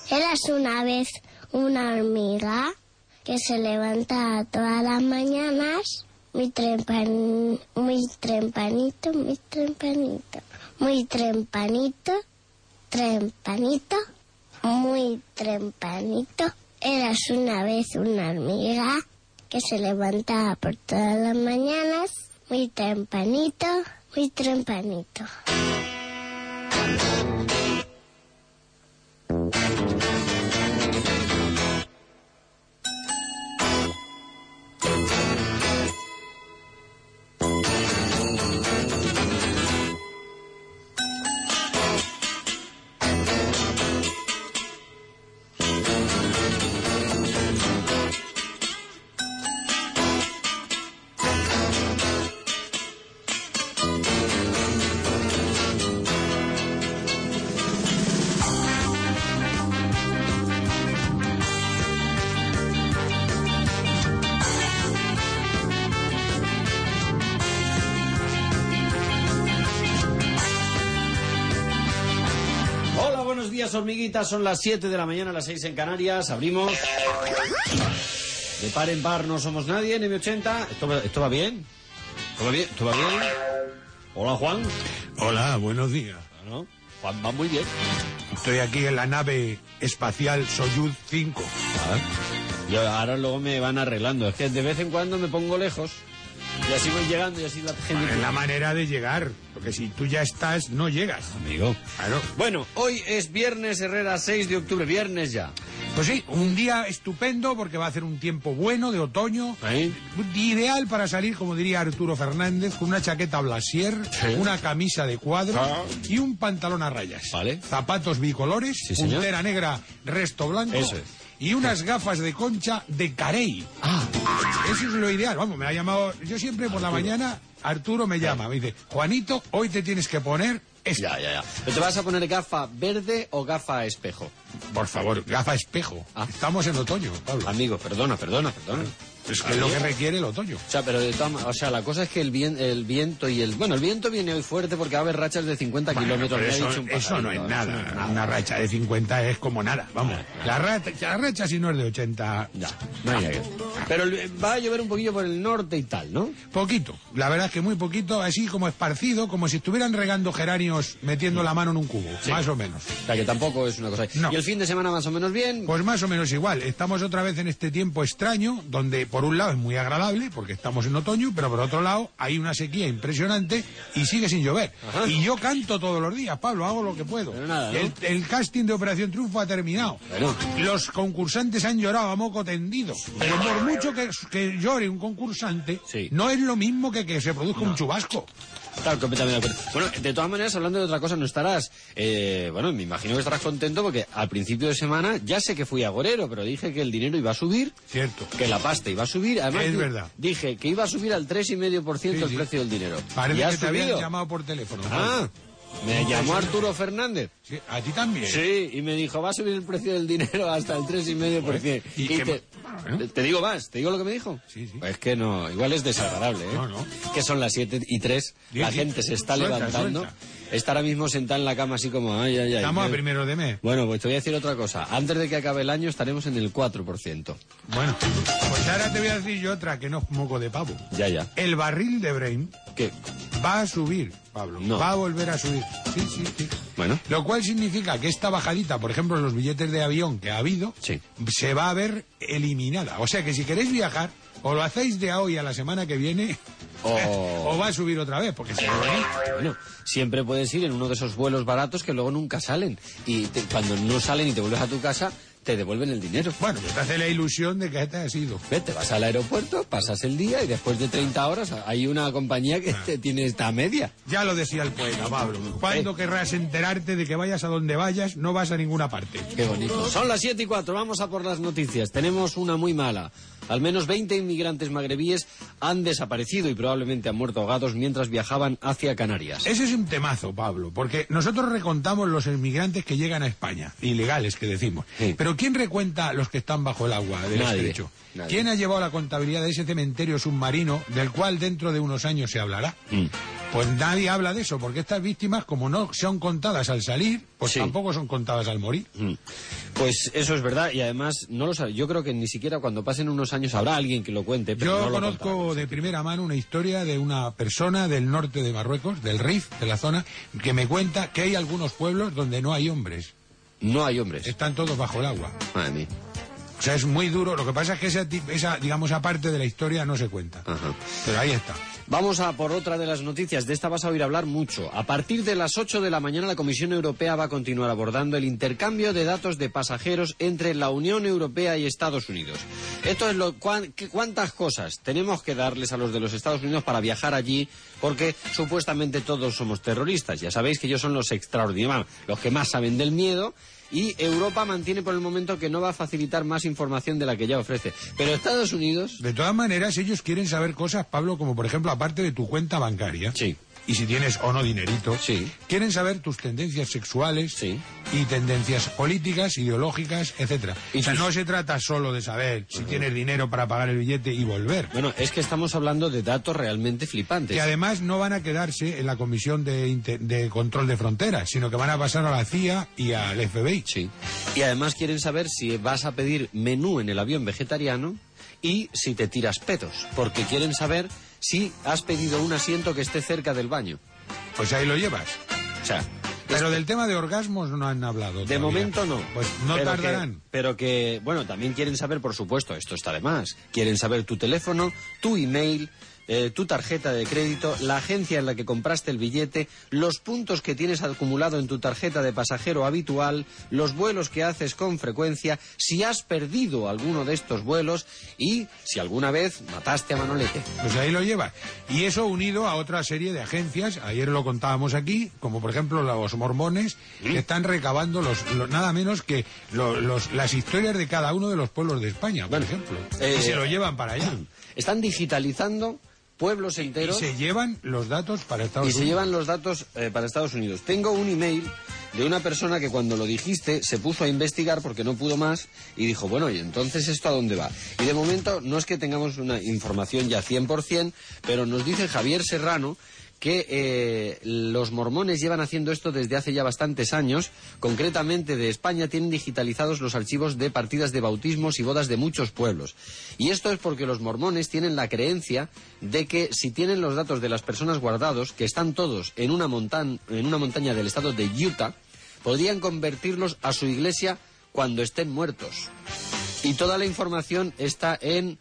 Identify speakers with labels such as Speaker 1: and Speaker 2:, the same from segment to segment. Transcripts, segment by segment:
Speaker 1: Érase una vez una hormiga que se levantaba todas las mañanas muy tempranito, Érase una vez una hormiga que se levantaba por todas las mañanas muy tempranito.
Speaker 2: Hormiguitas, son las 7 de la mañana, las 6 en Canarias. Abrimos de par en par, no somos nadie en M80. ¿Esto va bien? ¿Esto va bien? Hola, Juan.
Speaker 3: Hola, buenos días.
Speaker 2: Bueno, Juan va muy bien.
Speaker 3: Estoy aquí en la nave espacial Soyuz 5.
Speaker 2: Yo ahora luego me van arreglando. Es que de vez en cuando me pongo lejos y así voy llegando y así la gente...
Speaker 3: Es la manera de llegar, porque si tú ya estás, no llegas.
Speaker 2: Amigo.
Speaker 3: Claro.
Speaker 2: Bueno, hoy es viernes, Herrera, 6 de octubre, viernes ya.
Speaker 3: Pues sí, un día estupendo porque va a hacer un tiempo bueno de otoño, ideal para salir, como diría Arturo Fernández, con una chaqueta Blasier, una camisa de cuadro y un pantalón a rayas.
Speaker 2: Vale.
Speaker 3: Zapatos bicolores, puntera negra, resto blanco.
Speaker 2: Eso es.
Speaker 3: Y unas gafas de concha de Carey. Eso es lo ideal. Vamos, me ha llamado... Yo siempre por la mañana, Arturo me llama, me dice, Juanito, hoy te tienes que poner esto.
Speaker 2: Ya. ¿Pero te vas a poner gafa verde o gafa espejo?
Speaker 3: Por favor, gafa espejo. Estamos en otoño, Pablo.
Speaker 2: Amigo, perdona.
Speaker 3: Es que es lo que requiere el otoño.
Speaker 2: O sea, pero la cosa es que el viento y el... Bueno, el viento viene hoy fuerte porque va a haber rachas de 50 kilómetros.
Speaker 3: Eso no es nada. Una racha de 50 es como nada. Vamos, la racha si no es de 80...
Speaker 2: Ya, no hay nada. Pero va a llover un poquillo por el norte y tal, ¿no?
Speaker 3: Poquito. La verdad es que muy poquito, así como esparcido, como si estuvieran regando geranios metiendo la mano en un cubo. Sí. Más o menos.
Speaker 2: O sea, que tampoco es una cosa...
Speaker 3: No.
Speaker 2: ¿Y el fin de semana más o menos bien?
Speaker 3: Pues más o menos igual. Estamos otra vez en este tiempo extraño, donde por un lado es muy agradable porque estamos en otoño, pero por otro lado hay una sequía impresionante y sigue sin llover. Ajá. Y yo canto todos los días, Pablo, hago lo que puedo.
Speaker 2: Pero nada, ¿no?
Speaker 3: El casting de Operación Triunfo ha terminado.
Speaker 2: Bueno.
Speaker 3: Los concursantes han llorado a moco tendido. Pero por mucho que llore un concursante, no es lo mismo que se produzca un chubasco.
Speaker 2: Claro, completamente de acuerdo. Bueno, de todas maneras, hablando de otra cosa, no estarás... bueno, me imagino que estarás contento porque al principio de semana ya sé que fui agorero, pero dije que el dinero iba a subir.
Speaker 3: Cierto.
Speaker 2: Que la pasta iba a subir. Además,
Speaker 3: es verdad.
Speaker 2: Dije que iba a subir al 3,5% el precio del dinero.
Speaker 3: Parece que te habían llamado por teléfono.
Speaker 2: Me llamó Arturo Fernández.
Speaker 3: Sí, ¿a ti también?
Speaker 2: Sí, y me dijo, va a subir el precio del dinero hasta el 3,5%. Y te digo más, ¿te digo lo que me dijo?
Speaker 3: Sí.
Speaker 2: Pues que no, igual es desagradable, ¿eh?
Speaker 3: No.
Speaker 2: Que son las 7:03, la gente se está levantando. Está ahora mismo sentada en la cama así como, ay.
Speaker 3: Estamos a primero de mes.
Speaker 2: Bueno, pues te voy a decir otra cosa. Antes de que acabe el año estaremos en el 4%.
Speaker 3: Bueno, pues ahora te voy a decir yo otra que no es moco de pavo.
Speaker 2: Ya.
Speaker 3: El barril de Brain...
Speaker 2: ¿Qué?
Speaker 3: Va a subir, Pablo.
Speaker 2: No.
Speaker 3: Va a volver a subir. Sí.
Speaker 2: Bueno.
Speaker 3: Lo cual significa que esta bajadita, por ejemplo, en los billetes de avión que ha habido, se va a ver eliminada. O sea que si queréis viajar, o lo hacéis de hoy a la semana que viene... O va a subir otra vez, porque se va a venir.
Speaker 2: Bueno, siempre puedes ir en uno de esos vuelos baratos que luego nunca salen. Y cuando no salen y te vuelves a tu casa, te devuelven el dinero.
Speaker 3: Bueno, te hace la ilusión de que te has ido.
Speaker 2: Te vas al aeropuerto, pasas el día y después de 30 horas hay una compañía que te tiene esta media.
Speaker 3: Ya lo decía el poeta, Pablo. ¿Cuándo querrás enterarte de que vayas a donde vayas, no vas a ninguna parte?
Speaker 2: Qué bonito. Son las 7:04, vamos a por las noticias. Tenemos una muy mala. Al menos 20 inmigrantes magrebíes han desaparecido y probablemente han muerto ahogados mientras viajaban hacia Canarias.
Speaker 3: Ese es un temazo, Pablo, porque nosotros recontamos los inmigrantes que llegan a España, ilegales que decimos. Sí. Pero ¿quién recuenta los que están bajo el agua del estrecho?
Speaker 2: Nadie.
Speaker 3: ¿Quién ha llevado la contabilidad de ese cementerio submarino del cual dentro de unos años se hablará? Pues nadie habla de eso, porque estas víctimas, como no son contadas al salir, pues tampoco son contadas al morir.
Speaker 2: Pues eso es verdad, y además no lo sabe. Yo creo que ni siquiera cuando pasen unos años habrá alguien que lo cuente. Pero
Speaker 3: yo
Speaker 2: no
Speaker 3: conozco de primera mano una historia de una persona del norte de Marruecos, del Rif, de la zona, que me cuenta que hay algunos pueblos donde no hay hombres.
Speaker 2: No hay hombres.
Speaker 3: Están todos bajo el agua.
Speaker 2: Madre mía.
Speaker 3: O sea, es muy duro. Lo que pasa es que esa digamos, aparte de la historia no se cuenta.
Speaker 2: Ajá.
Speaker 3: Pero ahí está.
Speaker 2: Vamos a por otra de las noticias. De esta vas a oír hablar mucho. A partir de las 8 de la mañana la Comisión Europea va a continuar abordando el intercambio de datos de pasajeros entre la Unión Europea y Estados Unidos. Esto es cuántas cosas tenemos que darles a los de los Estados Unidos para viajar allí, porque supuestamente todos somos terroristas. Ya sabéis que ellos son los extraordinarios, los que más saben del miedo. Y Europa mantiene por el momento que no va a facilitar más información de la que ya ofrece. Pero Estados Unidos...
Speaker 3: De todas maneras, ellos quieren saber cosas, Pablo, como por ejemplo, aparte de tu cuenta bancaria.
Speaker 2: Sí.
Speaker 3: Y si tienes o no dinerito.
Speaker 2: Sí.
Speaker 3: Quieren saber tus tendencias sexuales.
Speaker 2: Sí.
Speaker 3: Y tendencias políticas, ideológicas, etcétera.
Speaker 2: O sea,
Speaker 3: no se trata solo de saber si tienes dinero para pagar el billete y volver.
Speaker 2: Bueno, es que estamos hablando de datos realmente flipantes.
Speaker 3: Que además no van a quedarse en la Comisión de Control de Fronteras, sino que van a pasar a la CIA y al FBI.
Speaker 2: Sí. Y además quieren saber si vas a pedir menú en el avión vegetariano y si te tiras pedos, porque quieren saber si has pedido un asiento que esté cerca del baño.
Speaker 3: Pues ahí lo llevas.
Speaker 2: O sea...
Speaker 3: Pero del tema de orgasmos no han hablado.
Speaker 2: De momento no.
Speaker 3: Pues no tardarán.
Speaker 2: Pero que, bueno, también quieren saber, por supuesto, esto está de más, quieren saber tu teléfono, tu email, tu tarjeta de crédito, la agencia en la que compraste el billete, los puntos que tienes acumulado en tu tarjeta de pasajero habitual, los vuelos que haces con frecuencia, si has perdido alguno de estos vuelos y si alguna vez mataste a Manolete.
Speaker 3: Pues ahí lo lleva. Y eso unido a otra serie de agencias, ayer lo contábamos aquí, como por ejemplo los mormones, que están recabando nada menos que las historias de cada uno de los pueblos de España, por ejemplo. Y se lo llevan para allá.
Speaker 2: Están digitalizando pueblos enteros.
Speaker 3: Y se llevan los datos para Estados Unidos.
Speaker 2: Y se llevan los datos para Estados Unidos. Tengo un email de una persona que cuando lo dijiste se puso a investigar porque no pudo más y dijo, bueno, ¿y entonces esto a dónde va? Y de momento no es que tengamos una información ya 100%, pero nos dice Javier Serrano que los mormones llevan haciendo esto desde hace ya bastantes años. Concretamente de España tienen digitalizados los archivos de partidas de bautismos y bodas de muchos pueblos. Y esto es porque los mormones tienen la creencia de que si tienen los datos de las personas guardados, que están todos en una montaña del estado de Utah, podrían convertirlos a su iglesia cuando estén muertos. Y toda la información está en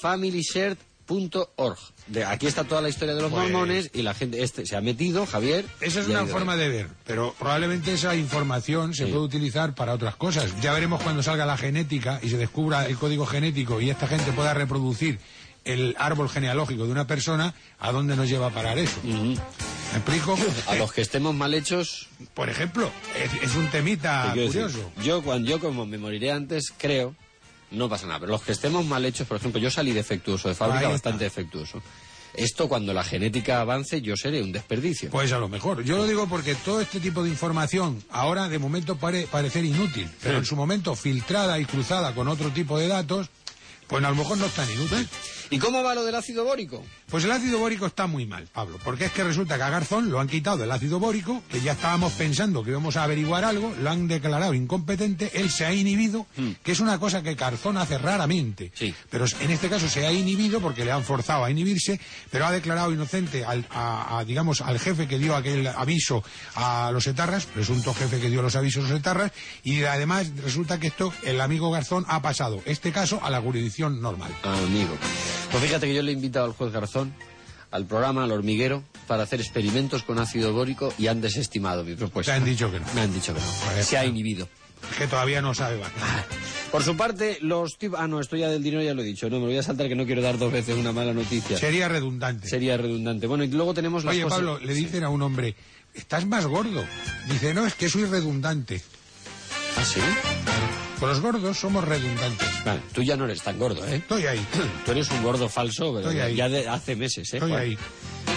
Speaker 2: familyshared.org. Aquí está toda la historia de los mormones y la gente se ha metido, Javier.
Speaker 3: Esa es una forma de ver, pero probablemente esa información se puede utilizar para otras cosas. Ya veremos cuando salga la genética y se descubra el código genético y esta gente pueda reproducir el árbol genealógico de una persona, ¿a dónde nos lleva a parar eso? ¿Me explico?
Speaker 2: A los que estemos mal hechos...
Speaker 3: Por ejemplo, es un temita curioso.
Speaker 2: Yo como me moriré antes, creo... No pasa nada, pero los que estemos mal hechos, por ejemplo, yo salí defectuoso de fábrica, bastante defectuoso. Esto cuando la genética avance yo seré un desperdicio.
Speaker 3: Pues a lo mejor. Yo lo digo porque todo este tipo de información ahora de momento parecer inútil, pero en su momento filtrada y cruzada con otro tipo de datos, pues a lo mejor no es tan inútil.
Speaker 2: ¿Y cómo va lo del ácido bórico?
Speaker 3: Pues el ácido bórico está muy mal, Pablo, porque es que resulta que a Garzón lo han quitado el ácido bórico, que ya estábamos pensando que íbamos a averiguar algo, lo han declarado incompetente, él se ha inhibido, que es una cosa que Garzón hace raramente.
Speaker 2: Sí.
Speaker 3: Pero en este caso se ha inhibido porque le han forzado a inhibirse, pero ha declarado inocente digamos, al jefe que dio aquel aviso a los etarras, presunto jefe que dio los avisos a los etarras, y además resulta que el amigo Garzón ha pasado este caso a la jurisdicción normal.
Speaker 2: Amigo. Pues fíjate que yo le he invitado al juez Garzón al programa Al Hormiguero para hacer experimentos con ácido bórico y han desestimado mi propuesta.
Speaker 3: Te han dicho que no.
Speaker 2: Me han dicho que no.
Speaker 3: Pues
Speaker 2: se ha inhibido.
Speaker 3: Es que todavía no sabe bastante.
Speaker 2: Por su parte, no, esto ya del dinero ya lo he dicho. No, me voy a saltar que no quiero dar dos veces una mala noticia.
Speaker 3: Sería redundante.
Speaker 2: Bueno, y luego tenemos las cosas...
Speaker 3: Oye, Pablo, le dicen a un hombre, estás más gordo. Dice, no, es que soy redundante.
Speaker 2: ¿Ah, sí?
Speaker 3: Pues los gordos somos redundantes.
Speaker 2: Vale, tú ya no eres tan gordo, ¿eh?
Speaker 3: Estoy ahí.
Speaker 2: Tú eres un gordo falso, pero
Speaker 3: ya
Speaker 2: de hace meses, ¿eh?
Speaker 3: Estoy ahí.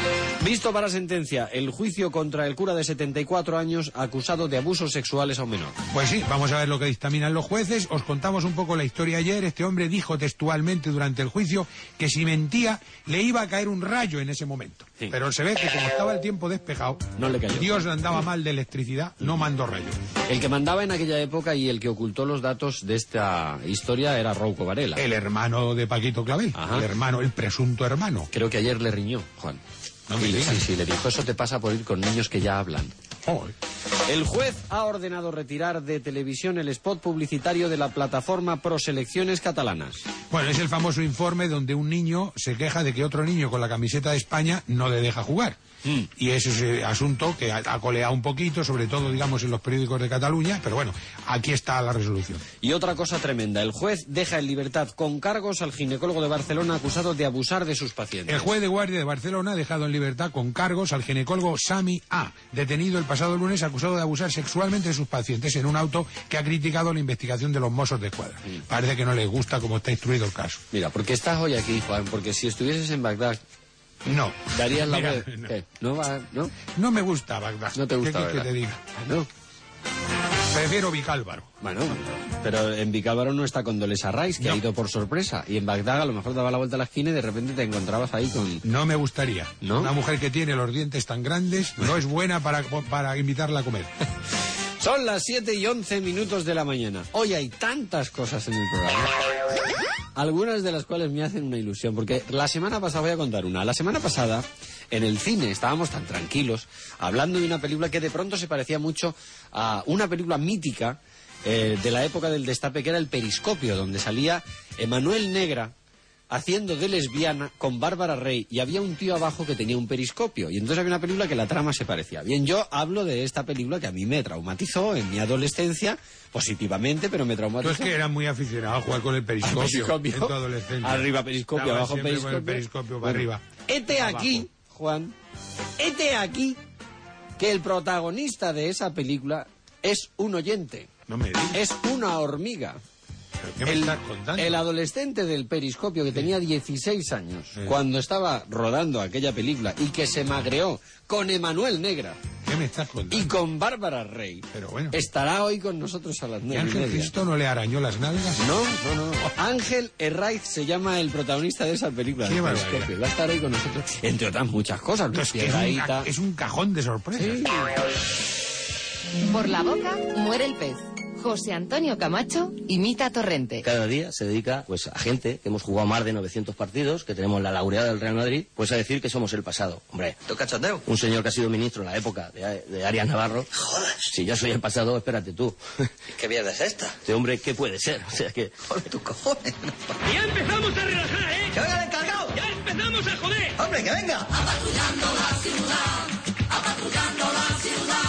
Speaker 2: Visto para sentencia el juicio contra el cura de 74 años acusado de abusos sexuales a un menor.
Speaker 3: Pues sí, vamos a ver lo que dictaminan los jueces. Os contamos un poco la historia ayer. Este hombre dijo textualmente durante el juicio que si mentía le iba a caer un rayo en ese momento. Sí. Pero se ve que como estaba el tiempo despejado,
Speaker 2: no le cayó.
Speaker 3: Dios andaba mal de electricidad, no mandó rayo.
Speaker 2: El que mandaba en aquella época y el que ocultó los datos de esta historia era Rouco Varela.
Speaker 3: El hermano de Paquito Clavel. Ajá. El presunto hermano.
Speaker 2: Creo que ayer le riñó, Juan.
Speaker 3: No me digas.
Speaker 2: Sí, le dijo, eso te pasa por ir con niños que ya hablan.
Speaker 3: Oh.
Speaker 2: El juez ha ordenado retirar de televisión el spot publicitario de la plataforma Proselecciones Catalanas.
Speaker 3: Bueno, es el famoso informe donde un niño se queja de que otro niño con la camiseta de España no le deja jugar. Y ese es el asunto que ha coleado un poquito, sobre todo, digamos, en los periódicos de Cataluña, pero bueno, aquí está la resolución.
Speaker 2: Y otra cosa tremenda, el juez deja en libertad con cargos al ginecólogo de Barcelona acusado de abusar de sus pacientes.
Speaker 3: El juez de guardia de Barcelona ha dejado en libertad con cargos al ginecólogo Sami A, detenido el pasado lunes acusado de abusar sexualmente de sus pacientes en un auto que ha criticado la investigación de los Mossos de Escuadra. Parece que no les gusta cómo está instruido el caso.
Speaker 2: Mira, porque estás hoy aquí, Juan, porque si estuvieses en Bagdad...
Speaker 3: No.
Speaker 2: ¿Darías la vez? No. ¿Qué? ¿No?
Speaker 3: No me gusta Bagdad.
Speaker 2: ¿No te gusta
Speaker 3: ¿Qué que te diga?
Speaker 2: No.
Speaker 3: Prefiero Vicálvaro.
Speaker 2: Bueno, pero en Vicálvaro no está Condoleezza Rice, que ha ido por sorpresa. Y en Bagdad a lo mejor daba la vuelta a la esquina y de repente te encontrabas ahí con...
Speaker 3: No me gustaría.
Speaker 2: ¿No?
Speaker 3: Una mujer que tiene los dientes tan grandes no es buena para invitarla a comer.
Speaker 2: Son las 7:11 de la mañana. Hoy hay tantas cosas en el programa. Algunas de las cuales me hacen una ilusión, porque la semana pasada, voy a contar una. La semana pasada, en el cine, estábamos tan tranquilos, hablando de una película que de pronto se parecía mucho a una película mítica de la época del Destape, que era El Periscopio, donde salía Emanuel Negra haciendo de lesbiana con Bárbara Rey, y había un tío abajo que tenía un periscopio, y entonces había una película que la trama se parecía. Bien, yo hablo de esta película que a mí me traumatizó en mi adolescencia, positivamente, pero me traumatizó.
Speaker 3: Tú es que eras muy aficionado a jugar con el periscopio en tu adolescencia.
Speaker 2: Arriba periscopio,
Speaker 3: Estaba
Speaker 2: abajo periscopio.
Speaker 3: Con el periscopio para arriba.
Speaker 2: Hete aquí, Juan, hete aquí que el protagonista de esa película es un oyente.
Speaker 3: No me digas.
Speaker 2: Es una hormiga.
Speaker 3: ¿Qué me estás contando?
Speaker 2: El adolescente del periscopio que tenía 16 años cuando estaba rodando aquella película y que se magreó con Emanuel Negra.
Speaker 3: ¿Qué me estás contando?
Speaker 2: Y con Bárbara Rey.
Speaker 3: Pero bueno.
Speaker 2: Estará hoy con nosotros a las 9:30.
Speaker 3: ¿Y Ángel Cristo no le arañó las nalgas?
Speaker 2: No. Ángel Herraiz se llama el protagonista de esa película.
Speaker 3: Qué barbaridad.
Speaker 2: Va a estar hoy con nosotros. Entre otras muchas cosas.
Speaker 3: Es que es un cajón de sorpresas.
Speaker 2: Sí.
Speaker 4: Por la boca muere el pez. José Antonio Camacho imita a Torrente.
Speaker 5: Cada día se dedica pues a gente que hemos jugado más de 900 partidos, que tenemos la laureada del Real Madrid, pues a decir que somos el pasado. Hombre,
Speaker 6: ¿tú cachondeo?
Speaker 5: Un señor que ha sido ministro en la época de Arias Navarro.
Speaker 6: Joder.
Speaker 5: Si yo soy el pasado, espérate tú.
Speaker 6: ¿Qué mierda es esta?
Speaker 5: Este hombre, ¿qué puede ser? O sea que...
Speaker 6: Joder, tus cojones.
Speaker 7: ¡Ya empezamos a relajar, eh!
Speaker 6: ¡Que venga el encargado!
Speaker 7: ¡Ya empezamos a joder!
Speaker 6: ¡Hombre, que venga!
Speaker 8: Apatrullando la ciudad, apatrullando la ciudad.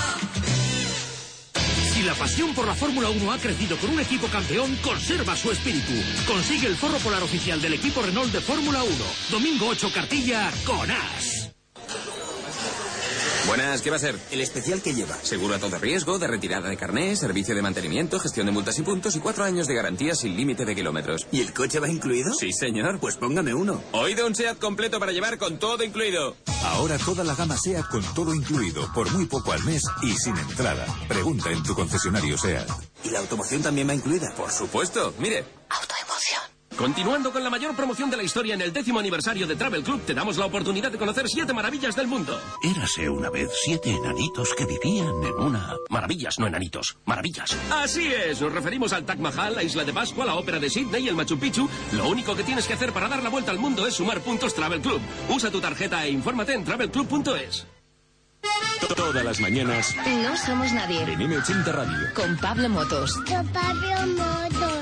Speaker 7: Si la pasión por la Fórmula 1 ha crecido con un equipo campeón, conserva su espíritu. Consigue el forro polar oficial del equipo Renault de Fórmula 1. Domingo 8, cartilla con As.
Speaker 9: Buenas, ¿qué va a ser?
Speaker 6: El especial que lleva.
Speaker 9: Seguro a todo riesgo, de retirada de carné, servicio de mantenimiento, gestión de multas y puntos y 4 años de garantía sin límite de kilómetros.
Speaker 6: ¿Y el coche va incluido?
Speaker 9: Sí, señor.
Speaker 6: Pues póngame uno.
Speaker 9: Oído, un SEAT completo para llevar con todo incluido.
Speaker 10: Ahora toda la gama SEAT con todo incluido, por muy poco al mes y sin entrada. Pregunta en tu concesionario SEAT.
Speaker 6: ¿Y la automoción también va incluida?
Speaker 9: Por supuesto. Mire.
Speaker 8: Autoemoción.
Speaker 7: Continuando con la mayor promoción de la historia en el 10º aniversario de Travel Club, te damos la oportunidad de conocer 7 maravillas del mundo.
Speaker 11: Érase una vez 7 enanitos que vivían en una... Maravillas, no enanitos, maravillas.
Speaker 7: Así es, nos referimos al Taj Mahal, la Isla de Pascua, la Ópera de Sydney y el Machu Picchu. Lo único que tienes que hacer para dar la vuelta al mundo es sumar puntos Travel Club. Usa tu tarjeta e infórmate en travelclub.es.
Speaker 10: Todas las mañanas.
Speaker 4: No somos nadie.
Speaker 10: En M80 Radio.
Speaker 4: Con Pablo Motos.
Speaker 1: Con Pablo Motos.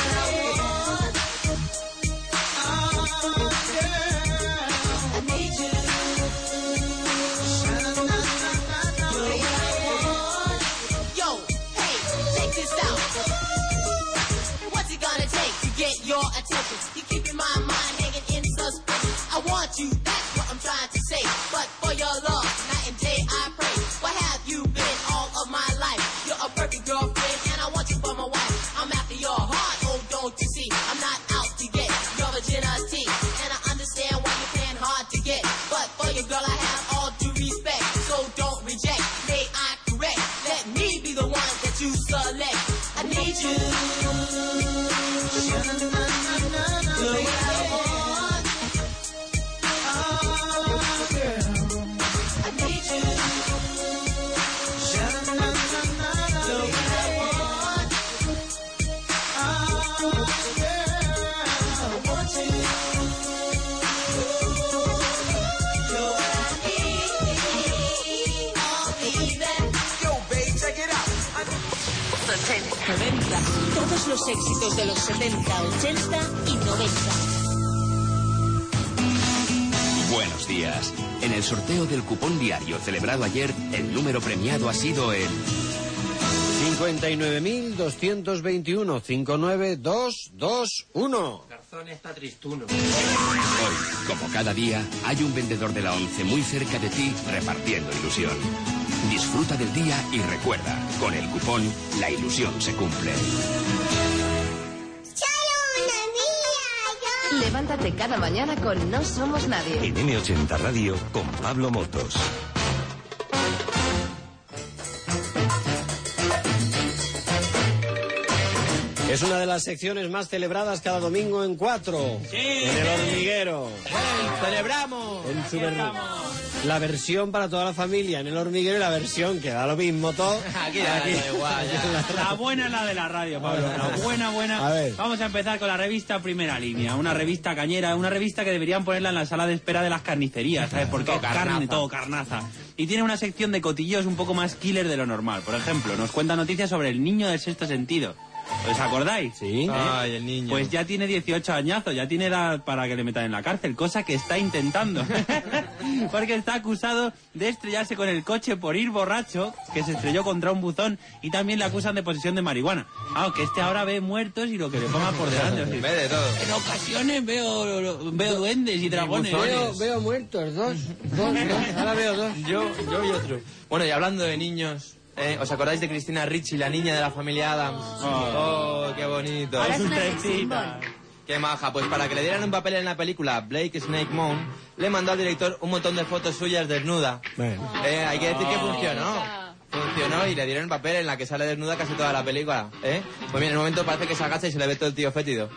Speaker 8: I need you. you, that's what I'm trying to say. But for your love, night and day I pray. Where have you been all of my life? You're a perfect girlfriend and I want you for my wife. I'm after your heart, oh don't you see? I'm not out to get your virginity. And I understand why you're playing hard to get. But for your girl I have all due respect. So don't reject, may I correct. Let me be the one that you select. I need you.
Speaker 12: Todos los éxitos de los 70, 80 y 90.
Speaker 13: Buenos días. En el sorteo del cupón diario celebrado ayer, el número premiado ha sido el
Speaker 2: 59.221, 59221.
Speaker 14: Garzón está tristuno.
Speaker 13: Hoy, como cada día, hay un vendedor de la 11 muy cerca de ti repartiendo ilusión. Disfruta del día y recuerda, con el cupón, la ilusión se cumple.
Speaker 4: Levántate cada mañana con No Somos Nadie.
Speaker 11: En M80 Radio con Pablo Motos.
Speaker 2: Es una de las secciones más celebradas cada domingo en 4.
Speaker 14: Sí.
Speaker 2: En El Hormiguero.
Speaker 14: ¡Celebramos!
Speaker 2: La versión para toda la familia en El Hormiguero y la versión que da lo mismo todo.
Speaker 14: Aquí da igual. La buena es la de la radio, Pablo. La buena.
Speaker 2: A ver.
Speaker 14: Vamos a empezar con la revista Primera Línea. Una revista cañera, una revista que deberían ponerla en la sala de espera de las carnicerías, ¿sabes? Porque es carne, todo carnaza. Y tiene una sección de cotilleos un poco más killer de lo normal. Por ejemplo, nos cuenta noticias sobre el niño del sexto sentido. ¿Os acordáis?
Speaker 2: Sí.
Speaker 14: Ay, el niño. Pues ya tiene 18 añazos, ya tiene edad para que le metan en la cárcel, cosa que está intentando. Porque está acusado de estrellarse con el coche por ir borracho, que se estrelló contra un buzón, y también le acusan de posesión de marihuana. Aunque este ahora ve muertos y lo que le pongan por delante.
Speaker 15: Ve de todo.
Speaker 14: En ocasiones veo duendes y dragones.
Speaker 2: Veo muertos, dos. Ahora veo dos.
Speaker 15: Yo y otro. Bueno, y hablando de niños... ¿os acordáis de Cristina Ricci, la niña de la familia Addams? Oh, qué bonito.
Speaker 12: Ahora es una sex symbol.
Speaker 15: Qué maja. Pues para que le dieran un papel en la película Blake Snake Moon, le mandó al director un montón de fotos suyas desnuda. Hay que decir que funcionó. Funcionó y le dieron el papel en la que sale desnuda casi toda la película. Pues bien, en el momento parece que se agacha y se le ve todo el tío fétido.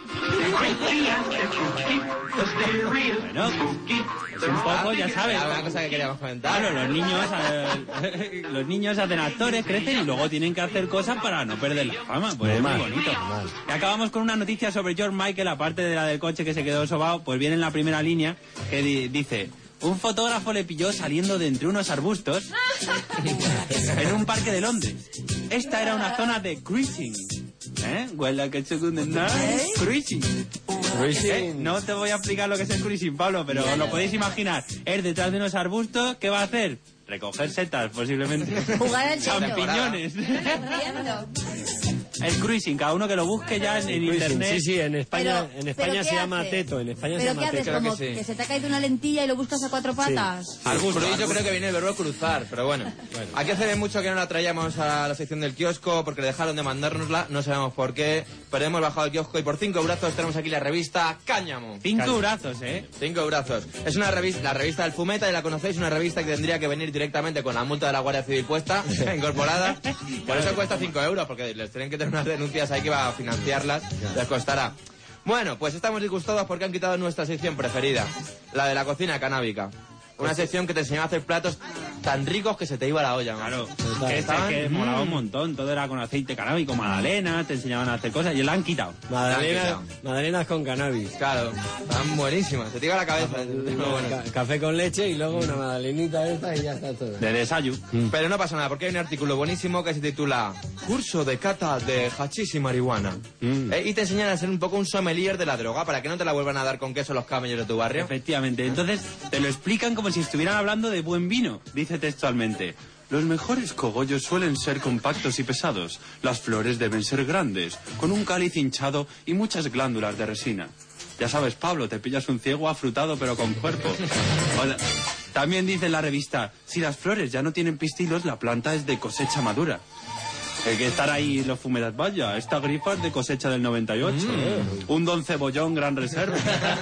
Speaker 14: Bueno, es un poco, ya sabes.
Speaker 15: Una cosa que queríamos comentar.
Speaker 14: Claro, los niños hacen actores, crecen y luego tienen que hacer cosas para no perder la fama. Pues es muy bonito. Y acabamos con una noticia sobre George Michael, aparte de la del coche que se quedó sobao, pues viene en la primera línea que dice... Un fotógrafo le pilló saliendo de entre unos arbustos en un parque de Londres. Esta era una zona de cruising. Cruising. No te voy a explicar lo que es el cruising, Pablo, pero os lo podéis imaginar. Es detrás de unos arbustos, ¿qué va a hacer? Recoger setas, posiblemente.
Speaker 12: Jugar al teto.
Speaker 14: Champiñones. El cruising, cada uno que lo busque ya en internet.
Speaker 2: Sí, en España,
Speaker 12: ¿pero
Speaker 2: se llama teto. En España se llama teto.
Speaker 12: ¿Pero qué haces? ¿Que se te ha caído una lentilla y lo buscas a cuatro patas?
Speaker 15: Yo creo que viene el verbo cruzar, pero bueno. Aquí hace mucho que no la traíamos a la sección del kiosco porque le dejaron de mandárnosla, no sabemos por qué, pero hemos bajado el kiosco y por 5 brazos tenemos aquí la revista Cáñamo.
Speaker 14: 5 brazos,
Speaker 15: 5 brazos. Es una revista, la revista del Fumeta, y la conocéis, una revista que tendría que venir directamente con la multa de la Guardia Civil puesta, incorporada. Por eso cuesta 5 euros, porque les tienen que tener unas denuncias ahí que va a financiarlas, les costará. Bueno, pues estamos disgustados porque han quitado nuestra sección preferida, la de la cocina canábica. Una sección que te enseñaba a hacer platos tan ricos que se te iba la olla.
Speaker 14: Claro, que molaba un montón. Todo era con aceite canábico, magdalenas, te enseñaban a hacer cosas y la han quitado.
Speaker 2: Magdalenas con cannabis.
Speaker 15: Claro, están buenísimas. Se te iba la cabeza.
Speaker 2: Café con leche y luego una magdalenita esta y ya está todo.
Speaker 14: De desayuno.
Speaker 15: Pero no pasa nada, porque hay un artículo buenísimo que se titula Curso de cata de hachís y marihuana. Y te enseñan a ser un poco un sommelier de la droga para que no te la vuelvan a dar con queso los camellos de tu barrio.
Speaker 14: Efectivamente. Entonces te lo explican como si estuvieran hablando de buen vino. Dice textualmente: los mejores cogollos suelen ser compactos y pesados. Las flores deben ser grandes, con un cáliz hinchado y muchas glándulas de resina. Ya sabes, Pablo, te pillas un ciego afrutado pero con cuerpo. También dice en la revista, si las flores ya no tienen pistilos, la planta es de cosecha madura. Hay que estar ahí los fumeras, vaya, esta grifa es de cosecha del 98. Un don cebollón gran reserva.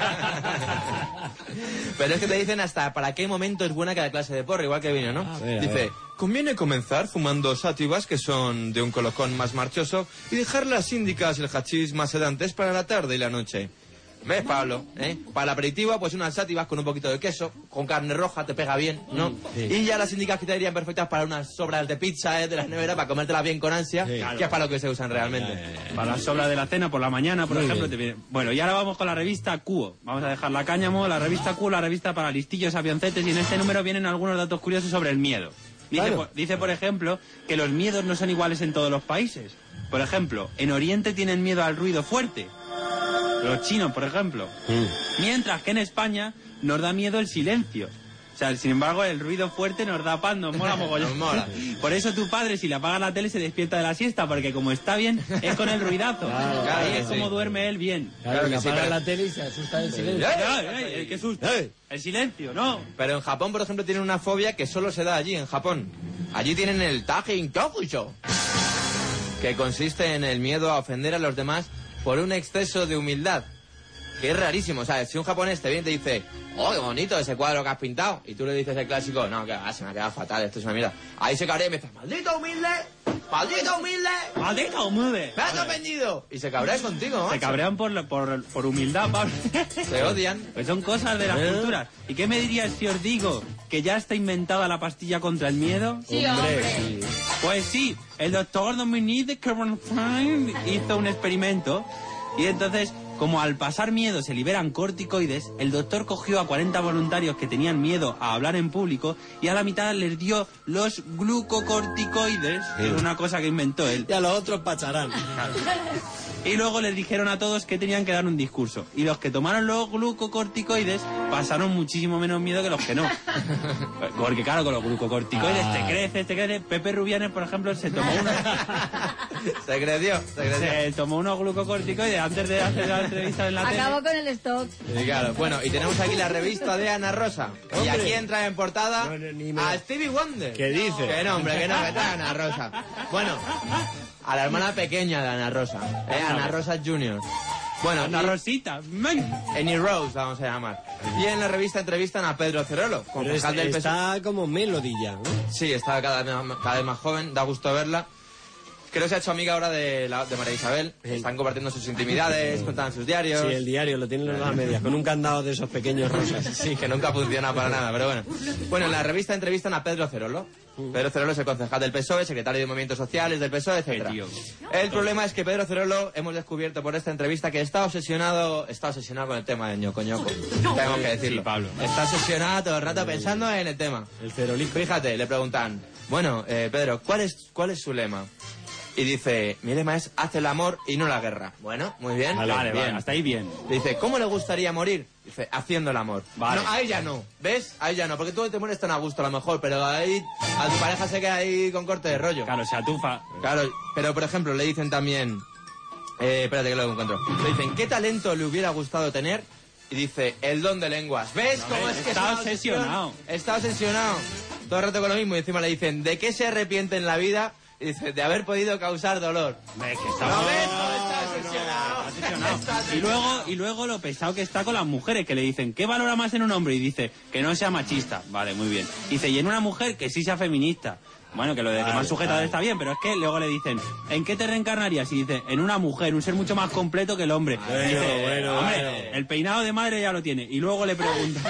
Speaker 15: Pero es que te dicen hasta para qué momento es buena cada clase de porro, igual que vino, ¿no? Dice, conviene comenzar fumando sátivas, que son de un colocón más marchoso, y dejar las índicas y el hachís más sedantes para la tarde y la noche. ¿Ves, Pablo? Para el aperitivo, pues unas sátivas con un poquito de queso, con carne roja, te pega bien, ¿no? Sí. Y ya las índicas que te irían perfectas para unas sobras de pizza de las neveras, para comértelas bien con ansia, que es para lo que se usan realmente.
Speaker 14: Para las sobras de la cena por la mañana, por ejemplo. Bueno, y ahora vamos con la revista Cuo. Vamos a dejar la cáñamo, la revista Cuo, la revista para listillos avioncetes, y en este número vienen algunos datos curiosos sobre el miedo. Dice, por ejemplo, que los miedos no son iguales en todos los países. Por ejemplo, en Oriente tienen miedo al ruido fuerte. Los chinos, por ejemplo. Mientras que en España nos da miedo el silencio. O sea, sin embargo, el ruido fuerte nos da paz, nos mola mogollón. Nos mola. Por eso tu padre, si le apaga la tele, se despierta de la siesta, porque como está bien, es con el ruidazo. Claro, ahí es como duerme él bien.
Speaker 16: Claro, que apaga la tele y se asusta del silencio.
Speaker 14: ¡Qué susto! El silencio, ¿no?
Speaker 15: Pero en Japón, por ejemplo, tienen una fobia que solo se da allí, en Japón. Allí tienen el Taijin Tokusho, que consiste en el miedo a ofender a los demás por un exceso de humildad, que es rarísimo. O sea, si un japonés te viene y te dice, oh, qué bonito ese cuadro que has pintado, y tú le dices el clásico, no, que se me ha quedado fatal, esto es una mierda, ahí se cabrea y me dice, maldito humilde, maldito humilde,
Speaker 14: maldito humilde,
Speaker 15: me has ofendido, y se cabrean contigo, macho.
Speaker 14: Se cabrean por humildad, Pablo.
Speaker 15: Se odian.
Speaker 14: Pues son cosas de las culturas. ¿Y qué me dirías si os digo que ya está inventada la pastilla contra el miedo?
Speaker 12: Sí, hombre.
Speaker 14: Sí. Pues sí, el doctor Dominique Kernfein hizo un experimento, y entonces, como al pasar miedo se liberan corticoides, el doctor cogió a 40 voluntarios que tenían miedo a hablar en público y a la mitad les dio los glucocorticoides, que es una cosa que inventó él.
Speaker 16: Y a los otros pacharán.
Speaker 14: Y luego les dijeron a todos que tenían que dar un discurso. Y los que tomaron los glucocorticoides pasaron muchísimo menos miedo que los que no. Porque claro, con los glucocorticoides te crece. Pepe Rubianes, por ejemplo, se tomó uno.
Speaker 15: Se creció.
Speaker 14: Se tomó unos glucocorticoides antes de hacer la entrevista en la tele.
Speaker 12: Acabó con el stock.
Speaker 15: Sí, claro. Bueno, y tenemos aquí la revista de Ana Rosa. Y aquí entra en portada a Stevie Wonder.
Speaker 16: ¿Qué dice?
Speaker 15: Que no, hombre, que está Ana Rosa. Bueno, a la hermana pequeña de Ana Rosa, Ana Rosa Jr. Bueno,
Speaker 14: Ana Rosita,
Speaker 15: Annie Rose, vamos a llamar. Y en la revista entrevistan a Pedro Cerolo, concejal del PSOE.
Speaker 16: Está como Melody ya, ¿no?
Speaker 15: Sí, está cada vez más joven, da gusto verla. Creo que se ha hecho amiga ahora de María Isabel. Están compartiendo sus intimidades, cuentan sus diarios.
Speaker 16: Sí, el diario lo tienen en las medias, con un candado de esos pequeños rosas.
Speaker 15: Sí, que nunca funciona para nada, pero bueno. Bueno, en la revista entrevistan a Pedro Cerolo. Pedro Cerolo es el concejal del PSOE, secretario de Movimientos Sociales del PSOE, etc. El problema es que Pedro Cerolo, hemos descubierto por esta entrevista que está obsesionado con el tema del ñoco. Tengo que decirlo.
Speaker 14: Sí, Pablo.
Speaker 15: Está obsesionado todo el rato pensando en el tema.
Speaker 16: El cerolito.
Speaker 15: Fíjate, le preguntan, bueno, Pedro, ¿cuál es su lema? Y dice, mi lema es, haz el amor y no la guerra. Bueno, muy bien.
Speaker 14: Vale, hasta ahí bien.
Speaker 15: Dice, ¿cómo le gustaría morir? Dice, haciendo el amor.
Speaker 14: Vale.
Speaker 15: No, ahí ya no. ¿Ves? Ahí ya no. Porque tú te mueres tan a gusto a lo mejor, pero ahí a tu pareja se queda ahí con corte de rollo.
Speaker 14: Claro, se atufa.
Speaker 15: Claro, pero por ejemplo, le dicen también... espérate que lo encuentro. Le dicen, ¿qué talento le hubiera gustado tener? Y dice, el don de lenguas. ¿Ves cómo es que
Speaker 14: está obsesionado?
Speaker 15: Está obsesionado. Todo el rato con lo mismo. Y encima le dicen, ¿de qué se arrepiente en la vida? Y dice, de haber podido causar dolor.
Speaker 14: ¿Ves que
Speaker 15: está
Speaker 14: obsesionado? Y luego lo pesado que está con las mujeres, que le dicen, ¿qué valora más en un hombre? Y dice, que no sea machista. Vale, muy bien. Dice, y en una mujer, que sí sea feminista. Bueno, que lo de que más sujetada está bien, pero es que luego le dicen, ¿en qué te reencarnarías? Y dice, en una mujer, un ser mucho más completo que el hombre. Hombre, el peinado de madre ya lo tiene. Y luego le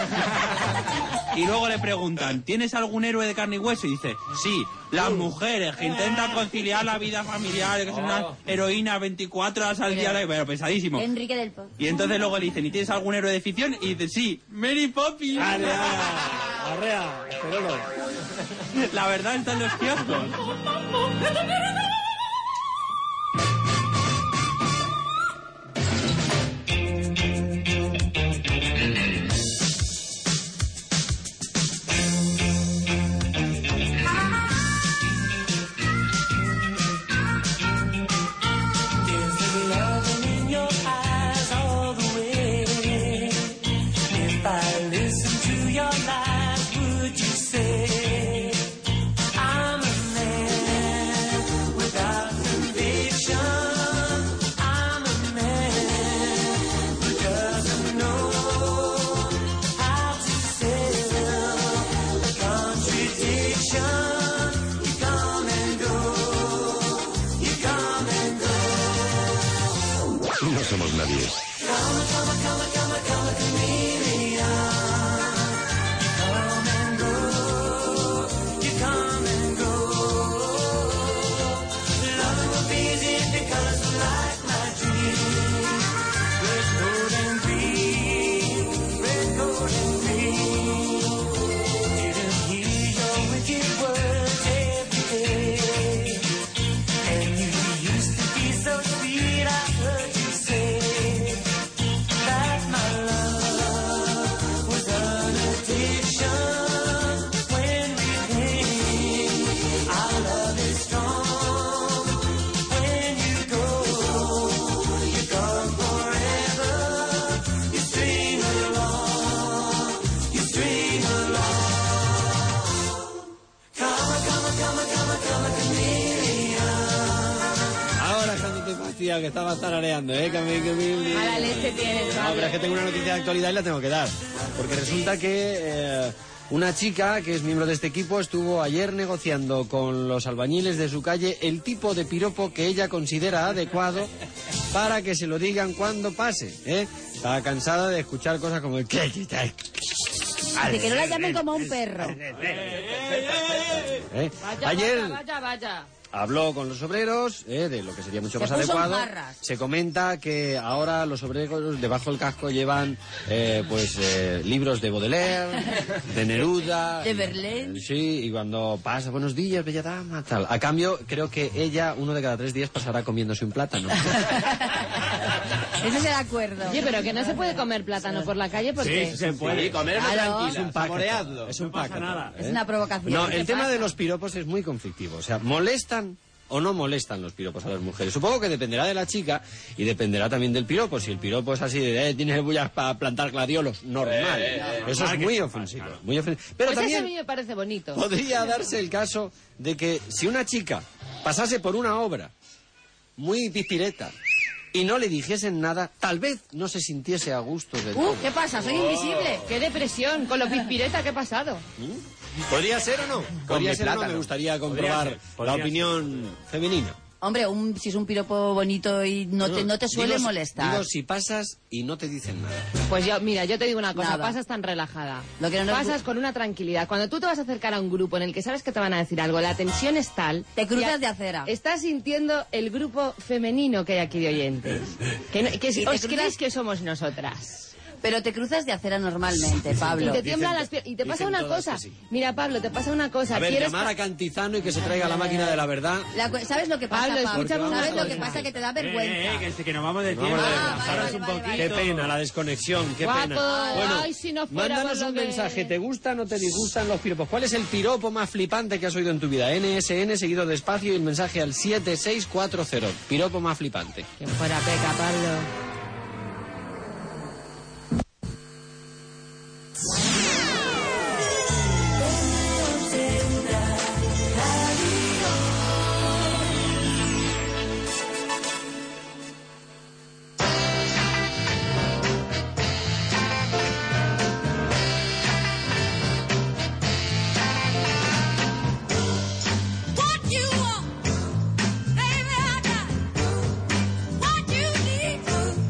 Speaker 14: preguntan, ¿tienes algún héroe de carne y hueso? Y dice, sí, las mujeres que intentan conciliar la vida familiar, que son unas heroínas 24 horas al día, pero pesadísimo.
Speaker 12: Enrique del Pop.
Speaker 14: Y entonces luego le dicen, ¿y tienes algún héroe de ficción? Y dice, sí, Mary Poppins.
Speaker 16: Arrea, Cerolo.
Speaker 14: La verdad está en los kioscos.
Speaker 8: your lies, would you say I'm a man without conviction? I'm a man who doesn't know how to sell the contradiction. You come and go, you come and go.
Speaker 10: No somos nadie.
Speaker 8: Come, come, come, come, come, chameleon. Come and go, you come and go. Loving will be easy if your colors were like my dream. Red, gold, and green. Red, gold, and green. Didn't hear your wicked words every day. And you used to be so sweet, I heard you say that my love was an addiction. When we came, our love is strong. When you go, you're gone forever. You string along, you string along. Come, come, come, come, come, chameleon.
Speaker 2: Ahora cuando te fastidia que estabas tarareando, Camille.
Speaker 17: Mala leche tienes,
Speaker 2: No, pero es que tengo una noticia de actualidad y la tengo que dar. Porque resulta que una chica que es miembro de este equipo estuvo ayer negociando con los albañiles de su calle el tipo de piropo que ella considera adecuado para que se lo digan cuando pase. Estaba cansada de escuchar cosas como el que
Speaker 17: Así que no la llamen como un perro.
Speaker 2: Ayer
Speaker 17: Vaya.
Speaker 2: habló con los obreros de lo que sería mucho
Speaker 17: Se
Speaker 2: más
Speaker 17: puso en
Speaker 2: adecuado.
Speaker 17: jarras.
Speaker 2: Se comenta que ahora los obreros debajo del casco llevan libros de Baudelaire, de Neruda,
Speaker 17: De Verlaine.
Speaker 2: Sí, y cuando pasa buenos días, bella dama, tal. A cambio, creo que ella 1 de cada 3 días pasará comiéndose un plátano.
Speaker 17: Ese es el acuerdo.
Speaker 4: Oye, pero que no se puede comer plátano por la calle porque...
Speaker 2: Sí, se puede.
Speaker 15: Sí, comerlo
Speaker 17: Claro.
Speaker 15: tranquilo,
Speaker 2: Es un paquete.
Speaker 15: saboreadlo.
Speaker 2: Es un paquete.
Speaker 17: Es una provocación.
Speaker 2: No,
Speaker 17: ¿Qué
Speaker 2: el tema
Speaker 17: pasa?
Speaker 2: de los piropos es muy conflictivo. O sea, ¿molestan o no molestan los piropos a las mujeres? Supongo que dependerá de la chica y dependerá también del piropo. Si el piropo es así de, tienes bullas para plantar gladiolos, normal. Eso es muy ofensivo. Muy ofensivo. Pero
Speaker 4: Pues eso a
Speaker 2: también
Speaker 4: mí me parece bonito.
Speaker 2: podría darse el caso de que si una chica pasase por una obra muy pispireta y no le dijesen nada, tal vez no se sintiese a gusto del todo.
Speaker 17: ¿Qué pasa? Soy invisible.
Speaker 4: ¡Qué depresión! Con lo pispireta que he pasado.
Speaker 2: ¿Podría ser o no? ¿Podría
Speaker 15: mi
Speaker 2: ser o no?
Speaker 15: plátano.
Speaker 2: Me gustaría comprobar la opinión femenina.
Speaker 17: Hombre, si es un piropo bonito y no te suele
Speaker 2: Digo,
Speaker 17: molestar.
Speaker 2: Digo, si pasas y no te dicen nada.
Speaker 4: Pues yo te digo una cosa,
Speaker 17: Nada.
Speaker 4: pasas tan relajada.
Speaker 17: Lo que no nos
Speaker 4: pasas con una tranquilidad. Cuando tú te vas a acercar a un grupo en el que sabes que te van a decir algo, la tensión es tal...
Speaker 17: Te cruzas
Speaker 4: ya
Speaker 17: de acera.
Speaker 4: Estás sintiendo el grupo femenino que hay aquí de oyentes. Que
Speaker 17: Y te
Speaker 4: os
Speaker 17: cruzas-
Speaker 4: creéis que somos nosotras.
Speaker 17: Pero te cruzas de acera normalmente, Pablo.
Speaker 4: Y te tiemblan las piernas. Y te pasa
Speaker 2: dicen
Speaker 4: una
Speaker 2: todas
Speaker 4: cosa.
Speaker 2: que sí.
Speaker 4: Mira, Pablo, te pasa una cosa.
Speaker 2: A ver,
Speaker 4: ¿Quieres
Speaker 2: llamar a Cantizano y que se traiga la máquina de la verdad.
Speaker 17: ¿Sabes lo que pasa,
Speaker 4: Pablo,
Speaker 17: Pablo?
Speaker 4: escúchame una
Speaker 17: ¿Sabes lo
Speaker 4: cosa.
Speaker 17: que pasa? Que te da vergüenza.
Speaker 14: Que nos vamos de
Speaker 2: Vamos
Speaker 14: tiempo.
Speaker 2: a ver,
Speaker 17: vale,
Speaker 14: un
Speaker 17: vale,
Speaker 14: poquito.
Speaker 2: Qué pena, la desconexión, qué
Speaker 4: Guapo.
Speaker 2: pena. Bueno,
Speaker 4: Ay, si no fuera
Speaker 2: mándanos
Speaker 4: por lo
Speaker 2: un
Speaker 4: que-
Speaker 2: mensaje. ¿Te gustan o te disgustan los piropos? ¿Cuál es el piropo más flipante que has oído en tu vida? NSN seguido de espacio y el mensaje al 7640. Piropo más flipante.
Speaker 4: Que fuera peca, Pablo.
Speaker 8: What you want, baby, I got. What you need.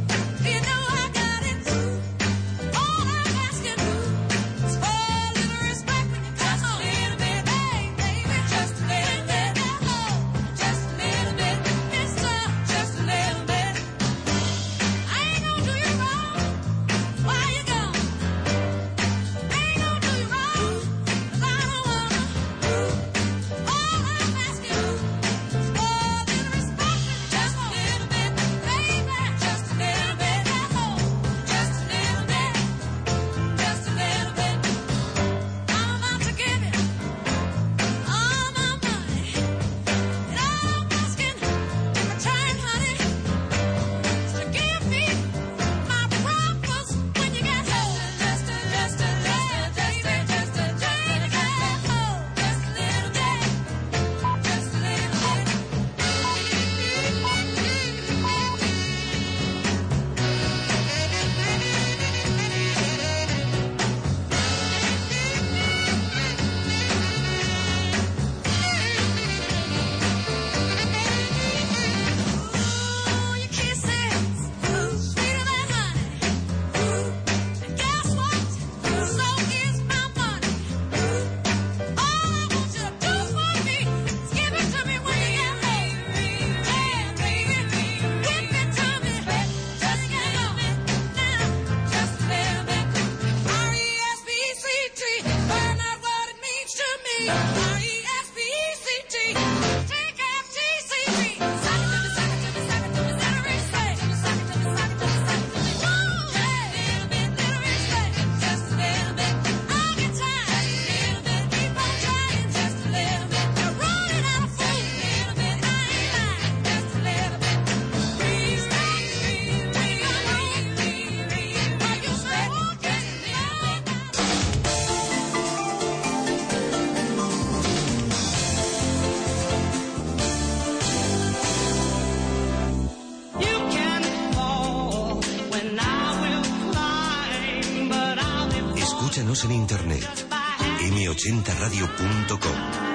Speaker 18: Síguenos en internet. m80radio.com.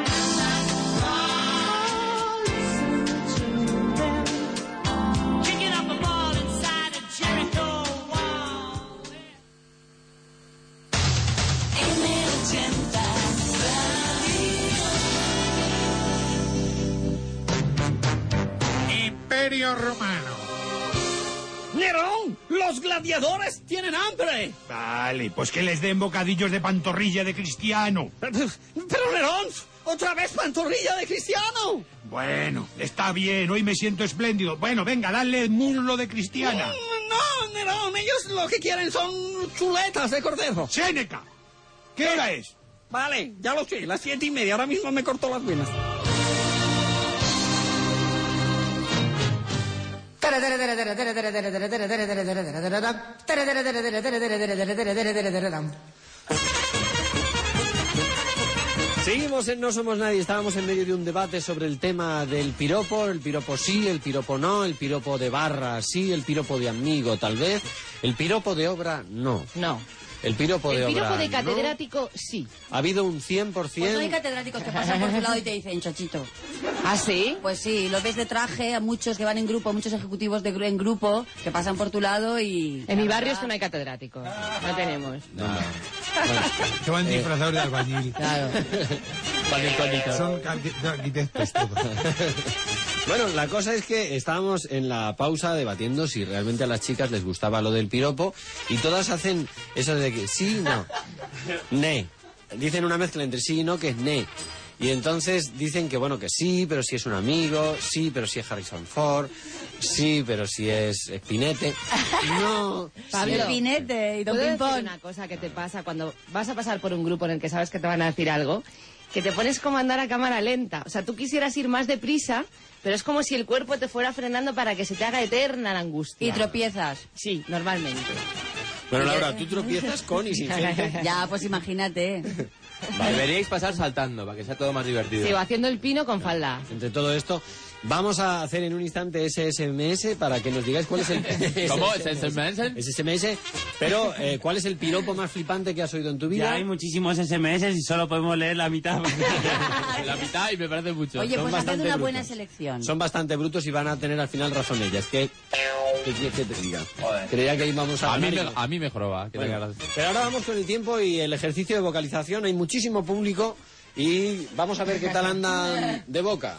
Speaker 3: Imperio Romano.
Speaker 2: ¡Nerón! ¡Los gladiadores tienen hambre!
Speaker 3: Vale, pues que les den bocadillos de pantorrilla de cristiano.
Speaker 2: Pero Nerón, otra vez pantorrilla de cristiano.
Speaker 3: Bueno, está bien, hoy me siento espléndido. Bueno, venga, dale muslo de cristiana.
Speaker 2: No, Nerón, ellos lo que quieren son chuletas de cordero.
Speaker 3: ¡Séneca! ¿Qué hora es?
Speaker 2: Vale, ya lo sé, las 7:30, ahora mismo me corto las venas. Seguimos en No Somos Nadie. Estábamos en medio de un debate sobre el tema del piropo. El piropo sí, el piropo no, el piropo de barra sí, el piropo de amigo tal vez, el piropo de obra no.
Speaker 17: No.
Speaker 2: El piropo de obra
Speaker 17: El piropo de
Speaker 2: no.
Speaker 17: catedrático sí.
Speaker 2: Ha habido un 100%.
Speaker 17: Pues no hay catedráticos que pasan por tu lado y te dicen, chochito.
Speaker 4: ¿Ah, sí?
Speaker 17: Pues sí, lo ves de traje a muchos que van en grupo, muchos ejecutivos en grupo que pasan por tu lado y...
Speaker 4: En mi barrio es que no hay catedráticos. No tenemos.
Speaker 3: No. Que van disfrazados de albañil.
Speaker 17: Claro.
Speaker 3: Son arquitectos todos.
Speaker 2: Bueno, la cosa es que estábamos en la pausa debatiendo si realmente a las chicas les gustaba lo del piropo y todas hacen eso de que sí, no, ne. Dicen una mezcla entre sí y no que es ne. Y entonces dicen que bueno, que sí, pero si es un amigo, sí, pero si es Harrison Ford, sí, pero si es Spinette, no.
Speaker 17: Pablo Spinette y Don
Speaker 4: ¿Puedo
Speaker 17: Pimpón.
Speaker 4: decir una cosa que te pasa cuando vas a pasar por un grupo en el que sabes que te van a decir algo? Que te pones como a andar a cámara lenta. O sea, tú quisieras ir más deprisa, pero es como si el cuerpo te fuera frenando para que se te haga eterna la angustia.
Speaker 17: Y tropiezas.
Speaker 4: Sí, normalmente.
Speaker 2: Bueno, Laura, tú tropiezas con y sin gente.
Speaker 17: Ya, pues imagínate.
Speaker 15: Deberíais pasar saltando para que sea todo más divertido.
Speaker 4: Sigo haciendo el pino con falda.
Speaker 2: Entre todo esto, vamos a hacer en un instante ese SMS para que nos digáis cuál es el...
Speaker 15: ¿Cómo? ¿Es SMS?
Speaker 2: Es SMS, pero ¿cuál es el piropo más flipante que has oído en tu vida?
Speaker 14: Ya hay muchísimos SMS y solo podemos leer la mitad.
Speaker 15: La mitad y me parece mucho.
Speaker 17: Oye, pues haced una
Speaker 2: brutos.
Speaker 17: buena selección.
Speaker 2: Son bastante brutos y van a tener al final razón ellas. ¿Qué quieres que te diga? Creía que íbamos a ganar
Speaker 15: A mí me joroba.
Speaker 2: Bueno, pero ahora vamos con el tiempo y el ejercicio de vocalización. Hay muchísimo público y vamos a ver qué tal andan de boca.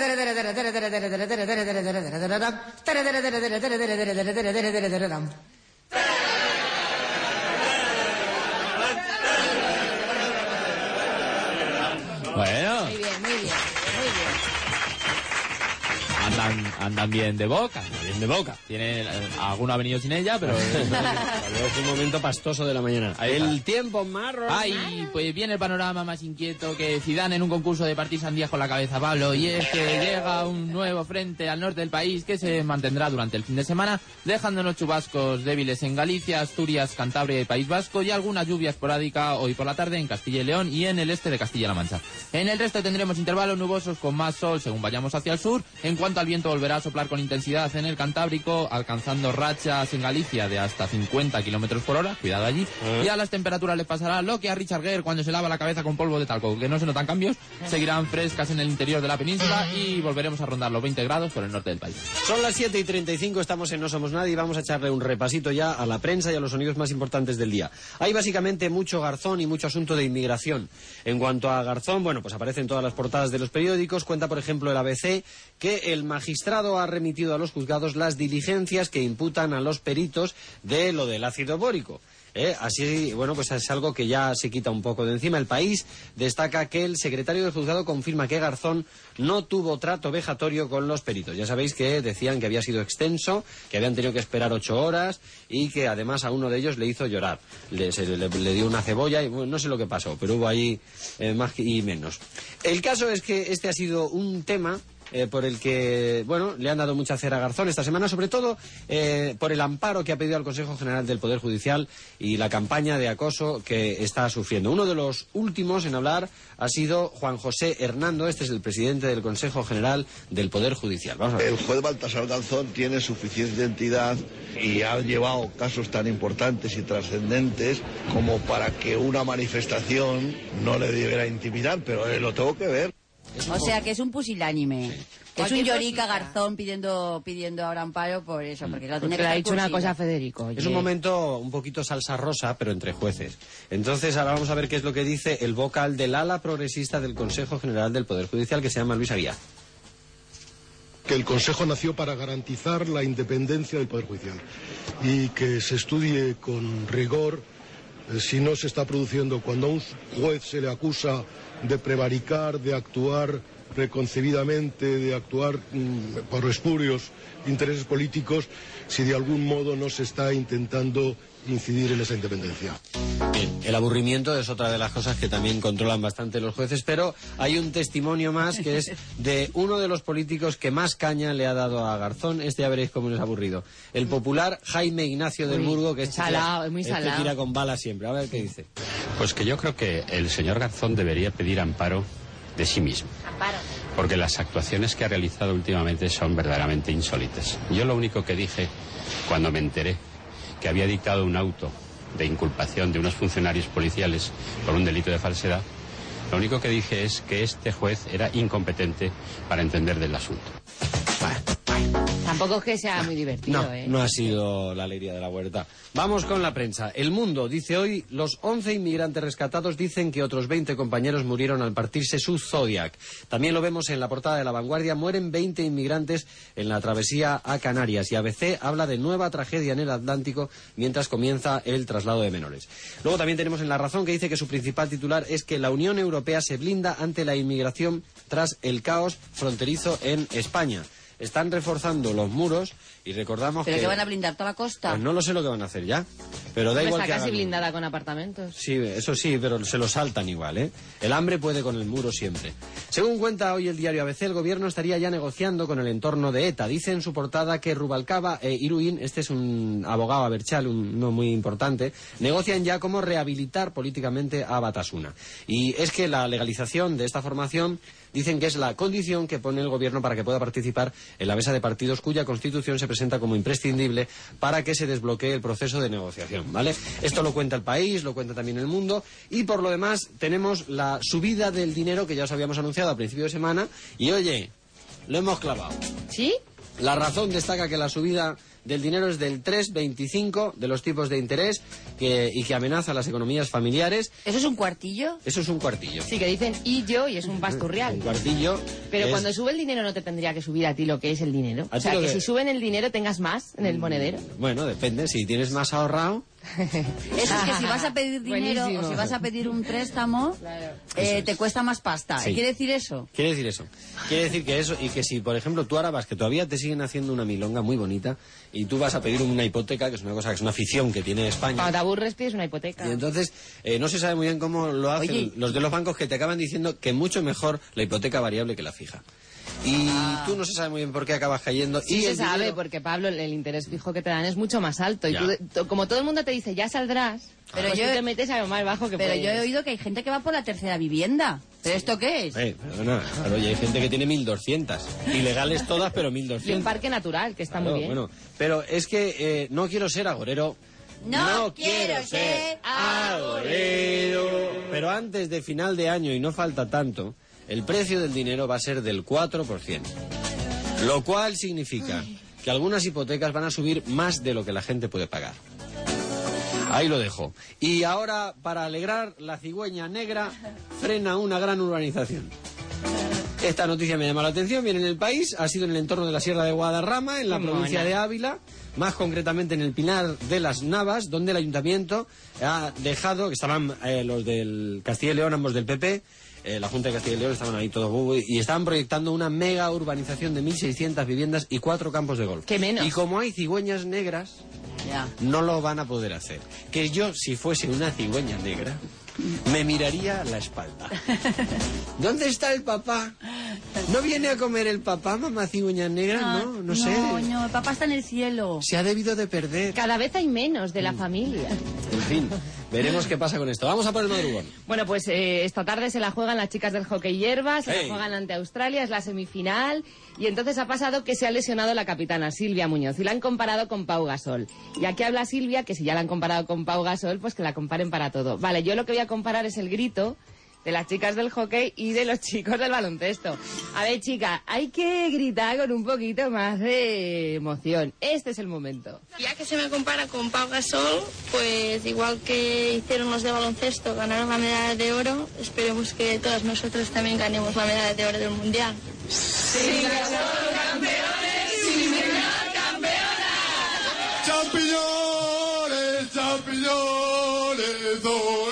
Speaker 15: Bueno,
Speaker 17: Muy bien, muy bien, muy bien.
Speaker 15: andan bien de boca.
Speaker 2: Bien de boca.
Speaker 15: Tiene, alguno ha venido sin ella, pero...
Speaker 2: Es un momento pastoso de la mañana.
Speaker 15: Ahí
Speaker 2: El
Speaker 15: está.
Speaker 2: tiempo marro.
Speaker 15: Ay, pues viene el panorama más inquieto que Zidane en un concurso de partir sandías con la cabeza, Pablo, y es que llega un nuevo frente al norte del país que se mantendrá durante el fin de semana, dejándonos chubascos débiles en Galicia, Asturias, Cantabria y País Vasco y alguna lluvia esporádica hoy por la tarde en Castilla y León y en el este de Castilla-La Mancha. En el resto tendremos intervalos nubosos con más sol según vayamos hacia el sur. En cuanto al viento, volverá a soplar con intensidad en el Cantábrico, alcanzando rachas en Galicia de hasta 50 kilómetros por hora, cuidado allí, y a las temperaturas le pasará lo que a Richard Gere cuando se lava la cabeza con polvo de talco, que no se notan cambios, seguirán frescas en el interior de la península y volveremos a rondar los 20 grados por el norte del país.
Speaker 2: Son las 7:35, estamos en No Somos Nadie y vamos a echarle un repasito ya a la prensa y a los sonidos más importantes del día. Hay básicamente mucho garzón y mucho asunto de inmigración. En cuanto a garzón, bueno, pues aparecen todas las portadas de los periódicos. Cuenta, por ejemplo, el ABC que el magistrado ha remitido a los juzgados las diligencias que imputan a los peritos de lo del ácido bórico. Así, bueno, pues es algo que ya se quita un poco de encima. El País destaca que el secretario del juzgado confirma que Garzón no tuvo trato vejatorio con los peritos. Ya sabéis que decían que había sido extenso, que habían tenido que esperar 8 horas y que además a uno de ellos le hizo llorar. Le dio una cebolla y bueno, no sé lo que pasó, pero hubo ahí más y menos. El caso es que este ha sido un tema por el que, bueno, le han dado mucha cera a Garzón esta semana, sobre todo por el amparo que ha pedido al Consejo General del Poder Judicial y la campaña de acoso que está sufriendo. Uno de los últimos en hablar ha sido Juan José Hernando, este es el presidente del Consejo General del Poder Judicial. Vamos a ver.
Speaker 18: El juez Baltasar Garzón tiene suficiente entidad y ha llevado casos tan importantes y trascendentes como para que una manifestación no le debiera intimidar, pero lo tengo que ver.
Speaker 17: O sea, que es un pusilánime. Que es un llorica Garzón pidiendo ahora amparo por eso, porque lo tiene que
Speaker 4: le ha dicho una cosa a Federico.
Speaker 2: Es un momento un poquito salsa rosa, pero entre jueces. Entonces, ahora vamos a ver qué es lo que dice el vocal del ala progresista del Consejo General del Poder Judicial, que se llama Luis Aguiar.
Speaker 19: Que el Consejo nació para garantizar la independencia del Poder Judicial y que se estudie con rigor si no se está produciendo, cuando a un juez se le acusa de prevaricar, de actuar preconcebidamente, de actuar por espurios intereses políticos, si de algún modo no se está intentando incidir en esa independencia.
Speaker 2: Bien, el aburrimiento es otra de las cosas que también controlan bastante los jueces, pero hay un testimonio más que es de uno de los políticos que más caña le ha dado a Garzón. Ya veréis cómo no es aburrido. El popular Jaime Ignacio del Burgo, que es
Speaker 4: salado, es muy salado.
Speaker 2: Este tira con bala siempre. A ver qué dice.
Speaker 20: Pues que yo creo que el señor Garzón debería pedir amparo de sí mismo.
Speaker 4: Amparo.
Speaker 20: Porque las actuaciones que ha realizado últimamente son verdaderamente insólitas. Yo lo único que dije cuando me enteré que había dictado un auto de inculpación de unos funcionarios policiales por un delito de falsedad, lo único que dije es que este juez era incompetente para entender del asunto.
Speaker 4: Tampoco es que sea muy divertido,
Speaker 2: No ha sido la alegría de la huerta. Vamos con la prensa. El Mundo dice hoy, los 11 inmigrantes rescatados dicen que otros 20 compañeros murieron al partirse su Zodiac. También lo vemos en la portada de La Vanguardia, mueren 20 inmigrantes en la travesía a Canarias. Y ABC habla de nueva tragedia en el Atlántico mientras comienza el traslado de menores. Luego también tenemos en La Razón que dice que su principal titular es que la Unión Europea se blinda ante la inmigración tras el caos fronterizo en España. Están reforzando los muros y recordamos
Speaker 17: ¿Pero
Speaker 2: que...
Speaker 17: que van a blindar toda la costa?
Speaker 2: Pues no lo sé lo que van a hacer ya, pero da igual
Speaker 4: está
Speaker 2: que
Speaker 4: casi
Speaker 2: hagan.
Speaker 4: blindada con apartamentos.
Speaker 2: Sí, eso sí, pero se lo saltan igual, ¿eh? El hambre puede con el muro siempre. Según cuenta hoy el diario ABC, el gobierno estaría ya negociando con el entorno de ETA. Dice en su portada que Rubalcaba e Iruín, este es un abogado abertzale, uno muy importante, negocian ya cómo rehabilitar políticamente a Batasuna. Y es que la legalización de esta formación dicen que es la condición que pone el gobierno para que pueda participar en la mesa de partidos cuya constitución se presenta como imprescindible para que se desbloquee el proceso de negociación, ¿vale? Esto lo cuenta El País, lo cuenta también El Mundo, y por lo demás tenemos la subida del dinero que ya os habíamos anunciado a principio de semana, y oye, lo hemos clavado.
Speaker 4: ¿Sí?
Speaker 2: La Razón destaca que la subida del dinero es del 3,25 de los tipos de interés y que amenaza a las economías familiares.
Speaker 17: ¿Eso es un cuartillo?
Speaker 2: Eso es un cuartillo.
Speaker 4: Sí, que dicen y es un pasturrial.
Speaker 2: Un cuartillo.
Speaker 4: Pero cuando sube el dinero no te tendría que subir a ti lo que es el dinero. O sea, que si suben el dinero tengas más en el monedero.
Speaker 2: Bueno, depende. Si tienes más ahorrado...
Speaker 17: Eso es que si vas a pedir dinero o si vas a pedir un préstamo, te cuesta más pasta.
Speaker 2: Sí.
Speaker 17: ¿Quiere decir eso?
Speaker 2: Quiere decir eso. Quiere decir que eso, y que si, por ejemplo, tú ahora vas, que todavía te siguen haciendo una milonga muy bonita, y tú vas a pedir una hipoteca, que es una cosa, que es una afición que tiene España.
Speaker 4: Cuando te aburres pides una hipoteca.
Speaker 2: Y entonces, no se sabe muy bien cómo lo hacen.
Speaker 17: Oye,
Speaker 2: los de los bancos que te acaban diciendo que mucho mejor la hipoteca variable que la fija. Y tú no se sabe muy bien por qué acabas cayendo.
Speaker 4: Sí,
Speaker 2: y
Speaker 4: se
Speaker 2: el
Speaker 4: sabe,
Speaker 2: dinero...
Speaker 4: porque Pablo, el interés fijo que te dan es mucho más alto. Y tú, como todo el mundo te dice, ya saldrás, pero pues tú te metes a lo más bajo que puedes.
Speaker 17: Pero yo he oído que hay gente que va por la tercera vivienda. ¿Pero esto qué es?
Speaker 2: Perdona, claro, y hay gente que tiene 1.200. Ilegales todas, pero 1.200.
Speaker 4: Y un parque natural, que está muy bien.
Speaker 2: Bueno, pero es que no quiero ser agorero.
Speaker 17: No quiero ser agorero.
Speaker 2: Pero antes de final de año, y no falta tanto, el precio del dinero va a ser del 4%. Lo cual significa que algunas hipotecas van a subir más de lo que la gente puede pagar. Ahí lo dejo. Y ahora, para alegrar, la cigüeña negra frena una gran urbanización. Esta noticia me llama la atención, viene en El País, ha sido en el entorno de la Sierra de Guadarrama, en la provincia de Ávila, más concretamente en el Pinar de las Navas, donde el ayuntamiento ha dejado, que estaban los del Castilla y León, ambos del PP, la Junta de Castilla y León, estaban ahí todos y estaban proyectando una mega urbanización de 1.600 viviendas y 4 campos de golf.
Speaker 4: ¿Qué menos?
Speaker 2: Y como hay cigüeñas negras, no lo van a poder hacer. Que yo, si fuese una cigüeña negra, me miraría la espalda. ¿Dónde está el papá?
Speaker 16: ¿No viene a comer el papá, mamá cigüeñas negras? No sé.
Speaker 17: No, el papá está en el cielo.
Speaker 16: Se ha debido de perder.
Speaker 4: Cada vez hay menos de la familia.
Speaker 16: En fin, veremos qué pasa con esto. Vamos a por el madrugón.
Speaker 4: Bueno, pues esta tarde se la juegan las chicas del hockey hierba, se la juegan ante Australia, es la semifinal, y entonces ha pasado que se ha lesionado la capitana Silvia Muñoz y la han comparado con Pau Gasol. Y aquí habla Silvia que si ya la han comparado con Pau Gasol, pues que la comparen para todo. Vale, yo lo que voy a comparar es el grito de las chicas del hockey y de los chicos del baloncesto. A ver, chicas, hay que gritar con un poquito más de emoción. Este es el momento.
Speaker 21: Ya que se me compara con Pau Gasol, pues igual que hicieron los de baloncesto, ganaron la medalla de oro, esperemos que todas nosotros también ganemos la medalla de oro del Mundial.
Speaker 8: Sí, Gasol, campeones, sí, campeona. Champiñones, champiñones,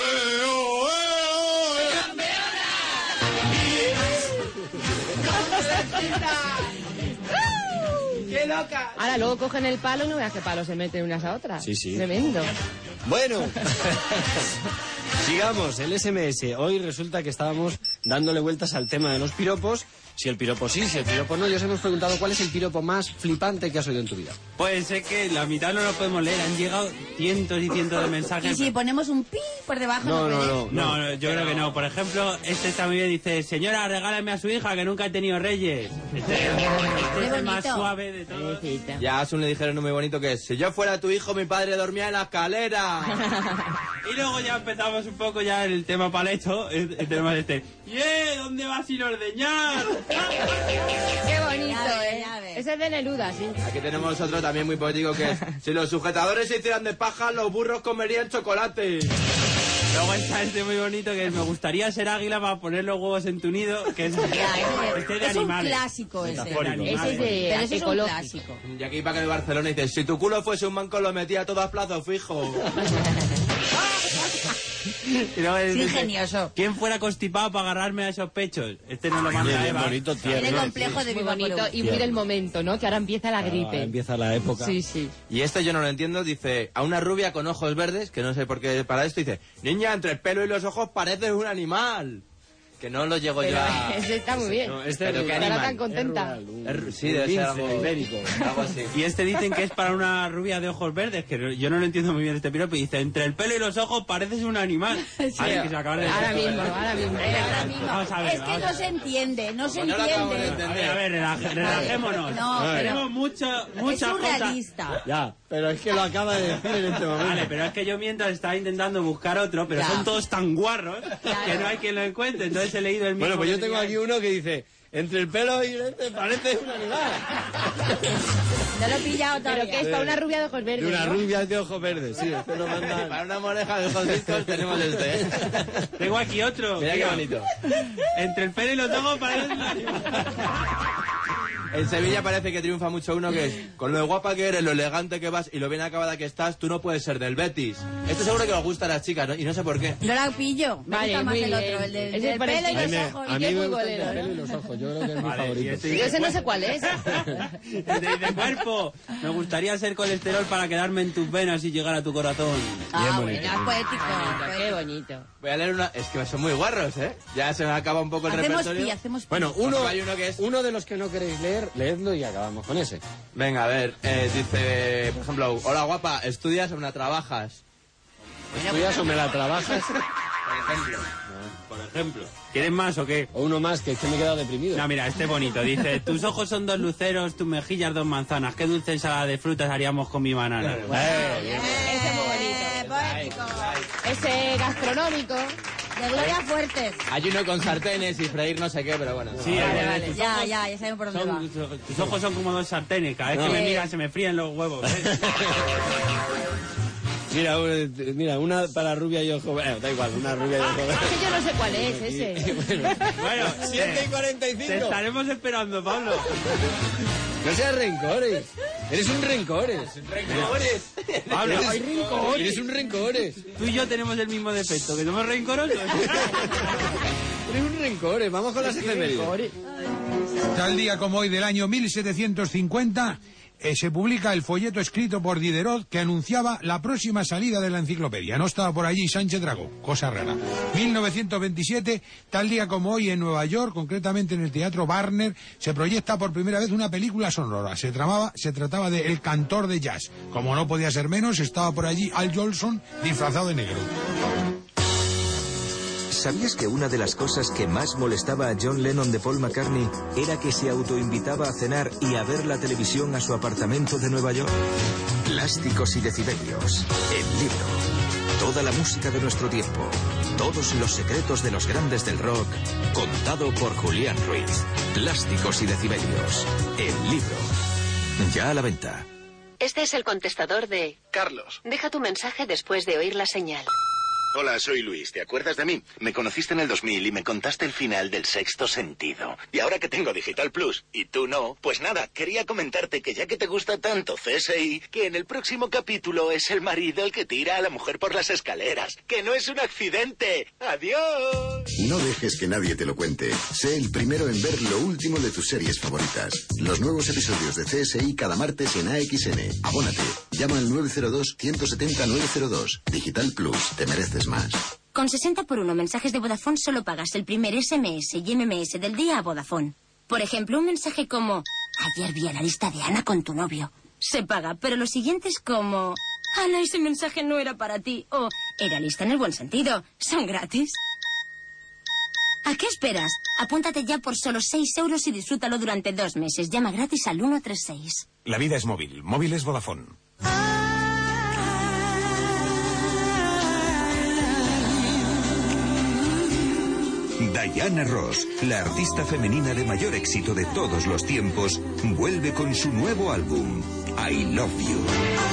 Speaker 4: ¡Qué loca! Ahora luego cogen el palo y no veas qué palo se meten unas a otras.
Speaker 16: Sí, sí.
Speaker 4: Tremendo.
Speaker 16: Bueno, sigamos, el SMS. Hoy resulta que estábamos dándole vueltas al tema de los piropos. Si el piropo sí, si el piropo no. Y os hemos preguntado cuál es el piropo más flipante que has oído en tu vida.
Speaker 14: Pues es que la mitad no lo podemos leer. Han llegado cientos y cientos de mensajes.
Speaker 17: Y si ponemos un pi por debajo,
Speaker 14: No, yo creo que no. Por ejemplo, este está muy bien. Dice, señora, regálame a su hija que nunca ha tenido reyes. Este es el más suave de todos.
Speaker 15: Ya a Asun le dijeron uno muy bonito que es, si yo fuera tu hijo, mi padre dormía en la escalera.
Speaker 14: Y luego ya empezamos un poco ya el tema paleto. Tenemos este, ¿dónde vas sin ordeñar?
Speaker 4: Qué bonito, Ese es de Neruda, sí.
Speaker 15: Aquí tenemos otro también muy poético que es, si los sujetadores se hicieran de paja, los burros comerían chocolate.
Speaker 14: Luego está este muy bonito que es, me gustaría ser águila para poner los huevos en tu nido, que es este de animales.
Speaker 17: Es un clásico ese.
Speaker 14: Ese
Speaker 17: es de ecológico.
Speaker 15: Y aquí para que de Barcelona dice, si tu culo fuese un manco lo metía todo a plazo fijo.
Speaker 17: Es ingenioso.
Speaker 14: ¿Quién fuera constipado para agarrarme a esos pechos? Este no lo manda Eva.
Speaker 16: Bonito, tierno.
Speaker 17: Tiene complejo de
Speaker 4: muy bonito. Y mira el momento, ¿no? Que ahora empieza la gripe.
Speaker 16: Empieza la época.
Speaker 4: Sí, sí.
Speaker 15: Y esto yo no lo entiendo. Dice, a una rubia con ojos verdes, que no sé por qué para esto, dice, niña, entre el pelo y los ojos pareces un animal. Que no lo llego yo a...
Speaker 4: Ese está muy bien.
Speaker 15: No, pero ¿qué
Speaker 4: estará
Speaker 15: animal?
Speaker 4: tan contenta.
Speaker 15: Sí, debe ser algo
Speaker 16: ibérico.
Speaker 15: Algo así.
Speaker 14: Y este dicen que es para una rubia de ojos verdes, que yo no lo entiendo muy bien este piropo. Y dice, entre el pelo y los ojos pareces un animal.
Speaker 17: Sí.
Speaker 14: Ahora mismo. Vamos a ver.
Speaker 17: Es que no se entiende, no se
Speaker 15: Como no lo acabo de
Speaker 17: entiende.
Speaker 14: A ver, relajémonos.
Speaker 17: No,
Speaker 14: tenemos muchas
Speaker 17: es
Speaker 14: cosas.
Speaker 17: surrealista.
Speaker 16: Ya, pero es que lo acaba de decir en este momento.
Speaker 14: Vale, pero es que yo mientras estaba intentando buscar otro, pero
Speaker 17: Ya.
Speaker 14: son todos tan guarros que no hay quien lo encuentre. Entonces he leído el mismo.
Speaker 16: Bueno, pues yo tengo aquí uno que dice, entre el pelo y este parece un animal.
Speaker 17: No lo he pillado todavía.
Speaker 4: Pero que es para una rubia de ojos verdes,
Speaker 16: De una
Speaker 4: ¿no?
Speaker 16: rubia de ojos verdes, sí. Este lo mandan.
Speaker 15: Para una moreja de ojos viscos tenemos este.
Speaker 14: Tengo aquí otro.
Speaker 15: Mira qué bonito.
Speaker 14: Entre el pelo y los ojos parece un animal.
Speaker 15: En Sevilla parece que triunfa mucho uno que es, con lo guapa que eres, lo elegante que vas y lo bien acabada que estás, tú no puedes ser del Betis. Esto seguro que os gusta a las chicas, ¿no? Y no sé por qué.
Speaker 17: No la pillo. Me
Speaker 4: Vale,
Speaker 17: gusta más
Speaker 4: muy
Speaker 17: el
Speaker 4: bien.
Speaker 17: otro, el del
Speaker 4: Ese
Speaker 17: del
Speaker 4: por el
Speaker 17: pelo y
Speaker 4: cine.
Speaker 17: los ojos.
Speaker 16: A mí
Speaker 4: qué
Speaker 16: me gusta el
Speaker 4: futbolero,
Speaker 16: del pelo
Speaker 4: ¿no?
Speaker 16: y los ojos. Yo creo que es mi
Speaker 14: Vale, y
Speaker 16: favorito.
Speaker 14: este
Speaker 4: Yo ese no sé cuál es.
Speaker 14: De cuerpo. Me gustaría ser colesterol para quedarme en tus venas y llegar a tu corazón.
Speaker 17: Ah, bueno, es poético.
Speaker 4: Qué bonito.
Speaker 15: Voy a leer una... Es que son muy guarros, ¿eh? Ya se me acaba un poco el
Speaker 17: Hacemos
Speaker 15: repertorio.
Speaker 17: pi, hacemos pi.
Speaker 16: Bueno,
Speaker 15: Hay uno que es...
Speaker 16: uno de los que no queréis leer, leedlo y acabamos con ese.
Speaker 15: Venga, a ver, dice, por ejemplo, hola guapa, ¿estudias o me la trabajas?
Speaker 16: ¿Estudias o me la trabajas?
Speaker 14: Por ejemplo. ¿Quieres más o qué?
Speaker 16: O uno más, que es que me he quedado deprimido.
Speaker 14: No, mira, este bonito. Dice, tus ojos son dos luceros, tus mejillas dos manzanas. Qué dulce ensalada de frutas haríamos con mi banana.
Speaker 4: Ese es muy bonito.
Speaker 17: Poético.
Speaker 4: Ese gastronómico.
Speaker 17: De Gloria Fuertes.
Speaker 15: Hay uno con sartenes y freír no sé qué, pero bueno.
Speaker 14: Sí,
Speaker 17: Vale,
Speaker 14: tus
Speaker 17: ya,
Speaker 14: ojos
Speaker 17: ya sabemos por dónde va.
Speaker 14: tus ojos son como dos sartenes. Cada vez que me miran se me fríen los huevos.
Speaker 16: Mira, una para rubia y ojo... Bueno, da igual, una rubia y ojo...
Speaker 4: Es que yo no sé cuál es ese.
Speaker 14: Bueno,
Speaker 16: 7:45.
Speaker 14: te estaremos esperando, Pablo.
Speaker 16: No seas rencores. Eres un rencores.
Speaker 15: ¡Rencores!
Speaker 14: Pablo,
Speaker 16: Eres un rencores.
Speaker 14: tú y yo tenemos el mismo defecto, que somos rencorosos.
Speaker 16: Eres un rencores. Vamos con las efemérides.
Speaker 3: Tal día como hoy del año 1750, se publica el folleto escrito por Diderot que anunciaba la próxima salida de la enciclopedia. No estaba por allí Sánchez Dragó, cosa rara. 1927, tal día como hoy en Nueva York, concretamente en el Teatro Barner, se proyecta por primera vez una película sonora. Se trataba de El cantor de jazz. Como no podía ser menos, estaba por allí Al Jolson disfrazado de negro.
Speaker 5: ¿Sabías que una de las cosas que más molestaba a John Lennon de Paul McCartney era que se autoinvitaba a cenar y a ver la televisión a su apartamento de Nueva York? Plásticos y decibelios, el libro. Toda la música de nuestro tiempo. Todos los secretos de los grandes del rock, contado por Julián Ruiz. Plásticos y decibelios, el libro. Ya a la venta.
Speaker 22: Este es el contestador de...
Speaker 23: Carlos.
Speaker 22: Deja tu mensaje después de oír la señal.
Speaker 23: Hola, soy Luis. ¿Te acuerdas de mí? Me conociste en el 2000 y me contaste el final del Sexto Sentido. Y ahora que tengo Digital Plus y tú no, pues nada, quería comentarte que ya que te gusta tanto CSI, que en el próximo capítulo es el marido el que tira a la mujer por las escaleras. ¡Que no es un accidente! ¡Adiós!
Speaker 24: No dejes que nadie te lo cuente. Sé el primero en ver lo último de tus series favoritas. Los nuevos episodios de CSI cada martes en AXN. Abónate. Llama al 902-170-902. Digital Plus. Te mereces más.
Speaker 25: Con 60 por 1 mensajes de Vodafone solo pagas el primer SMS y MMS del día a Vodafone. Por ejemplo, un mensaje como: ayer vi a la lista de Ana con tu novio. Se paga, pero los siguientes como: Ana, ese mensaje no era para ti. O era lista en el buen sentido. Son gratis. ¿A qué esperas? Apúntate ya por solo 6 euros y disfrútalo durante 2 meses. Llama gratis al 136.
Speaker 26: La vida es móvil. Móvil es Vodafone.
Speaker 10: Diana Ross, la artista femenina de mayor éxito de todos los tiempos, vuelve con su nuevo álbum, I Love You.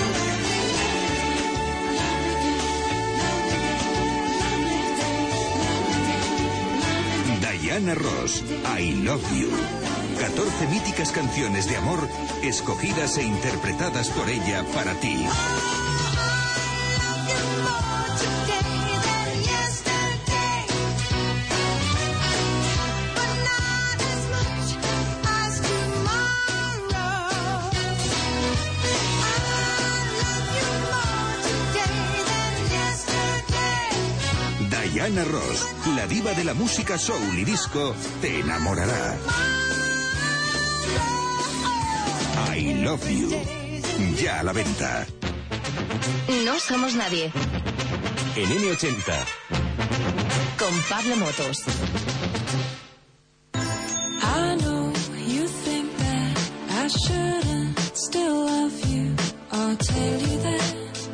Speaker 10: Diana Ross, I Love You. 14 míticas canciones de amor escogidas e interpretadas por ella para ti. Diana Ross, la diva de la música soul y disco, te enamorará. I Love You. Ya a la venta.
Speaker 22: No somos nadie.
Speaker 10: En M80.
Speaker 22: Con Pablo Motos.
Speaker 27: I know you think that I shouldn't still love you. I'll tell you that.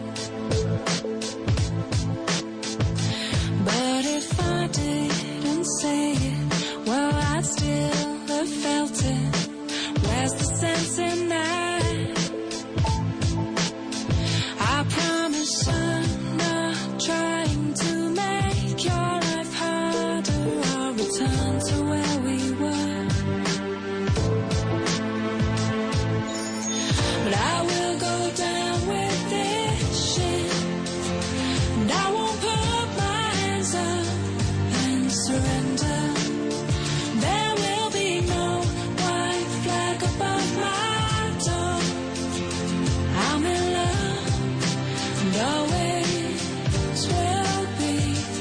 Speaker 27: But if I didn't say it, well, I still have felt it. Where's the sense in that? I promise I'm not trying to make your life harder. I'll return to where we were. But I will go down with this shit. And I won't put my hands up and surrender. There will be no white flag above my door. I'm in love and always will be.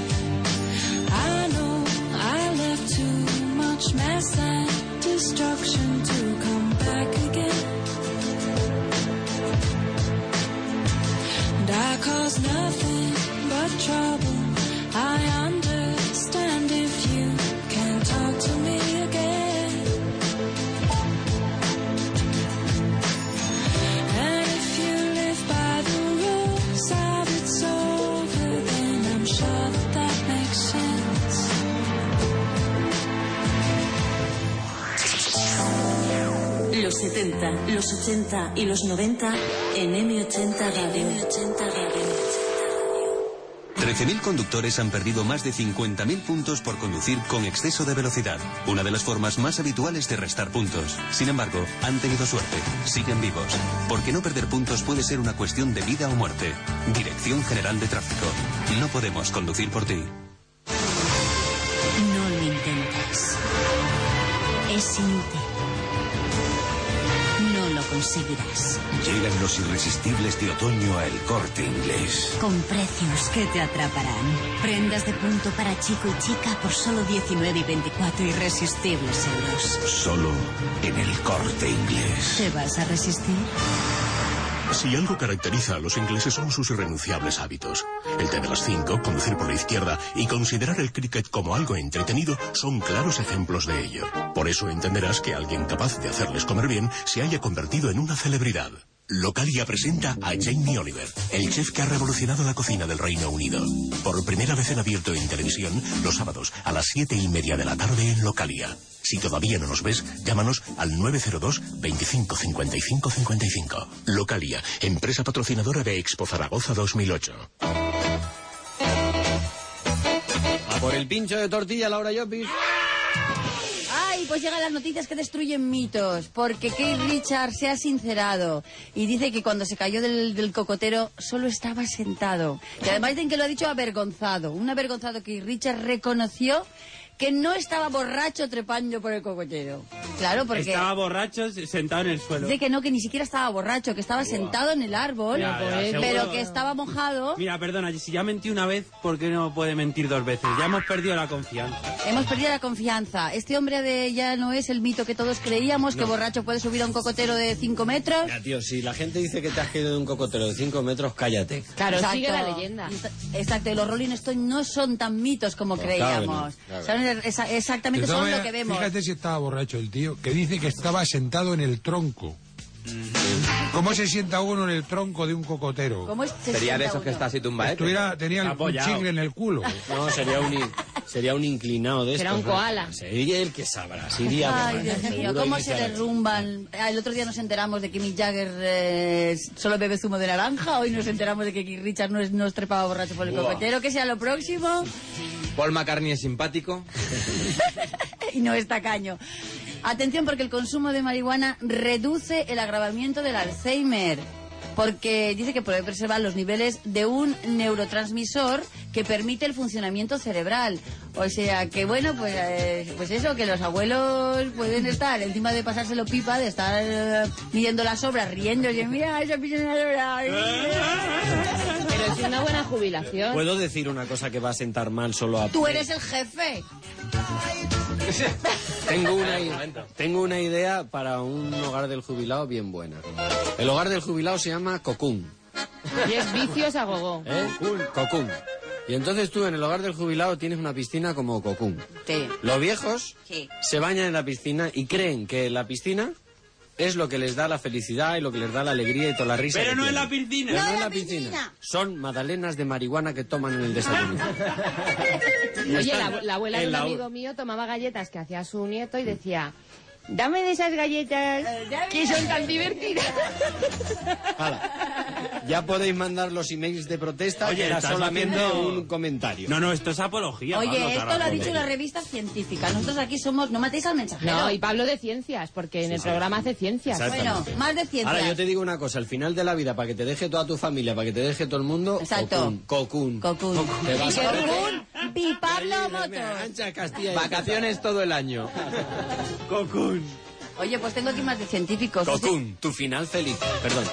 Speaker 27: I know I left too much mess and destruction to come back again. And I caused nothing but trouble. I understand if you can't talk to me again. And if you live by the rules of it's over, then I'm sure that makes sense.
Speaker 12: Los 70, los 80 y los 90 en M80 Radio.
Speaker 28: 13.000 conductores han perdido más de 50.000 puntos por conducir con exceso de velocidad, una de las formas más habituales de restar puntos. Sin embargo, han tenido suerte, siguen vivos, porque no perder puntos puede ser una cuestión de vida o muerte. Dirección General de Tráfico. No podemos conducir por ti.
Speaker 12: No lo intentes. Es inútil. No lo consigues. conseguirás.
Speaker 10: Llegan los irresistibles de otoño a El Corte Inglés.
Speaker 12: Con precios que te atraparán. Prendas de punto para chico y chica por solo 19 y 24 irresistibles euros.
Speaker 10: Solo en El Corte Inglés.
Speaker 12: ¿Te vas a resistir?
Speaker 1: Si algo caracteriza a los ingleses son sus irrenunciables hábitos. El té de las 5, conducir por la izquierda y considerar el cricket como algo entretenido son claros ejemplos de ello. Por eso entenderás que alguien capaz de hacerles comer bien se haya convertido en una celebridad. Localia presenta a Jamie Oliver, el chef que ha revolucionado la cocina del Reino Unido. Por primera vez en abierto en televisión, los sábados a las 7:30 de la tarde en Localia. Si todavía no nos ves, llámanos al 902 25 55 55. Localia, empresa patrocinadora de Expo Zaragoza 2008.
Speaker 16: A por el pincho de tortilla, Laura Llopis.
Speaker 17: Ay, pues llegan las noticias que destruyen mitos, porque Keith Richards se ha sincerado y dice que cuando se cayó del cocotero solo estaba sentado. Y además dicen que lo ha dicho avergonzado. Un avergonzado Keith Richards reconoció que no estaba borracho trepando por el cocotero. Claro, porque...
Speaker 14: Estaba borracho sentado en el suelo.
Speaker 17: Dice que no, que ni siquiera estaba borracho, que estaba sentado en el árbol, pero que estaba mojado.
Speaker 14: Mira, perdona, si ya mentí una vez, ¿por qué no puede mentir dos veces? Ya hemos perdido la confianza.
Speaker 17: Hemos perdido la confianza. Este hombre ya no es el mito que todos creíamos, que borracho puede subir a un cocotero de 5 metros.
Speaker 16: Ya, tío, si la gente dice que te has caído de un cocotero de 5 metros, cállate.
Speaker 4: Claro,
Speaker 17: Exacto.
Speaker 4: sigue la leyenda.
Speaker 17: Exacto, y los Rolling Stones no son tan mitos como creíamos.
Speaker 16: Claro.
Speaker 17: Son exactamente son lo que vemos.
Speaker 3: Fíjate si estaba borracho el tío, que dice que estaba sentado en el tronco. ¿Cómo se sienta uno en el tronco de un cocotero?
Speaker 17: ¿Cómo
Speaker 15: Sería de esos que está así tumbaete.
Speaker 3: Tenía un chicle en el culo.
Speaker 16: No, sería un inclinado de estos.
Speaker 4: Será un koala.
Speaker 16: Sería el que sabrá. Sería
Speaker 17: Ay, Dios mío, cómo se derrumban. El otro día nos enteramos de que Mick Jagger solo bebe zumo de naranja. Hoy nos enteramos de que Keith Richards no es trepado borracho por el cocotero. ¿Qué sea lo próximo?
Speaker 15: Paul McCartney es simpático.
Speaker 17: Y no es tacaño. Atención, porque el consumo de marihuana reduce el agravamiento del Alzheimer. Porque dice que puede preservar los niveles de un neurotransmisor que permite el funcionamiento cerebral. O sea que, bueno, pues eso, que los abuelos pueden estar encima de pasárselo pipa, de estar midiendo las obras, riendo y mira, esa piscina de obra.
Speaker 4: Pero es una buena jubilación.
Speaker 16: ¿Puedo decir una cosa que va a sentar mal solo a...
Speaker 17: Tú eres el jefe.
Speaker 16: Tengo una idea para un hogar del jubilado bien buena. El hogar del jubilado se llama Cocoon.
Speaker 4: Y es vicios a gogo.
Speaker 16: Cocoon. Y entonces tú en el hogar del jubilado tienes una piscina como Cocoon.
Speaker 17: Sí.
Speaker 16: Los viejos
Speaker 17: Sí.
Speaker 16: se bañan en la piscina y creen que la piscina es lo que les da la felicidad y lo que les da la alegría y toda la risa.
Speaker 14: Pero
Speaker 16: que
Speaker 14: no
Speaker 16: tienen.
Speaker 14: en la piscina.
Speaker 16: Pero
Speaker 17: No
Speaker 16: no
Speaker 17: en
Speaker 16: en
Speaker 17: la
Speaker 16: la piscina.
Speaker 17: piscina.
Speaker 16: Son magdalenas de marihuana que toman en el desayuno.
Speaker 4: Oye, la abuela de un amigo mío tomaba galletas que hacía su nieto y decía: dame de esas galletas que son tan divertidas.
Speaker 16: Hala. Ya podéis mandar los emails de protesta.
Speaker 14: Oye,
Speaker 16: que era
Speaker 14: estás
Speaker 16: solamente
Speaker 14: haciendo
Speaker 16: un comentario.
Speaker 14: No, esto es apología.
Speaker 17: Oye,
Speaker 14: Pablo,
Speaker 17: esto
Speaker 14: carajo.
Speaker 17: lo ha dicho una revista científica. Nosotros aquí somos... No matéis al mensajero.
Speaker 4: No, y Pablo de ciencias, porque en el programa hace ciencias.
Speaker 17: Bueno, más de ciencias.
Speaker 16: Ahora yo te digo una cosa, al final de la vida, para que te deje toda tu familia, para que te deje todo el mundo,
Speaker 17: Exacto.
Speaker 16: Cocoon. Te vas a
Speaker 17: Cocoon, Pi Pablo Motos.
Speaker 16: Ancha Castilla y
Speaker 15: Vacaciones todo el año.
Speaker 16: Cocoon.
Speaker 17: Oye, pues tengo aquí más de científicos.
Speaker 16: Cocoon, tu final feliz. Perdón.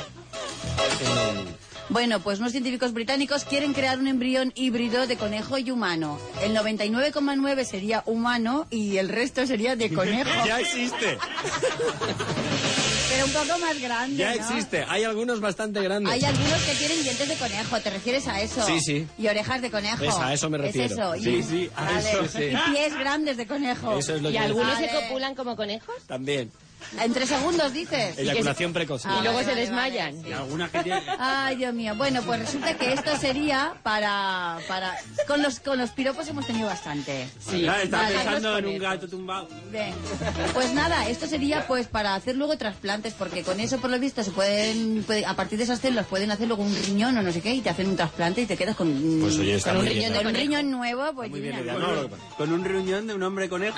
Speaker 17: Bueno, pues unos científicos británicos quieren crear un embrión híbrido de conejo y humano. El 99,9 sería humano y el resto sería de conejo.
Speaker 16: Ya existe.
Speaker 17: Pero un poco más grande,
Speaker 16: Ya
Speaker 17: ¿no?
Speaker 16: existe. Hay algunos bastante grandes.
Speaker 17: Hay algunos que tienen dientes de conejo, ¿te refieres a eso?
Speaker 16: Sí, sí.
Speaker 17: Y orejas de conejo.
Speaker 16: Pues a eso me refiero.
Speaker 17: Es eso.
Speaker 16: Sí, sí, a
Speaker 17: Vale.
Speaker 16: eso sí.
Speaker 17: Y pies grandes de conejo.
Speaker 16: Eso es lo
Speaker 4: ¿Y
Speaker 16: que-
Speaker 4: algunos se
Speaker 17: Vale.
Speaker 4: copulan como conejos?
Speaker 16: También.
Speaker 17: En 3 segundos, dices.
Speaker 16: Eyaculación precoz.
Speaker 4: Y luego se desmayan.
Speaker 14: Y algunas que tienen...
Speaker 17: Ay, Dios mío. Bueno, pues resulta que esto sería para... Con los piropos hemos tenido bastante.
Speaker 14: Sí. Estaba
Speaker 17: Vale.
Speaker 14: pensando en un gato tumbado.
Speaker 17: Bien. Pues nada, esto sería pues para hacer luego trasplantes, porque con eso por lo visto se a partir de esas células pueden hacer luego un riñón o no sé qué y te hacen un trasplante y te quedas con,
Speaker 16: Pues oye, está
Speaker 17: con un
Speaker 16: muy bien,
Speaker 17: riñón,
Speaker 16: ¿no?
Speaker 17: con un riñón nuevo, pues
Speaker 16: Muy bien,
Speaker 17: mira.
Speaker 16: idea. No, lo que pasa-
Speaker 14: Con un riñón de un hombre conejo.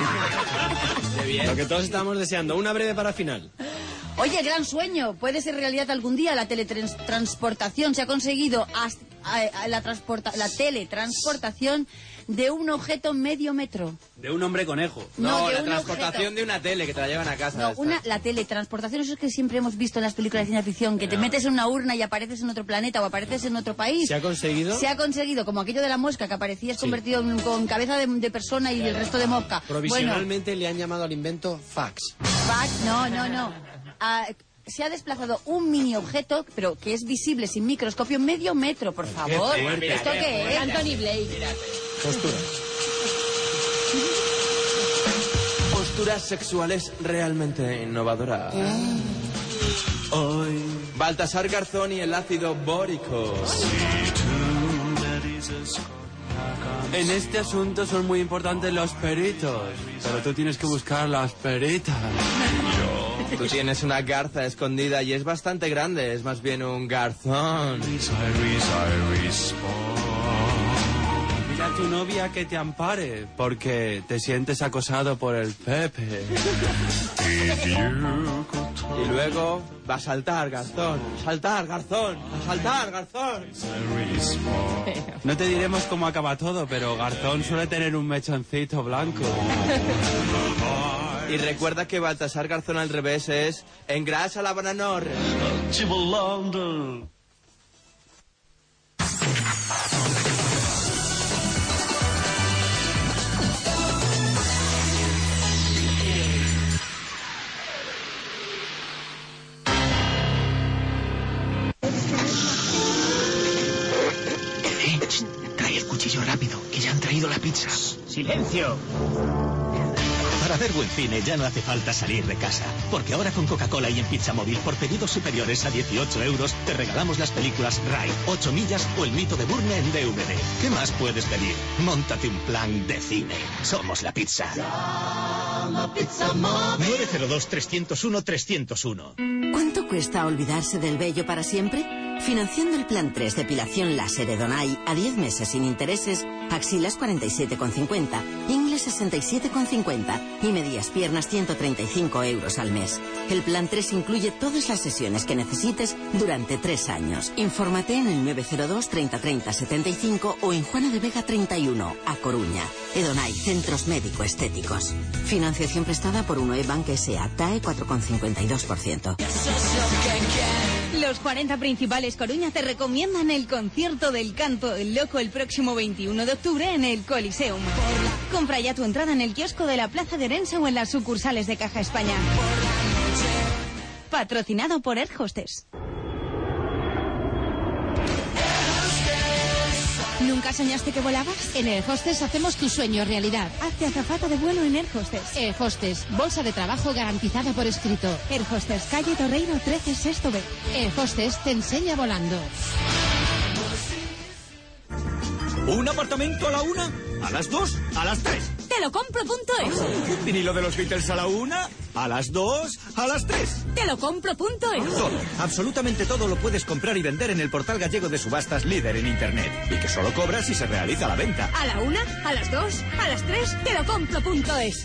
Speaker 16: Lo que todos estamos deseando. Una breve para final.
Speaker 17: Oye, gran sueño, puede ser realidad algún día la teletransportación. Se ha conseguido la teletransportación de un objeto medio metro.
Speaker 14: De un hombre conejo.
Speaker 15: No,
Speaker 17: de
Speaker 15: la
Speaker 17: un
Speaker 15: transportación
Speaker 17: objeto.
Speaker 15: de una tele que te la llevan a casa.
Speaker 17: No,
Speaker 15: esta.
Speaker 17: la teletransportación, eso es que siempre hemos visto en las películas de ciencia ficción, que te metes en una urna y apareces en otro planeta o apareces en otro país.
Speaker 16: ¿Se ha conseguido?
Speaker 17: Se ha conseguido, como aquello de la mosca, que aparecías convertido con cabeza de persona y el resto de mosca.
Speaker 16: Provisionalmente le han llamado al invento fax.
Speaker 17: Fax, no. Se ha desplazado un mini objeto, pero que es visible sin microscopio, medio metro, por favor. ¿Esto qué es?
Speaker 4: Anthony Blake.
Speaker 16: Postura.
Speaker 15: Posturas sexuales realmente innovadoras. Hoy, Baltasar Garzón y el ácido bórico. En este asunto son muy importantes los peritos, pero tú tienes que buscar las peritas. Tú tienes una garza escondida y es bastante grande, es más bien un garzón. Mira a tu novia que te ampare, porque te sientes acosado por el Pepe. Y luego va a saltar, garzón, saltar, garzón, a saltar, garzón. No te diremos cómo acaba todo, pero Garzón suele tener un mechoncito blanco. Y recuerda que Baltasar Garzón al revés es engrasa la bananor.
Speaker 6: Trae el cuchillo rápido, que ya han traído la pizza.
Speaker 7: ¡Silencio! Para ver buen cine ya no hace falta salir de casa, porque ahora con Coca-Cola y en Pizza Móvil, por pedidos superiores a 18 euros, te regalamos las películas Rai, 8 millas o El mito de Burne en DVD. ¿Qué más puedes pedir? Móntate un plan de cine. Somos la pizza. 902-301-301.
Speaker 9: ¿Cuánto cuesta olvidarse del vello para siempre? Financiando el plan 3 depilación láser Edonai a 10 meses sin intereses, axilas 47,50, ingles 67,50 y medias piernas 135 euros al mes. El plan 3 incluye todas las sesiones que necesites durante 3 años. Infórmate en el 902 30 30 75 o en Juana de Vega 31, A Coruña. Edonai, centros médico-estéticos. Financiación prestada por 1E Bank S.A. TAE 4,52%.
Speaker 11: Los 40 principales Coruña te recomiendan el concierto del Canto del Loco el próximo 21 de octubre en el Coliseum. Compra ya tu entrada en el kiosco de la Plaza de Orense o en las sucursales de Caja España. Patrocinado por Air Hostess. ¿Nunca soñaste que volabas?
Speaker 13: En Air Hostess hacemos tu sueño realidad.
Speaker 11: Hazte azafata de vuelo en Air Hostess.
Speaker 13: Air Hostess, bolsa de trabajo garantizada por escrito.
Speaker 11: Air Hostess, calle Torreiro 13, sexto B.
Speaker 13: Air Hostess te enseña volando.
Speaker 7: ¿Un apartamento a la 1? ¿A las 2? ¿A las 3?
Speaker 11: Telocompro.es.
Speaker 7: ¿Un vinilo de los Beatles a la 1? ¿A las 2? ¿A las 3?
Speaker 11: Telocompro.es.
Speaker 7: Todo, absolutamente todo lo puedes comprar y vender en el portal gallego de subastas líder en Internet. Y que solo cobras si se realiza la venta.
Speaker 11: A la 1, a las 2, a las 3, telocompro.es.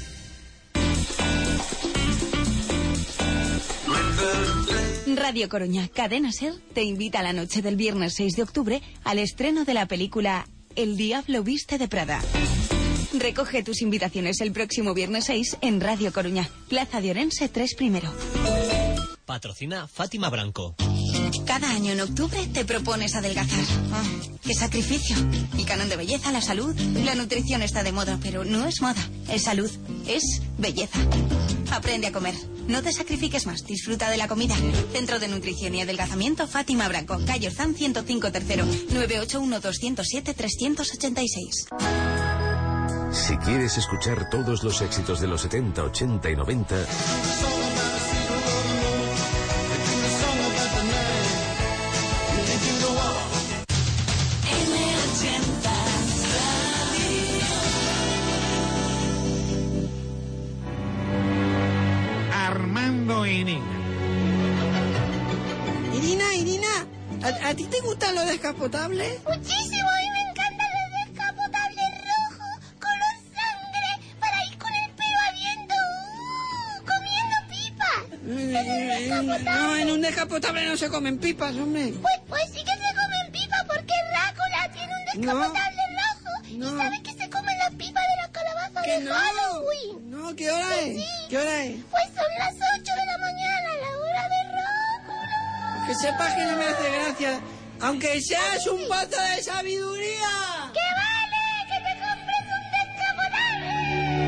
Speaker 11: Radio Coruña, Cadena Ser, te invita a la noche del viernes 6 de octubre al estreno de la película El Diablo Viste de Prada. Recoge tus invitaciones el próximo viernes 6 en Radio Coruña, Plaza de Orense 3 primero.
Speaker 7: Patrocina Fátima Branco.
Speaker 11: Cada año en octubre te propones adelgazar. Oh, ¡qué sacrificio! El canon de belleza, la salud, la nutrición está de moda, pero no es moda, es salud, es belleza. Aprende a comer. No te sacrifiques más, disfruta de la comida. Centro de Nutrición y Adelgazamiento Fátima Branco, calle Orzán 105 tercero, 981-207-386.
Speaker 10: Si quieres escuchar todos los éxitos de los 70, 80 y 90...
Speaker 3: Armando y Nina.
Speaker 18: Irina, ¿a ti te gustan los descapotables?
Speaker 19: Muchísimo, a mí me encantan los descapotables rojos, color sangre, para ir con el pelo abierto, comiendo pipas.
Speaker 18: No, en un descapotable no se comen pipas, hombre.
Speaker 19: Pues sí que se comen pipas porque Drácula tiene un descapotable rojo.
Speaker 18: No.
Speaker 19: ¿Y sabes qué se come
Speaker 18: que no.
Speaker 19: Halloween!
Speaker 18: No, ¿qué hora es?
Speaker 19: Sí.
Speaker 18: ¿Qué hora es?
Speaker 19: Pues son las 8 de la mañana, la hora de Róculo.
Speaker 18: Que sepas que no me hace gracia. Aunque seas un pato de sabiduría.
Speaker 19: ¡Que vale! ¡Que te compres un descapotable!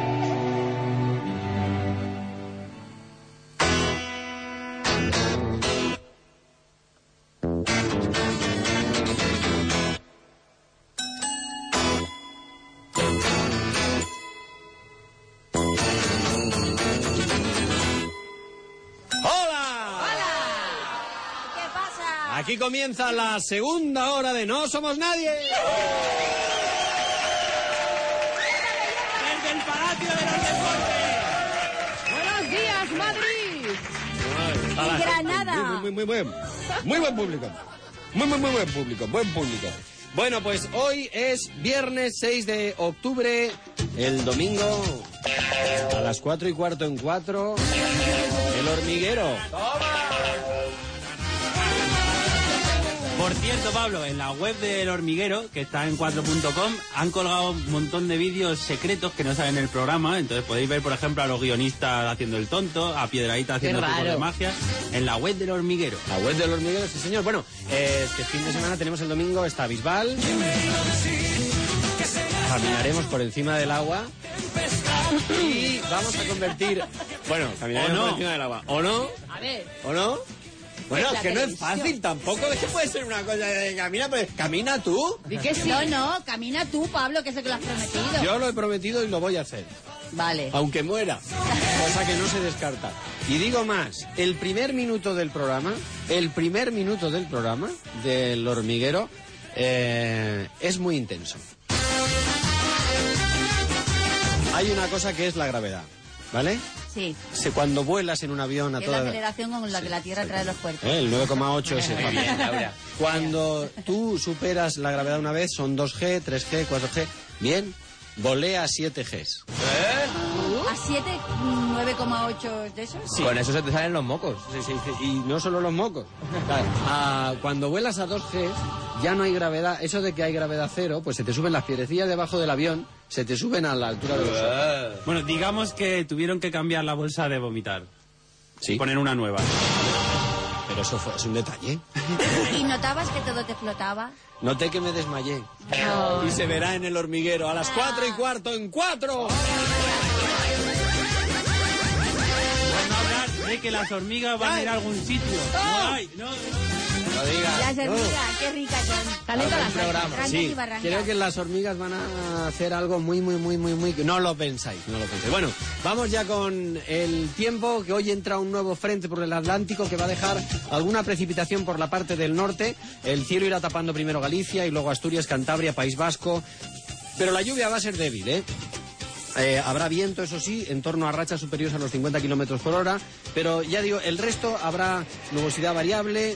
Speaker 16: Aquí comienza la segunda hora de No Somos Nadie.
Speaker 14: Desde el Palacio de los Deportes.
Speaker 13: ¡Buenos días, Madrid!
Speaker 17: Y Granada.
Speaker 16: Muy buen público. Muy buen público, buen público. Bueno, pues hoy es viernes 6 de octubre, el domingo a las 4:15 El Hormiguero.
Speaker 14: Por cierto, Pablo, en la web del Hormiguero, que está en 4.com, han colgado un montón de vídeos secretos que no salen en el programa. Entonces podéis ver, por ejemplo, a los guionistas haciendo el tonto, a Piedradita haciendo trucos de magia, en la web del Hormiguero.
Speaker 16: La web del Hormiguero, sí señor. Bueno, este fin de semana tenemos el domingo esta Bisbal. Caminaremos por encima del agua. Y vamos a convertir... Bueno, caminaremos por encima del agua. ¿O no?
Speaker 17: A ver.
Speaker 16: ¿O no? Bueno,
Speaker 17: Es
Speaker 16: es que
Speaker 17: la
Speaker 16: no es
Speaker 17: televisión.
Speaker 16: fácil tampoco. Es que puede ser una cosa de camina, pues camina tú.
Speaker 17: Di que sí. No, camina tú, Pablo, que sé que lo has prometido.
Speaker 16: Yo lo he prometido y lo voy a hacer.
Speaker 17: Vale.
Speaker 16: Aunque muera. Cosa que no se descarta. Y digo más, el primer minuto del programa del Hormiguero es muy intenso. Hay una cosa que es la gravedad, ¿vale?
Speaker 17: Sí.
Speaker 16: Cuando vuelas en un avión a
Speaker 17: Es la
Speaker 16: toda...
Speaker 17: aceleración con la que la Tierra trae los cuerpos.
Speaker 16: El 9,8 es el
Speaker 17: Muy bien, Laura.
Speaker 16: Cuando tú superas la gravedad una vez, son 2G, 3G, 4G. Bien, volea 7Gs.
Speaker 17: ¿A 7, 9,8 de esos?
Speaker 16: Sí. Con eso se te salen los mocos. Sí. Y no solo los mocos. Claro, cuando vuelas a 2G, ya no hay gravedad. Eso de que hay gravedad cero, pues se te suben las piedrecillas debajo del avión, se te suben a la altura de los ojos.
Speaker 14: Bueno, digamos que tuvieron que cambiar la bolsa de vomitar. Sí. Poner una nueva.
Speaker 16: Pero eso es un detalle.
Speaker 17: ¿Y notabas que todo te flotaba?
Speaker 16: Noté que me desmayé.
Speaker 17: No.
Speaker 16: Y se verá en el Hormiguero a las 4:15 en 4.
Speaker 14: De que las hormigas van a ir a algún sitio. No.
Speaker 16: Lo digas.
Speaker 17: Las hormigas, qué ricas son.
Speaker 16: Talento
Speaker 17: las
Speaker 16: programa.
Speaker 17: Trancas
Speaker 16: Sí,
Speaker 17: y barrancas.
Speaker 16: creo que las hormigas van a hacer algo muy... No lo pensáis. Bueno, vamos ya con el tiempo, que hoy entra un nuevo frente por el Atlántico que va a dejar alguna precipitación por la parte del norte. El cielo irá tapando primero Galicia y luego Asturias, Cantabria, País Vasco. Pero la lluvia va a ser débil, ¿eh? Habrá viento, eso sí, en torno a rachas superiores a los 50 kilómetros por hora, pero ya digo, el resto habrá nubosidad variable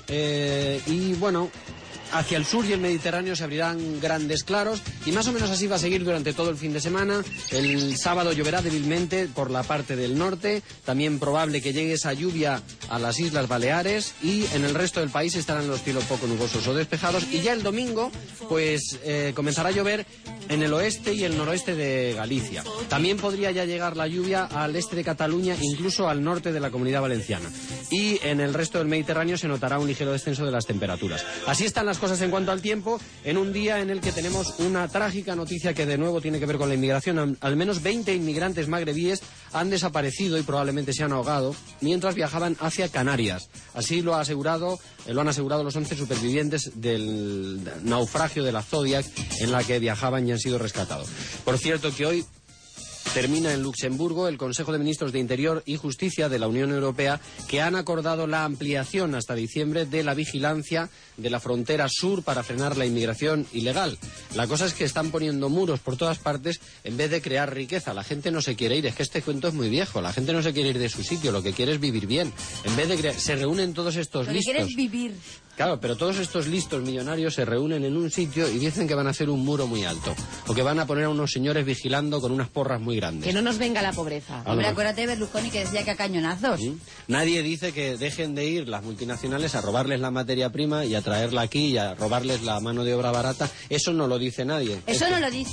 Speaker 16: y bueno, hacia el sur y el Mediterráneo se abrirán grandes claros y más o menos así va a seguir durante todo el fin de semana. El sábado lloverá débilmente por la parte del norte, también probable que llegue esa lluvia a las Islas Baleares y en el resto del país estarán los cielos poco nubosos o despejados y ya el domingo pues comenzará a llover en el oeste y el noroeste de Galicia. También podría ya llegar la lluvia al este de Cataluña, incluso al norte de la Comunidad Valenciana. Y en el resto del Mediterráneo se notará un ligero descenso de las temperaturas. Así están las cosas en cuanto al tiempo, en un día en el que tenemos una trágica noticia que de nuevo tiene que ver con la inmigración. Al menos 20 inmigrantes magrebíes han desaparecido y probablemente se han ahogado mientras viajaban hacia Canarias. Así lo han asegurado los 11 supervivientes del naufragio de la Zodiac en la que viajaban y han sido rescatados. Por cierto que hoy termina en Luxemburgo el Consejo de Ministros de Interior y Justicia de la Unión Europea, que han acordado la ampliación hasta diciembre de la vigilancia de la frontera sur para frenar la inmigración ilegal. La cosa es que están poniendo muros por todas partes en vez de crear riqueza. La gente no se quiere ir, es que este cuento es muy viejo. La gente no se quiere ir de su sitio, lo que quiere es vivir bien. En vez de se reúnen todos estos
Speaker 17: Lo que
Speaker 16: listos.
Speaker 17: quieres vivir.
Speaker 16: Claro, pero todos estos listos millonarios se reúnen en un sitio y dicen que van a hacer un muro muy alto. O que van a poner a unos señores vigilando con unas porras muy grandes.
Speaker 4: Que no nos venga la pobreza.
Speaker 17: Hombre, acuérdate de Berlusconi que decía que a cañonazos.
Speaker 16: Nadie dice que dejen de ir las multinacionales a robarles la materia prima y a traerla aquí y a robarles la mano de obra barata. Eso no lo dice nadie.
Speaker 17: Eso no lo dicen.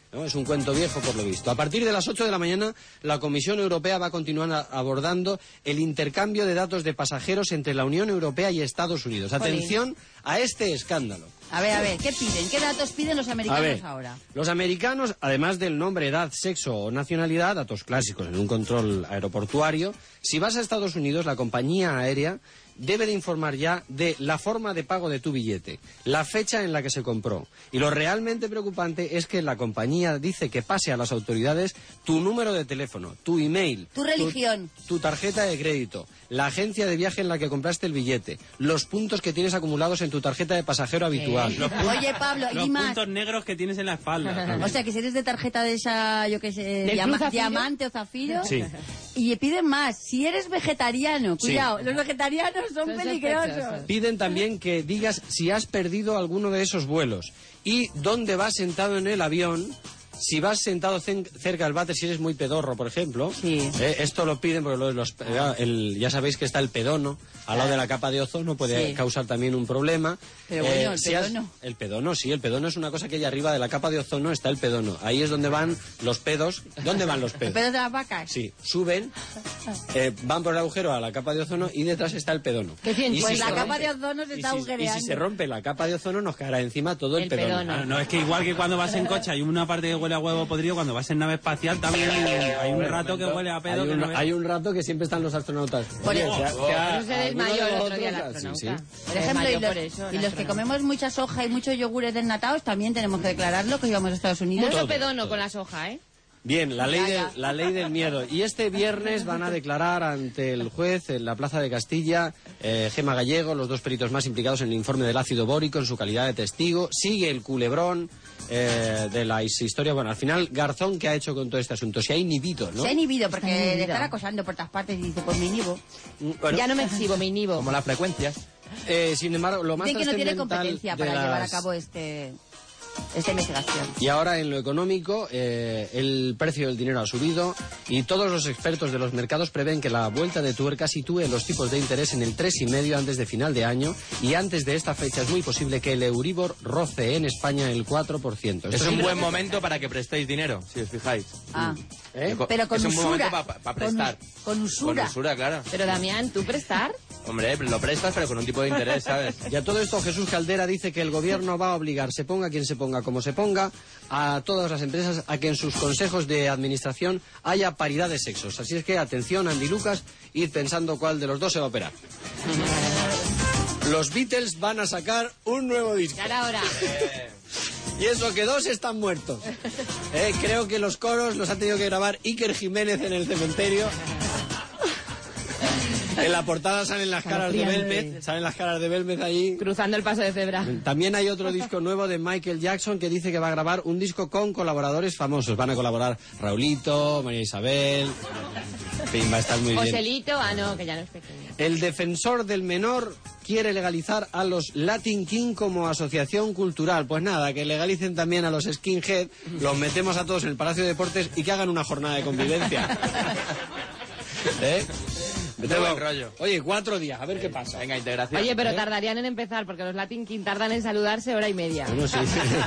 Speaker 16: ¿no? Es un cuento viejo por lo visto. A partir de las 8 de la mañana, la Comisión Europea va a continuar abordando el intercambio de datos de pasajeros entre la Unión Europea y Estados Unidos. Atención a este escándalo.
Speaker 17: A ver, ¿qué piden? ¿Qué datos piden los americanos ahora?
Speaker 16: Los americanos, además del nombre, edad, sexo o nacionalidad, datos clásicos en un control aeroportuario, si vas a Estados Unidos, la compañía aérea debe de informar ya de la forma de pago de tu billete, la fecha en la que se compró. Y lo realmente preocupante es que la compañía dice que pase a las autoridades tu número de teléfono, tu email,
Speaker 17: tu religión,
Speaker 16: tu tarjeta de crédito, la agencia de viaje en la que compraste el billete, los puntos que tienes acumulados en tu tarjeta de pasajero habitual.
Speaker 17: Oye, Pablo,
Speaker 14: los
Speaker 17: y más.
Speaker 14: puntos negros que tienes en la espalda.
Speaker 17: O sea, que si eres de tarjeta de esa, yo qué sé, diamante o zafiro.
Speaker 16: Sí.
Speaker 17: Y piden más. Si eres vegetariano, cuidado, los vegetarianos son peligrosos.
Speaker 16: Piden también que digas si has perdido alguno de esos vuelos y dónde vas sentado en el avión. Si vas sentado cerca del váter, si eres muy pedorro, por ejemplo, esto lo piden porque ya sabéis que está el pedono al lado de la capa de ozono, puede causar también un problema.
Speaker 17: Pero bueno, el pedono.
Speaker 16: El pedono, sí, el pedono es una cosa que hay arriba de la capa de ozono está el pedono. Ahí es donde van los pedos. ¿Dónde van los pedos?
Speaker 17: ¿Los pedos de las vacas?
Speaker 16: Sí, suben, van por el agujero a la capa de ozono y detrás está el pedono.
Speaker 17: ¿Qué ciencia? Pues
Speaker 16: si
Speaker 17: la capa de ozono se está agujereando.
Speaker 16: Y si se rompe la capa de ozono nos caerá encima todo el pedono.
Speaker 14: No, es que igual que cuando vas en coche hay una parte que huele a huevo podrido, cuando vas en nave espacial también hay un rato que huele a pedo.
Speaker 16: Hay un rato que siempre están los astronautas.
Speaker 4: Por eso se desmayó el otro día el astronauta.
Speaker 16: Sí.
Speaker 17: Por ejemplo, y los que comemos mucha soja y muchos yogures desnatados también tenemos que declararlo que íbamos a Estados Unidos.
Speaker 4: Mucho pedono con la soja, ¿eh?
Speaker 16: Bien, la ley del miedo. Y este viernes van a declarar ante el juez en la Plaza de Castilla Gema Gallego, los dos peritos más implicados en el informe del ácido bórico en su calidad de testigo. Sigue el culebrón de la historia. Bueno, al final, Garzón, ¿qué ha hecho con todo este asunto? Se ha inhibido, ¿no?
Speaker 17: Se ha inhibido porque le están acosando por todas partes y dice, pues me inhibo.
Speaker 4: Bueno, ya no me exhibo, me inhibo.
Speaker 15: Como las frecuencias.
Speaker 16: Sin embargo, lo más
Speaker 17: dicen que no tiene
Speaker 16: trascendental
Speaker 17: competencia para llevar a cabo esta investigación.
Speaker 16: Y ahora en lo económico, el precio del dinero ha subido y todos los expertos de los mercados prevén que la vuelta de tuerca sitúe los tipos de interés en el 3,5 antes de final de año, y antes de esta fecha es muy posible que el Euribor roce en España el 4%.
Speaker 15: Es un buen momento para que prestéis dinero, si os fijáis.
Speaker 17: Pero con
Speaker 15: es un buen
Speaker 17: usura.
Speaker 15: momento para prestar.
Speaker 17: Con usura.
Speaker 15: Con usura, claro.
Speaker 4: Pero Damián, ¿tú prestar?
Speaker 15: Hombre, lo prestas, pero con un tipo de interés, ¿sabes?
Speaker 16: Y a todo esto Jesús Caldera dice que el gobierno va a obligar, se ponga quien se ponga, como se ponga, a todas las empresas a que en sus consejos de administración haya paridad de sexos. Así es que, atención, Andy Lucas, id pensando cuál de los dos se va a operar. Los Beatles van a sacar un nuevo disco.
Speaker 4: Ya era hora.
Speaker 16: Y eso que dos están muertos. Creo que los coros los ha tenido que grabar Iker Jiménez en el cementerio. En la portada salen las caras de Belmez, allí.
Speaker 4: Cruzando el paso de cebra.
Speaker 16: También hay otro disco nuevo de Michael Jackson que dice que va a grabar un disco con colaboradores famosos. Van a colaborar Raulito, María Isabel. En fin, va a estar muy bien.
Speaker 4: Joselito, no, que ya no es pequeño.
Speaker 16: El defensor del menor quiere legalizar a los Latin King como asociación cultural. Pues nada, que legalicen también a los skinhead, los metemos a todos en el Palacio de Deportes y que hagan una jornada de convivencia.
Speaker 15: De buen rollo.
Speaker 16: Oye, 4 días, a ver qué pasa.
Speaker 15: Venga, integración.
Speaker 4: Oye, pero tardarían en empezar, porque los Latin King tardan en saludarse 1 hora y media.
Speaker 16: Bueno, sí.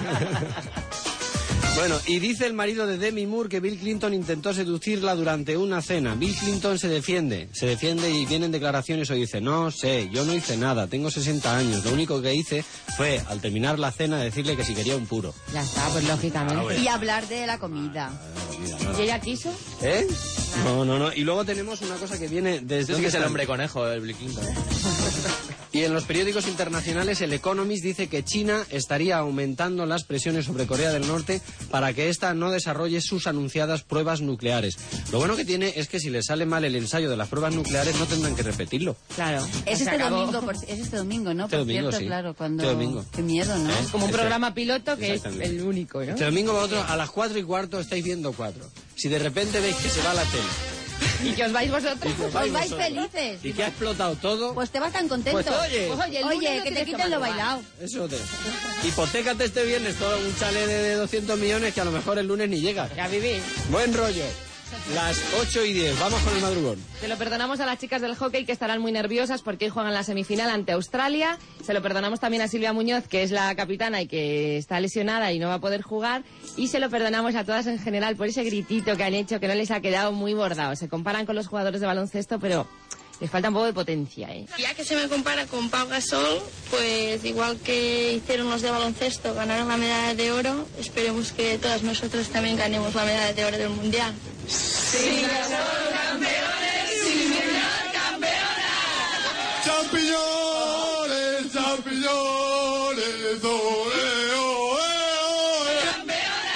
Speaker 16: Bueno, y dice el marido de Demi Moore que Bill Clinton intentó seducirla durante una cena. Bill Clinton se defiende y vienen declaraciones y dice, no sé, yo no hice nada, tengo 60 años, lo único que hice fue, al terminar la cena, decirle que si quería un puro.
Speaker 4: Ya está, pues lógicamente.
Speaker 17: Y hablar de la comida.
Speaker 4: ¿Y ella quiso?
Speaker 16: No. Y luego tenemos una cosa que viene desde...
Speaker 15: Sí que es el hombre conejo, el Bill Clinton.
Speaker 16: Y en los periódicos internacionales, el Economist dice que China estaría aumentando las presiones sobre Corea del Norte para que ésta no desarrolle sus anunciadas pruebas nucleares. Lo bueno que tiene es que si le sale mal el ensayo de las pruebas nucleares no tendrán que repetirlo.
Speaker 4: Claro.
Speaker 17: Es este domingo, ¿no?
Speaker 16: Este domingo,
Speaker 17: cierto,
Speaker 16: sí.
Speaker 17: Claro, cuando...
Speaker 16: Este domingo.
Speaker 17: Qué miedo, ¿no?
Speaker 4: Es como un programa piloto que es el único, ¿no?
Speaker 16: Este domingo vosotros a las 4:15 estáis viendo 4. Si de repente veis que se va la tele...
Speaker 4: Y que os vais vosotros.
Speaker 17: Os vais felices.
Speaker 16: Y que ha explotado todo.
Speaker 17: Pues te vas tan contento.
Speaker 16: Pues
Speaker 17: oye, que te quiten lo bailado.
Speaker 16: Eso hipothécate este viernes todo un chalet de 200 millones que a lo mejor el lunes ni llega.
Speaker 4: Ya vivir.
Speaker 16: Buen rollo. Las 8:10, vamos con el madrugón.
Speaker 4: Se lo perdonamos a las chicas del hockey, que estarán muy nerviosas porque hoy juegan la semifinal ante Australia. Se lo perdonamos también a Silvia Muñoz, que es la capitana y que está lesionada y no va a poder jugar. Y se lo perdonamos a todas en general por ese gritito que han hecho, que no les ha quedado muy bordado. Se comparan con los jugadores de baloncesto, pero les falta un poco de potencia, ¿eh?
Speaker 2: Ya que se me compara con Pau Gasol, pues igual que hicieron los de baloncesto, ganaron la medalla de oro, esperemos que todas nosotros también ganemos la medalla de oro del Mundial.
Speaker 27: Sí, somos campeones, sí, señor, campeona. Champiñones, champiñones, ole, ole, campeona.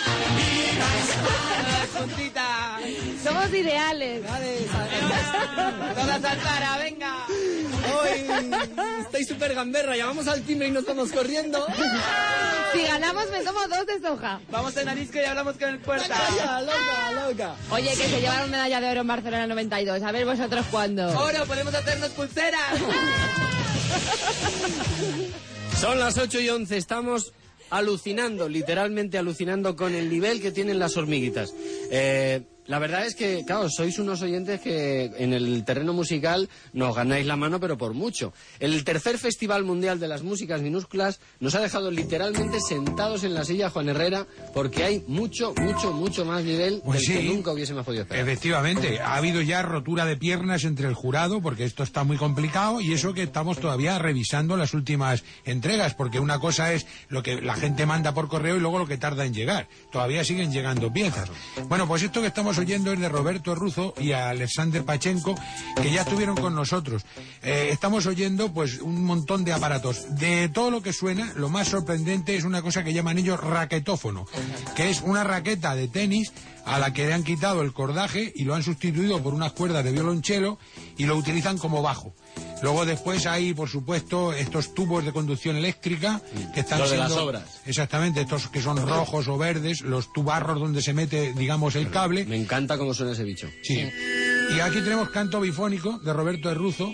Speaker 4: Puntita. Somos ideales.
Speaker 18: Todas a saltar, venga.
Speaker 16: Hoy estáis súper gamberra, llamamos al timbre y nos vamos corriendo.
Speaker 4: Si ganamos me tomo 2 de soja.
Speaker 18: Vamos a Narisco y hablamos con el puerta.
Speaker 16: Loca.
Speaker 4: Oye, que se llevaron medalla de oro en Barcelona 92. A ver vosotros cuándo.
Speaker 18: Oro, podemos hacernos pulseras.
Speaker 16: Son las 8:11, estamos alucinando, literalmente alucinando con el nivel que tienen las hormiguitas. La verdad es que, claro, sois unos oyentes que en el terreno musical nos ganáis la mano, pero por mucho. El tercer Festival Mundial de las Músicas Minúsculas nos ha dejado literalmente sentados en la silla Juan Herrera, porque hay mucho más nivel
Speaker 3: pues
Speaker 16: del
Speaker 3: sí,
Speaker 16: que nunca hubiésemos podido esperar.
Speaker 3: Efectivamente, ha habido ya rotura de piernas entre el jurado, porque esto está muy complicado, y eso que estamos todavía revisando las últimas entregas, porque una cosa es lo que la gente manda por correo y luego lo que tarda en llegar. Todavía siguen llegando piezas. Bueno, pues esto que estamos oyendo es de Roberto Ruzo y Alexander Pachenko, que ya estuvieron con nosotros. Estamos oyendo pues un montón de aparatos. De todo lo que suena, lo más sorprendente es una cosa que llaman ellos raquetófono, que es una raqueta de tenis a la que le han quitado el cordaje y lo han sustituido por unas cuerdas de violonchelo y lo utilizan como bajo. Luego después hay, por supuesto, estos tubos de conducción eléctrica que están
Speaker 16: los de
Speaker 3: siendo...
Speaker 16: las obras.
Speaker 3: Exactamente, estos que son rojos o verdes, los tubarros donde se mete, digamos, el cable.
Speaker 16: Me encanta cómo suena ese bicho.
Speaker 3: Sí. Y aquí tenemos canto bifónico de Roberto Ruzo.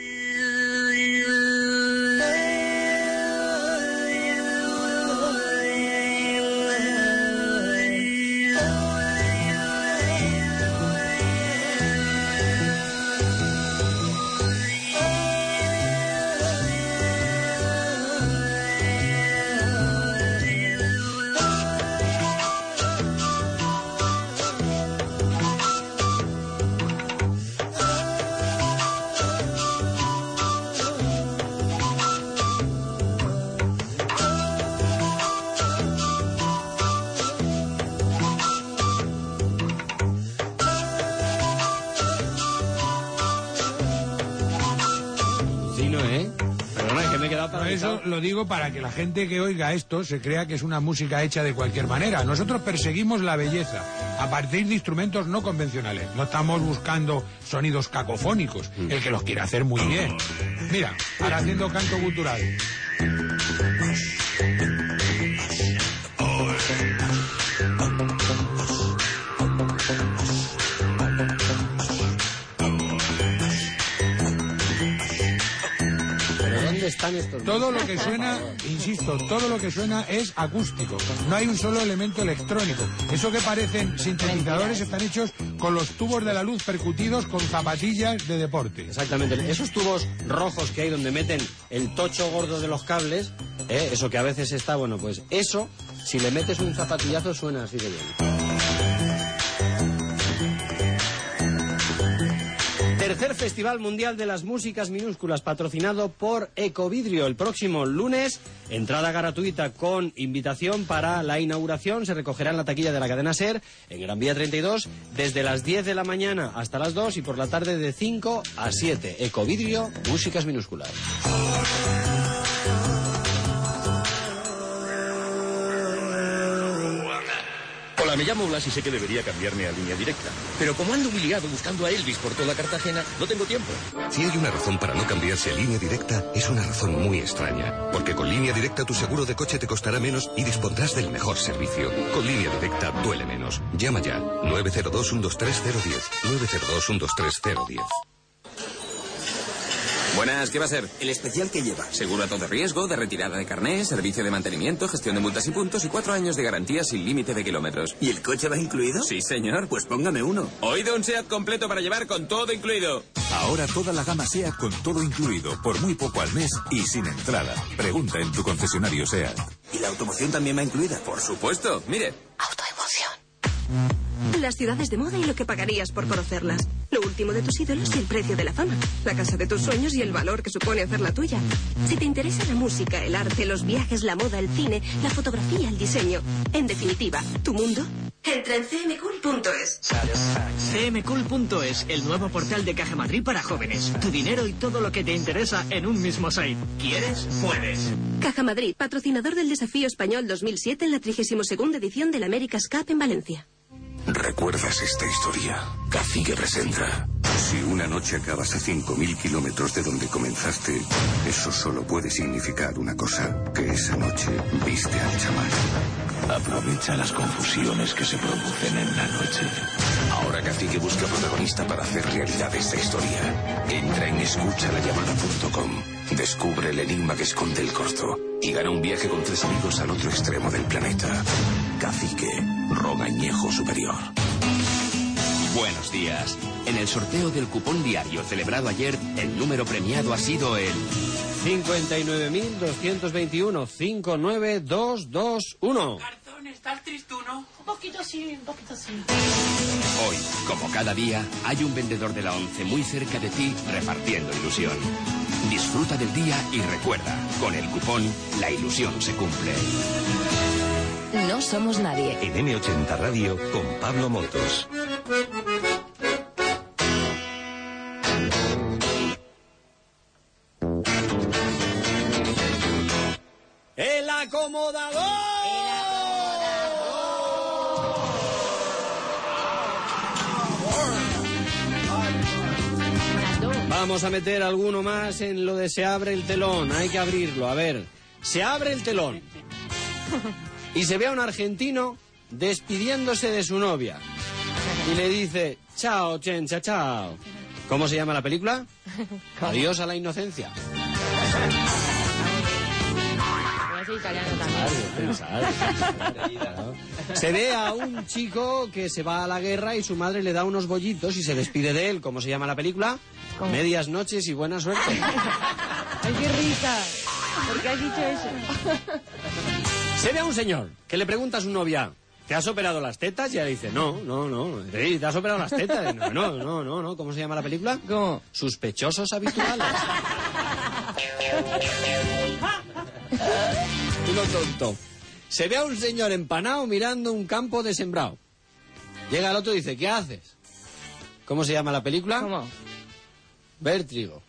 Speaker 3: Eso lo digo para que la gente que oiga esto se crea que es una música hecha de cualquier manera. Nosotros perseguimos la belleza a partir de instrumentos no convencionales. No estamos buscando sonidos cacofónicos. El que los quiere hacer muy bien. Mira, ahora haciendo canto gutural.
Speaker 16: Están estos.
Speaker 3: Todo lo que suena, insisto, todo lo que suena es acústico. No hay un solo elemento electrónico. Eso que parecen sintetizadores están hechos con los tubos de la luz percutidos con zapatillas de deporte.
Speaker 16: Exactamente. Esos tubos rojos que hay donde meten el tocho gordo de los cables, eso que a veces está, bueno, pues eso, si le metes un zapatillazo suena así de bien. Tercer Festival Mundial de las Músicas Minúsculas, patrocinado por Ecovidrio. El próximo lunes, entrada gratuita con invitación para la inauguración. Se recogerá en la taquilla de la cadena SER, en Gran Vía 32, desde las 10 de la mañana hasta las 2 y por la tarde de 5 a 7. Ecovidrio, Músicas Minúsculas.
Speaker 5: Hola, me llamo Blas y sé que debería cambiarme a Línea Directa. Pero como ando humillado buscando a Elvis por toda Cartagena, no tengo tiempo.
Speaker 10: Si hay una razón para no cambiarse a Línea Directa, es una razón muy extraña. Porque con Línea Directa tu seguro de coche te costará menos y dispondrás del mejor servicio. Con Línea Directa duele menos. Llama ya. 902-123-010. 902-123-010.
Speaker 8: Buenas, ¿qué va a ser?
Speaker 20: El especial que lleva.
Speaker 8: Seguro a todo riesgo, de retirada de carné, servicio de mantenimiento, gestión de multas y puntos y 4 años de garantía sin límite de kilómetros.
Speaker 20: ¿Y el coche va incluido?
Speaker 8: Sí, señor.
Speaker 20: Pues póngame uno.
Speaker 8: Oído, un SEAT completo para llevar con todo incluido.
Speaker 21: Ahora toda la gama SEAT con todo incluido, por muy poco al mes y sin entrada. Pregunta en tu concesionario SEAT.
Speaker 20: ¿Y la automoción también va incluida?
Speaker 8: Por supuesto. Mire.
Speaker 22: Autoemoción. Las ciudades de moda y lo que pagarías por conocerlas. Lo último de tus ídolos y el precio de la fama. La casa de tus sueños y el valor que supone hacerla tuya. Si te interesa la música, el arte, los viajes, la moda, el cine, la fotografía, el diseño. En definitiva, ¿tu mundo? Entra en cmcool.es.
Speaker 6: cmcool.es, el nuevo portal de Caja Madrid para jóvenes. Tu dinero y todo lo que te interesa en un mismo site. ¿Quieres? Puedes.
Speaker 22: Caja Madrid, patrocinador del Desafío Español 2007 en la 32ª edición del America's Cup en Valencia.
Speaker 10: ¿Recuerdas esta historia? Cacique presenta. Si una noche acabas a 5.000 kilómetros de donde comenzaste, eso solo puede significar una cosa, que esa noche viste al chamán.
Speaker 21: Aprovecha las confusiones que se producen en la noche.
Speaker 10: Ahora Cacique busca protagonista para hacer realidad esta historia. Entra en escuchalayamada.com. Descubre el enigma que esconde el corto y gana un viaje con 3 amigos al otro extremo del planeta. Cacique, ron añejo superior.
Speaker 5: Buenos días. En el sorteo del cupón diario celebrado ayer, el número premiado ha sido el
Speaker 16: 59.221 59221.
Speaker 18: Garzón, ¿estás tristuno? Un poquito sí, un poquito sí.
Speaker 5: Hoy, como cada día, hay un vendedor de la 11 muy cerca de ti repartiendo ilusión. Disfruta del día y recuerda, con el cupón, la ilusión se cumple.
Speaker 4: No somos nadie.
Speaker 21: En M80 Radio con Pablo Motos.
Speaker 16: ¡El acomodador! Vamos a meter alguno más en lo de se abre el telón. Hay que abrirlo. A ver, se abre el telón. Y se ve a un argentino despidiéndose de su novia. Y le dice, chao, chencha, chao. ¿Cómo se llama la película? Adiós a la inocencia. Se ve a un chico que se va a la guerra y su madre le da unos bollitos y se despide de él. ¿Cómo se llama la película? ¿Cómo? Medias noches y buena suerte.
Speaker 4: ¡Ay, qué risa! ¿Por qué has dicho eso?
Speaker 16: Se ve a un señor que le pregunta a su novia, ¿te has operado las tetas? Y ella dice, no. Sí, ¿te has operado las tetas? No. ¿Cómo se llama la película?
Speaker 4: ¿Cómo?
Speaker 16: Sospechosos habituales. Uno tonto. Se ve a un señor empanado mirando un campo de sembrado. Llega el otro y dice, ¿qué haces? ¿Cómo se llama la película?
Speaker 4: ¿Cómo?
Speaker 16: Vértigo.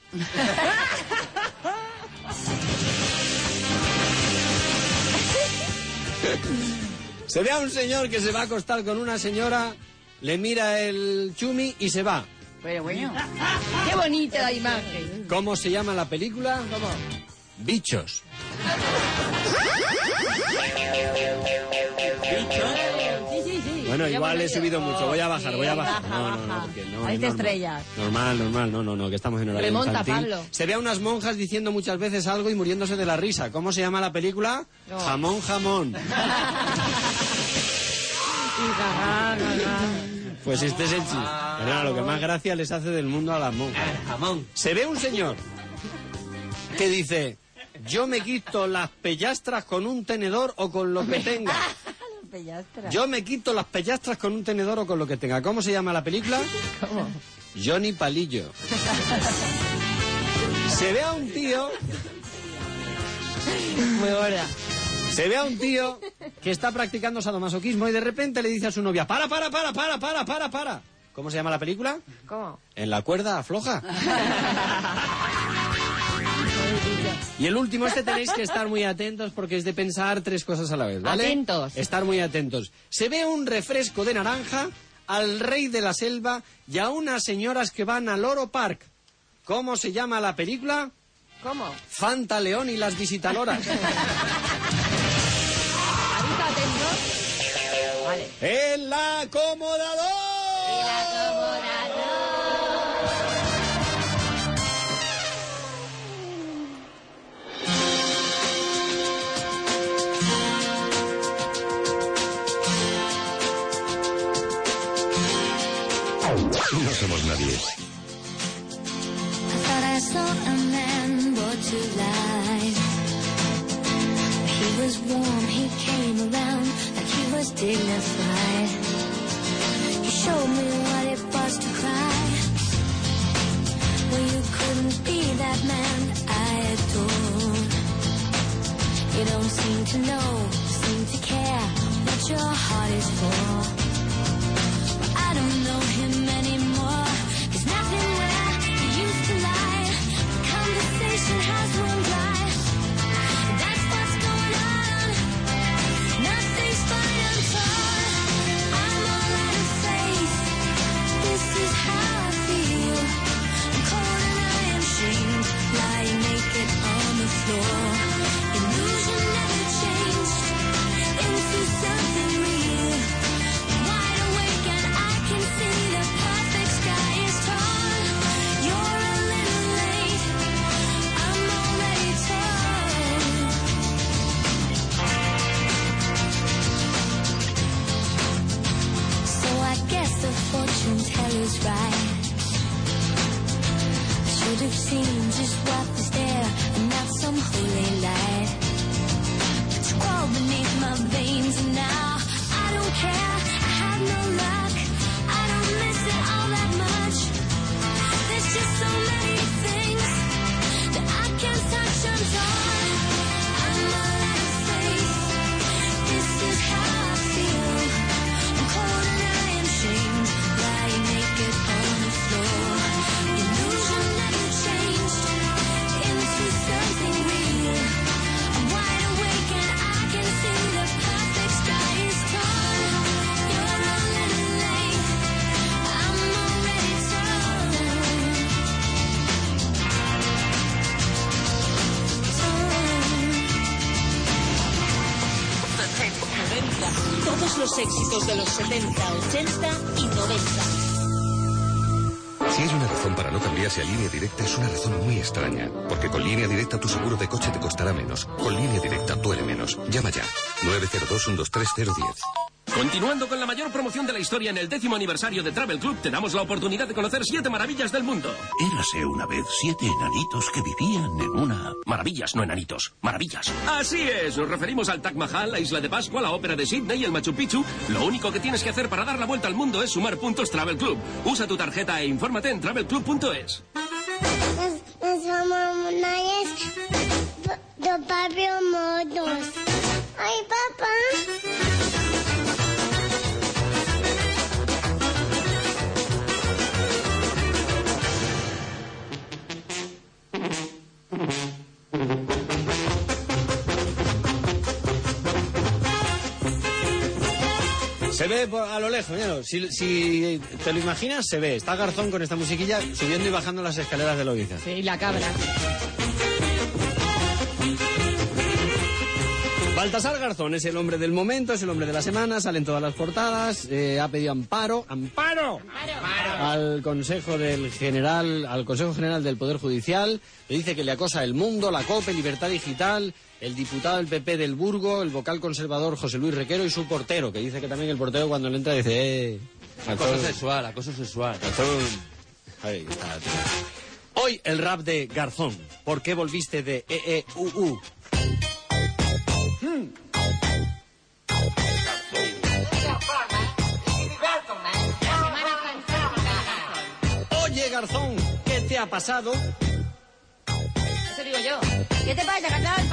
Speaker 16: Se ve a un señor que se va a acostar con una señora, le mira el chumi y se va.
Speaker 4: Pero bueno, qué bonita la imagen.
Speaker 16: ¿Cómo se llama la película?
Speaker 4: ¿Cómo?
Speaker 16: Bichos.
Speaker 4: Sí.
Speaker 16: Bueno, igual he subido mucho. Voy a bajar. No, porque no.
Speaker 17: Ahí te estrellas.
Speaker 16: Normal, no, que estamos en horario
Speaker 4: Remonta,
Speaker 16: infantil.
Speaker 4: Pablo.
Speaker 16: Se ve a unas monjas diciendo muchas veces algo y muriéndose de la risa. ¿Cómo se llama la película?
Speaker 4: No.
Speaker 16: Jamón. Pues este es el chiste. Pero lo que más gracia les hace del mundo a las monjas.
Speaker 20: Jamón.
Speaker 16: Se ve un señor que dice, yo me quito las pellastras con un tenedor o con lo que tenga. Yo me quito las pellastras con un tenedor o con lo que tenga. ¿Cómo se llama la película?
Speaker 4: ¿Cómo?
Speaker 16: Johnny Palillo. Se ve a un tío...
Speaker 4: Muy gorda.
Speaker 16: Se ve a un tío que está practicando sadomasoquismo y de repente le dice a su novia, para. ¿Cómo se llama la película?
Speaker 4: ¿Cómo?
Speaker 16: En la cuerda afloja. Y el último, tenéis que estar muy atentos porque es de pensar 3 cosas a la vez, ¿vale?
Speaker 4: Atentos.
Speaker 16: Estar muy atentos. Se ve un refresco de naranja, al rey de la selva y a unas señoras que van al Loro Park. ¿Cómo se llama la película?
Speaker 4: ¿Cómo?
Speaker 16: Fanta León y las visitaloras.
Speaker 4: Vale.
Speaker 16: ¡El acomodador!
Speaker 10: No somos nadie.
Speaker 27: I thought I saw a man brought to life. He was warm, he came around like he was dignified. He showed me what it was to cry. Well, you couldn't be that man I adore. You don't seem to know, seem to care what your heart is for. Well, I don't know him anymore. There's nothing where he used to lie. The conversation has run dry. That's what's going on. Nothing's fine, I'm torn. I'm all out of faith. This is how I feel. I'm cold and I am shamed, lying naked on the floor. Illusion never changed into something real. I'm wide awake and I can see the perfect sky is torn. You're a little late. I'm already torn. So I guess the fortune teller's right. Should have seen just what was there and not some holy light. It's crawled beneath my veins and now I don't care. I have no luck. I don't miss it all that much. There's just so many things that I can't touch. I'm torn. I'm all out of faith. This is how I feel. I'm cold and I am shamed, lying naked on the floor. Illusion never changed into something real. I'm wide awake and I can see the perfect sky is torn. You're a little late. I'm already
Speaker 1: torn. Todos los éxitos de los 70, 80 y 90.
Speaker 10: Si hay una razón para no cambiarse a Línea Directa, es una razón muy extraña. Porque con Línea Directa tu seguro de coche te costará menos. Con Línea Directa duele menos. Llama ya. 902-123-010.
Speaker 5: Continuando con la mayor promoción de la historia en el 10º aniversario de Travel Club, te damos la oportunidad de conocer 7 maravillas del mundo.
Speaker 9: Érase una vez 7 enanitos que vivían en una...
Speaker 5: Maravillas, no enanitos. Maravillas. Así es. Nos referimos al Taj Mahal, la Isla de Pascua, la Ópera de Sydney y el Machu Picchu. Lo único que tienes que hacer para dar la vuelta al mundo es sumar puntos Travel Club. Usa tu tarjeta e infórmate en travelclub.es.
Speaker 19: Nos somos de Pablo Motos. Ay, papá.
Speaker 16: Se ve a lo lejos, ¿no? Si te lo imaginas, se ve. Está Garzón con esta musiquilla subiendo y bajando las escaleras de Loiza.
Speaker 4: Sí, y la cabra.
Speaker 16: Baltasar Garzón es el hombre del momento, es el hombre de la semana, sale en todas las portadas, ha pedido amparo al Consejo General del Poder Judicial, le dice que le acosa El Mundo, la COPE, Libertad Digital, el diputado del PP del Burgo, el vocal conservador José Luis Requero y su portero, que dice que también el portero cuando le entra dice...
Speaker 15: Acoso sexual.
Speaker 16: Ahí está. Hoy el rap de Garzón. ¿Por qué volviste de EEUU? Oye, Garzón, ¿qué te ha pasado?
Speaker 4: Eso digo yo.
Speaker 17: ¿Qué te pasa, Garzón?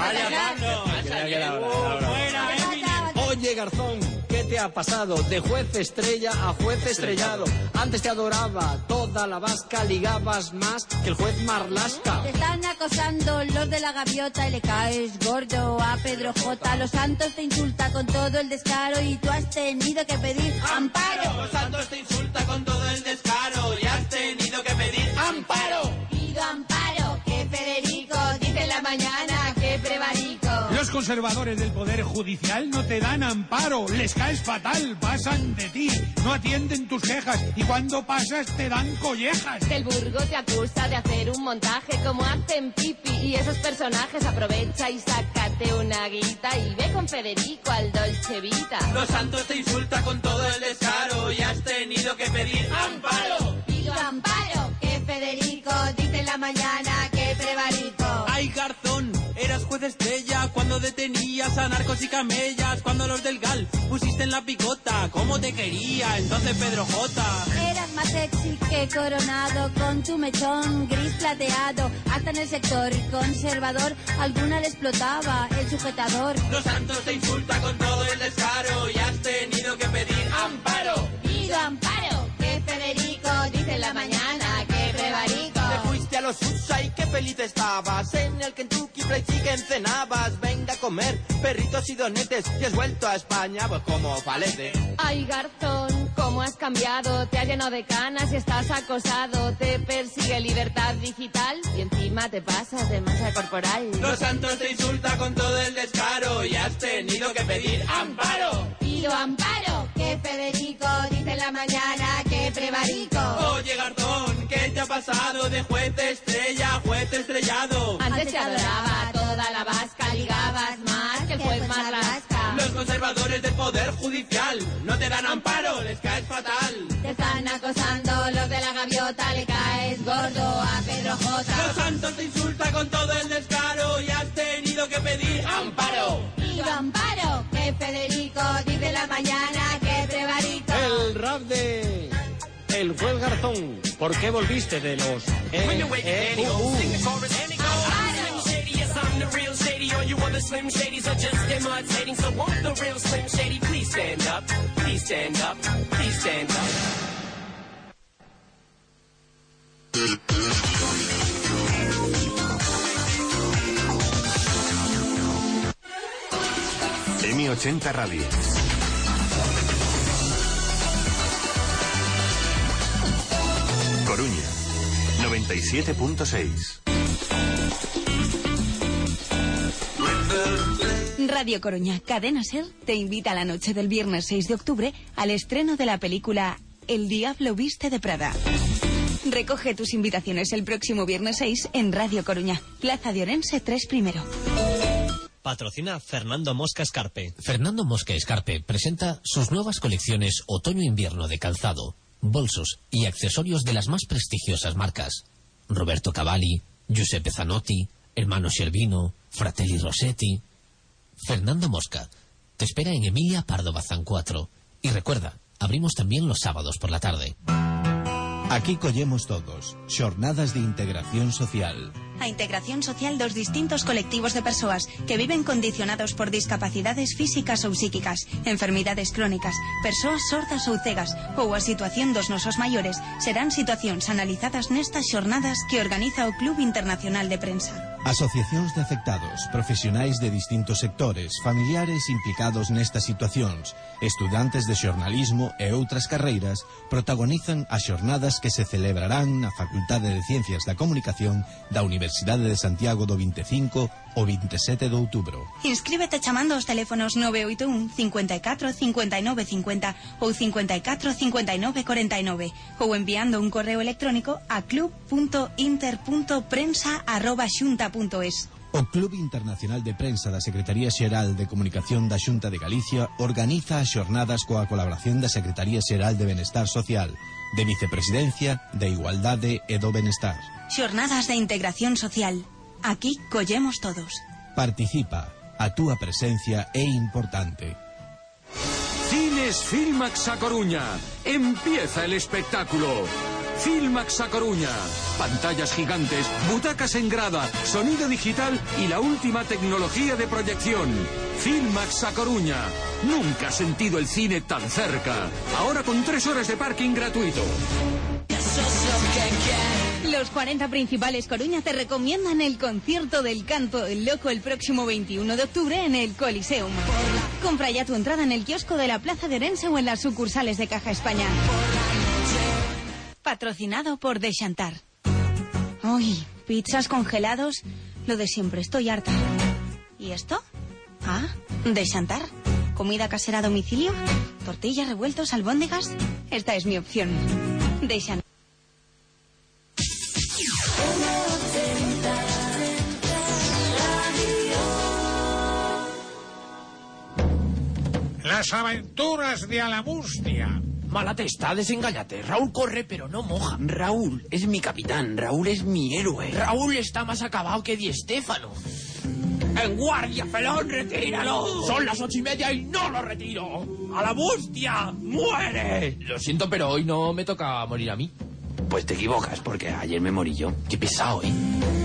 Speaker 16: Oye, Garzón, ¿qué te ha pasado? De juez estrella a juez estrellado. Antes te adoraba toda la vasca, ligabas más que el juez Marlasca.
Speaker 17: Te están acosando los de la gaviota y le caes gordo a Pedro J. Los Santos te insulta con todo el descaro y tú has tenido que pedir amparo.
Speaker 15: Los Santos te insulta con todo el descaro y has tenido que pedir amparo.
Speaker 17: Pido amparo, que Federico dice en la mañana que prevarico.
Speaker 3: Los conservadores del Poder Judicial no te dan amparo, les caes fatal, pasan de ti, no atienden tus quejas y cuando pasas te dan collejas.
Speaker 4: El Burgo te acusa de hacer un montaje como hacen Pipi y esos personajes. Aprovecha y sácate una guita y ve con Federico al Dolce Vita.
Speaker 15: Los Santos te insulta con todo el descaro y has tenido que pedir amparo.
Speaker 14: de estrella, cuando detenías a narcos y camellas, cuando los del GAL pusiste en la picota, cómo te quería entonces Pedro J.
Speaker 17: Eras más sexy que Coronado, con tu mechón gris plateado. Hasta en el sector conservador alguna le explotaba el sujetador.
Speaker 15: Los Santos te insulta con todo el descaro y has tenido que pedir amparo.
Speaker 17: Pido amparo, que Federico dice en la mañana que prevarico.
Speaker 15: Te fuiste a los USA y qué feliz estabas. En el Kentucky Fried Chicken cenabas. Venga a comer perritos y donetes y has vuelto a España pues como palete.
Speaker 4: Ay, garzón, cómo has cambiado. Te has llenado de canas y estás acosado. Te persigue Libertad Digital y encima te pasas de masa corporal.
Speaker 15: Los Santos te insulta con todo el descaro y has tenido que pedir amparo.
Speaker 17: Pido amparo, que Federico dice en la mañana que prevarico.
Speaker 15: Oye, garzón, ¿qué te ha pasado de juez de estrella a juez estrellado?
Speaker 4: Antes te adoraba toda la vasca, ligabas más que el juez más rasca.
Speaker 15: Los conservadores del Poder Judicial no te dan amparo, les caes fatal.
Speaker 17: Te están acosando los de la gaviota, le caes gordo a Pedro J.
Speaker 15: Los Santos te insulta con todo el descaro y has tenido que pedir amparo.
Speaker 17: Pido amparo, que Federico dice en la mañana que prevarico.
Speaker 16: El rap de el juez Garzón. ¿Por qué volviste de los
Speaker 5: I'm the real shady, all you other slim shadies are just imitating. So won't the real slim shady please stand up, please stand up, please stand up.
Speaker 21: M80 Radio. Coruña, 97.6.
Speaker 7: Radio Coruña, Cadena Ser, te invita a la noche del viernes 6 de octubre al estreno de la película El Diablo Viste de Prada. Recoge tus invitaciones el próximo viernes 6 en Radio Coruña, Plaza de Orense 3 primero.
Speaker 11: Patrocina Fernando Mosca Escarpe.
Speaker 12: Fernando Mosca Escarpe presenta sus nuevas colecciones otoño-invierno de calzado, bolsos y accesorios de las más prestigiosas marcas. Roberto Cavalli, Giuseppe Zanotti, Hermano Scervino, Fratelli Rossetti. Fernando Mosca te espera en Emilia Pardo Bazán 4. Y recuerda, abrimos también los sábados por la tarde.
Speaker 23: Aquí collemos todos. Xornadas de integración social.
Speaker 7: A integración social dos distintos colectivos de persoas que viven condicionados por discapacidades físicas ou psíquicas, enfermidades crónicas, persoas sordas ou cegas ou a situación dos nosos maiores serán situacións analizadas nestas xornadas que organiza o Club Internacional de Prensa.
Speaker 23: Asociacións de afectados, profesionais de distintos sectores, familiares implicados nestas situacións, estudantes de xornalismo e outras carreiras protagonizan as xornadas que se celebrarán na Facultade de Ciencias da Comunicación da Universidade de Santiago do 25 ao 27 de outubro.
Speaker 7: Inscríbete chamando aos teléfonos 981 54 59 50 ou 54 59 49 ou enviando un correo electrónico a club.inter.prensa@xunta.es.
Speaker 23: O Club Internacional de Prensa da Secretaría Xeral de Comunicación da Xunta de Galicia organiza as xornadas coa colaboración da Secretaría Xeral de Benestar Social, de Vicepresidencia, de Igualdade e do Benestar.
Speaker 7: Xornadas de integración social. Aquí collemos todos.
Speaker 23: Participa. A túa presencia é importante.
Speaker 24: Cines Filmax a Coruña. Empieza el espectáculo. Filmax a Coruña. Pantallas gigantes, butacas en grada, sonido digital y la última tecnología de proyección. Filmax a Coruña. Nunca has sentido el cine tan cerca. Ahora con 3 horas de parking gratuito.
Speaker 7: Los 40 principales Coruña te recomiendan el concierto del Canto del Loco el próximo 21 de octubre en el Coliseum. Compra ya tu entrada en el kiosco de la Plaza de Orense o en las sucursales de Caja España. Patrocinado por Deschantar. Uy, pizzas congelados, lo de siempre, estoy harta. ¿Y esto? Ah, Deschantar. Comida casera a domicilio, tortillas, revueltos, albóndigas. Esta es mi opción. Deschantar.
Speaker 3: Las aventuras de Alamustia.
Speaker 25: Mala testa, desengáñate. Raúl corre, pero no moja. Raúl es mi capitán. Raúl es mi héroe. Raúl está más acabado que Di Stéfano. ¡En guardia, felón, retíralo!
Speaker 2: Son las 8:30 y no lo retiro.
Speaker 25: ¡A la bustia! ¡Muere!
Speaker 2: Lo siento, pero hoy no me toca morir a mí.
Speaker 25: Pues te equivocas, porque ayer me morí yo.
Speaker 2: Qué pesado, ¿eh?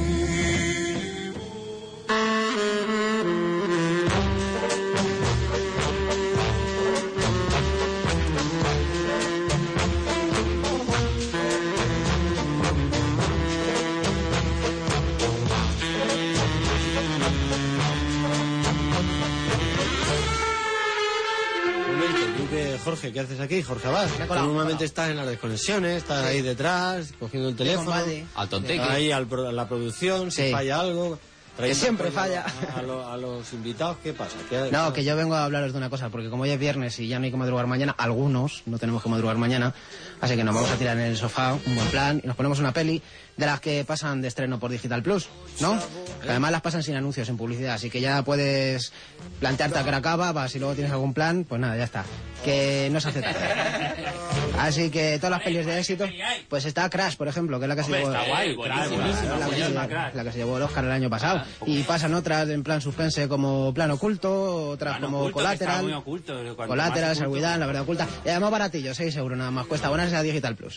Speaker 16: Jorge, ¿qué haces aquí? Jorge Abad. Normalmente estás en las desconexiones, estás ahí detrás, cogiendo el teléfono,
Speaker 2: al tonteque.
Speaker 16: ahí a la producción, si falla algo.
Speaker 6: Que siempre falla.
Speaker 16: A los invitados, ¿qué pasa?
Speaker 6: No, que yo vengo a hablaros de una cosa, porque como hoy es viernes y ya no hay que madrugar mañana, algunos no tenemos que madrugar mañana, así que nos vamos a tirar en el sofá, un buen plan, y nos ponemos una peli de las que pasan de estreno por Digital Plus, ¿no? Que además las pasan sin anuncios, sin publicidad, así que ya puedes plantearte a que acaba, si luego tienes algún plan, pues nada, ya está. Que no se hace tarde. Así que todas las pelis de éxito, pues está Crash, por ejemplo, que es la que se llevó...
Speaker 14: Está guay,
Speaker 6: la que se llevó el Oscar el año pasado. Y pasan otras en plan suspense como Plan Oculto, otras como Collateral. Collateral, Seguridad, La Verdad Oculta. Y además baratillo, 6 euros nada más cuesta. Buenas a Digital Plus.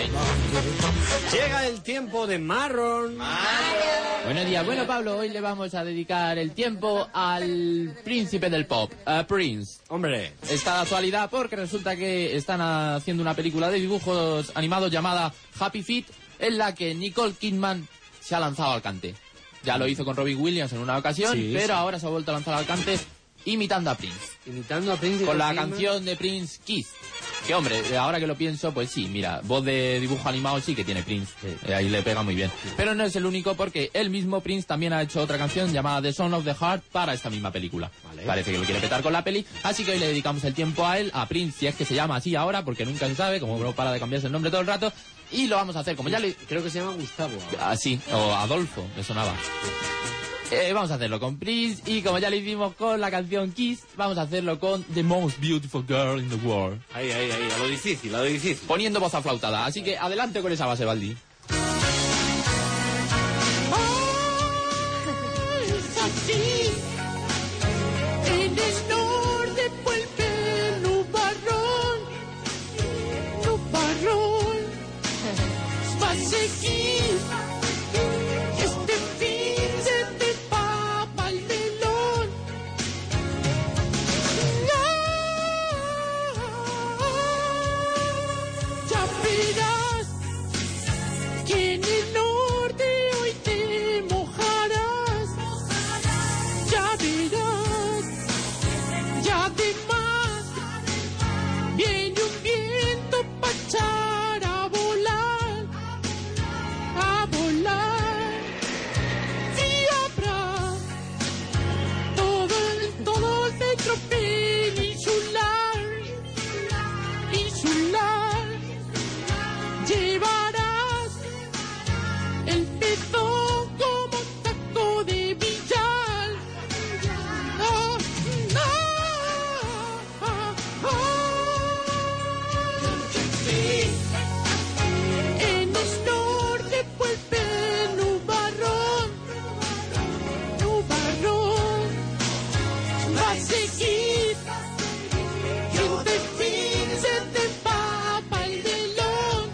Speaker 16: Llega el tiempo de Marron.
Speaker 2: Buenos días. Bueno, Pablo, hoy le vamos a dedicar el tiempo al príncipe del pop, a Prince.
Speaker 16: Hombre.
Speaker 2: Está de actualidad porque resulta que están haciendo una película de dibujos animados llamada Happy Feet, en la que Nicole Kidman se ha lanzado al cante. Ya lo hizo con Robin Williams en una ocasión, pero ahora se ha vuelto a lanzar al cante imitando a Prince.
Speaker 16: Imitando a Prince.
Speaker 2: Con la canción de Prince, Kiss. Que hombre, ahora que lo pienso, pues sí, mira, voz de dibujo animado sí que tiene Prince. Ahí le pega muy bien. Pero no es el único porque él mismo, Prince, también ha hecho otra canción llamada The Song of the Heart para esta misma película. Parece que lo quiere petar con la peli, así que hoy le dedicamos el tiempo a él, a Prince, si es que se llama así ahora, porque nunca se sabe, como no para de cambiarse el nombre todo el rato. Y lo vamos a hacer, como ya le...
Speaker 16: Creo que se llama Gustavo.
Speaker 2: Sí, o Adolfo, me sonaba. Vamos a hacerlo con Prince y como ya lo hicimos con la canción Kiss, vamos a hacerlo con The Most Beautiful Girl in the World.
Speaker 16: Ahí, a lo difícil,
Speaker 2: Poniendo voz aflautada, así que adelante con esa base, Baldi.
Speaker 27: Es así, en el norte vuelve nubarrón, va a seguir, este fin se te papa el melón, ya verás que en el norte hoy te mojarás, ya verás, ya además viene un viento pa' echar a volar, y habrá todo el metro insular, llevarás el pezón como taco de billar. En el norte vuelve nubarrón, va a seguir, este fin se te papa el melón,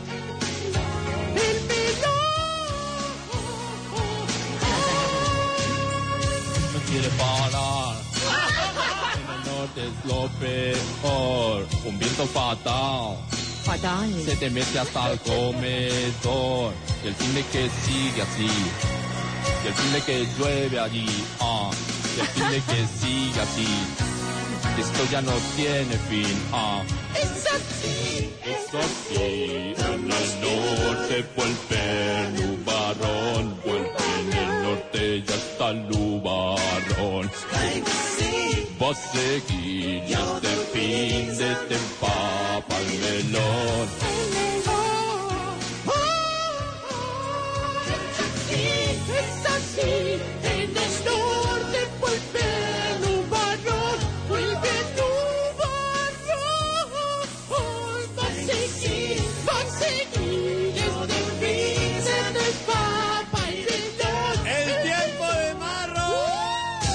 Speaker 2: No quiere parar. En el norte es lo peor. Un viento fatal. Se te mete hasta el comedor. Y el fin de que sigue así. Y el fin de que llueve allí. Y el fin de que sigue así. Esto ya no tiene fin.
Speaker 27: es así,
Speaker 2: En el norte vuelve nubarrón. Vuelve en el norte ya está el nubarón. Va a seguir y este fin de te empapa el melón.
Speaker 27: es así, en el norte vuelve nubarrón, va a seguir, este fin se te papa el melón.
Speaker 16: ¡El tiempo de Marron!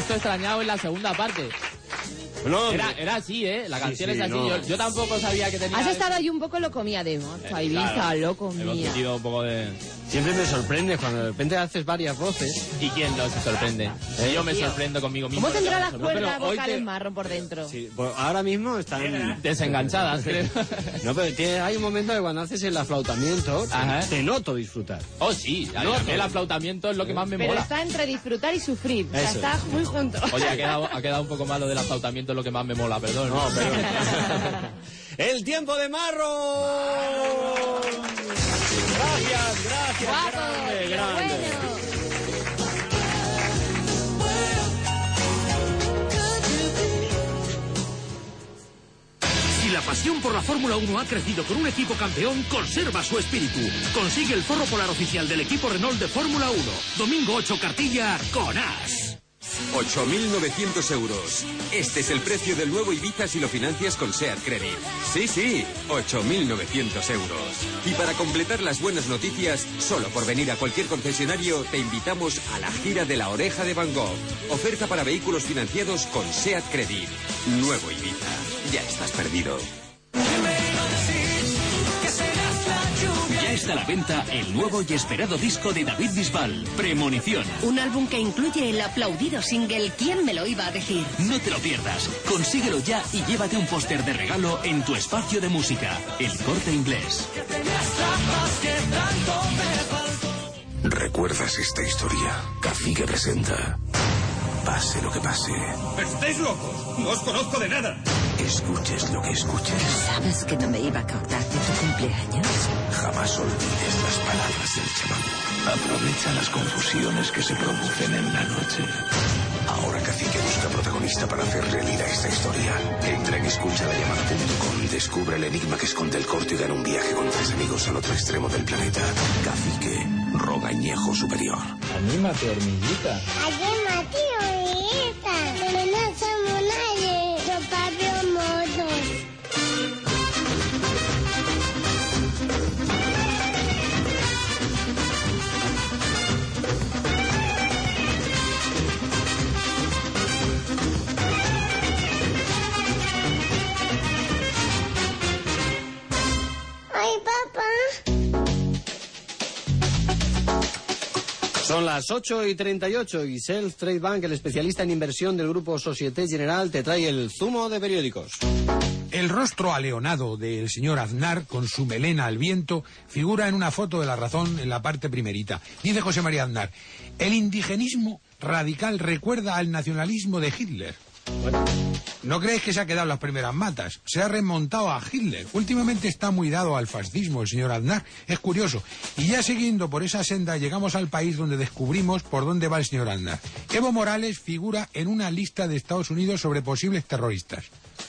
Speaker 2: puesto extrañado en la segunda parte.
Speaker 16: No,
Speaker 2: era así, ¿eh? La canción es así.
Speaker 16: No.
Speaker 2: Yo tampoco sabía que tenía...
Speaker 4: Has estado ahí un poco, lo comía de moto, Ibiza,
Speaker 2: claro,
Speaker 4: lo comía.
Speaker 2: Hemos metido un poco de...
Speaker 16: Siempre me sorprende cuando de repente haces varias voces.
Speaker 2: ¿Y quién no se sorprende? Yo me sorprendo conmigo mismo.
Speaker 4: ¿Cómo tendrá las
Speaker 2: No,
Speaker 4: cuerdas
Speaker 2: pero hoy
Speaker 4: vocales marrón por dentro?
Speaker 16: Sí, pues ahora mismo están
Speaker 2: desenganchadas, creo.
Speaker 16: No, pero hay un momento que cuando haces el aflautamiento te noto disfrutar.
Speaker 2: Oh, sí. A mí el aflautamiento es lo que más me
Speaker 4: Pero
Speaker 2: mola.
Speaker 4: está entre disfrutar y sufrir. O sea,
Speaker 16: Eso
Speaker 4: está muy junto.
Speaker 2: Oye, ha quedado un poco malo del aflautamiento, es lo que más me mola, perdón.
Speaker 16: No, perdón. ¡El tiempo de marro! Gracias.
Speaker 4: Guapo,
Speaker 16: grande.
Speaker 1: Si la pasión por la Fórmula 1 ha crecido con un equipo campeón, conserva su espíritu. Consigue el forro polar oficial del equipo Renault de Fórmula 1. Domingo 8, cartilla con As.
Speaker 8: 8.900 euros. Este es el precio del nuevo Ibiza si lo financias con SEAT Credit. Sí, 8.900 euros. Y para completar las buenas noticias, solo por venir a cualquier concesionario, te invitamos a la gira de la Oreja de Van Gogh. Oferta para vehículos financiados con SEAT Credit. Nuevo Ibiza. Ya estás perdido.
Speaker 5: Ya está a la venta el nuevo y esperado disco de David Bisbal, Premonición.
Speaker 13: Un álbum que incluye el aplaudido single ¿Quién me lo iba a decir?
Speaker 5: No te lo pierdas, consíguelo ya y llévate un póster de regalo en tu espacio de música, El Corte Inglés.
Speaker 10: ¿Recuerdas esta historia? Cacique presenta Pase lo que pase.
Speaker 1: ¡Estáis locos! ¡No os conozco de nada!
Speaker 10: Escuches lo que escuches.
Speaker 13: ¿Sabes que no me iba a acordar de tu cumpleaños?
Speaker 10: Jamás olvides las palabras del chamán. Aprovecha las confusiones que se producen en la noche. Ahora Cacique busca protagonista para hacer realidad esta historia. Entra en escuchalallamada.com, descubre el enigma que esconde el corto y gana un viaje con 3 amigos al otro extremo del planeta. Cacique, rogañejo superior.
Speaker 18: Anímate, hormiguita.
Speaker 19: Anímate, hormiguita. Pero no somos nadie. Yo papi motos. Ay, papá.
Speaker 16: Son las 8:38 y Self Trade Bank, el especialista en inversión del grupo Société Générale, te trae el zumo de periódicos.
Speaker 3: El rostro aleonado del señor Aznar, con su melena al viento, figura en una foto de La Razón en la parte primerita. Dice José María Aznar, el indigenismo radical recuerda al nacionalismo de Hitler. Bueno, ¿no creéis que se ha quedado en las primeras matas? Se ha remontado a Hitler. Últimamente está muy dado al fascismo el señor Aznar. Es curioso. Y ya siguiendo por esa senda llegamos al país donde descubrimos por dónde va el señor Aznar. Evo Morales figura en una lista de Estados Unidos sobre posibles terroristas.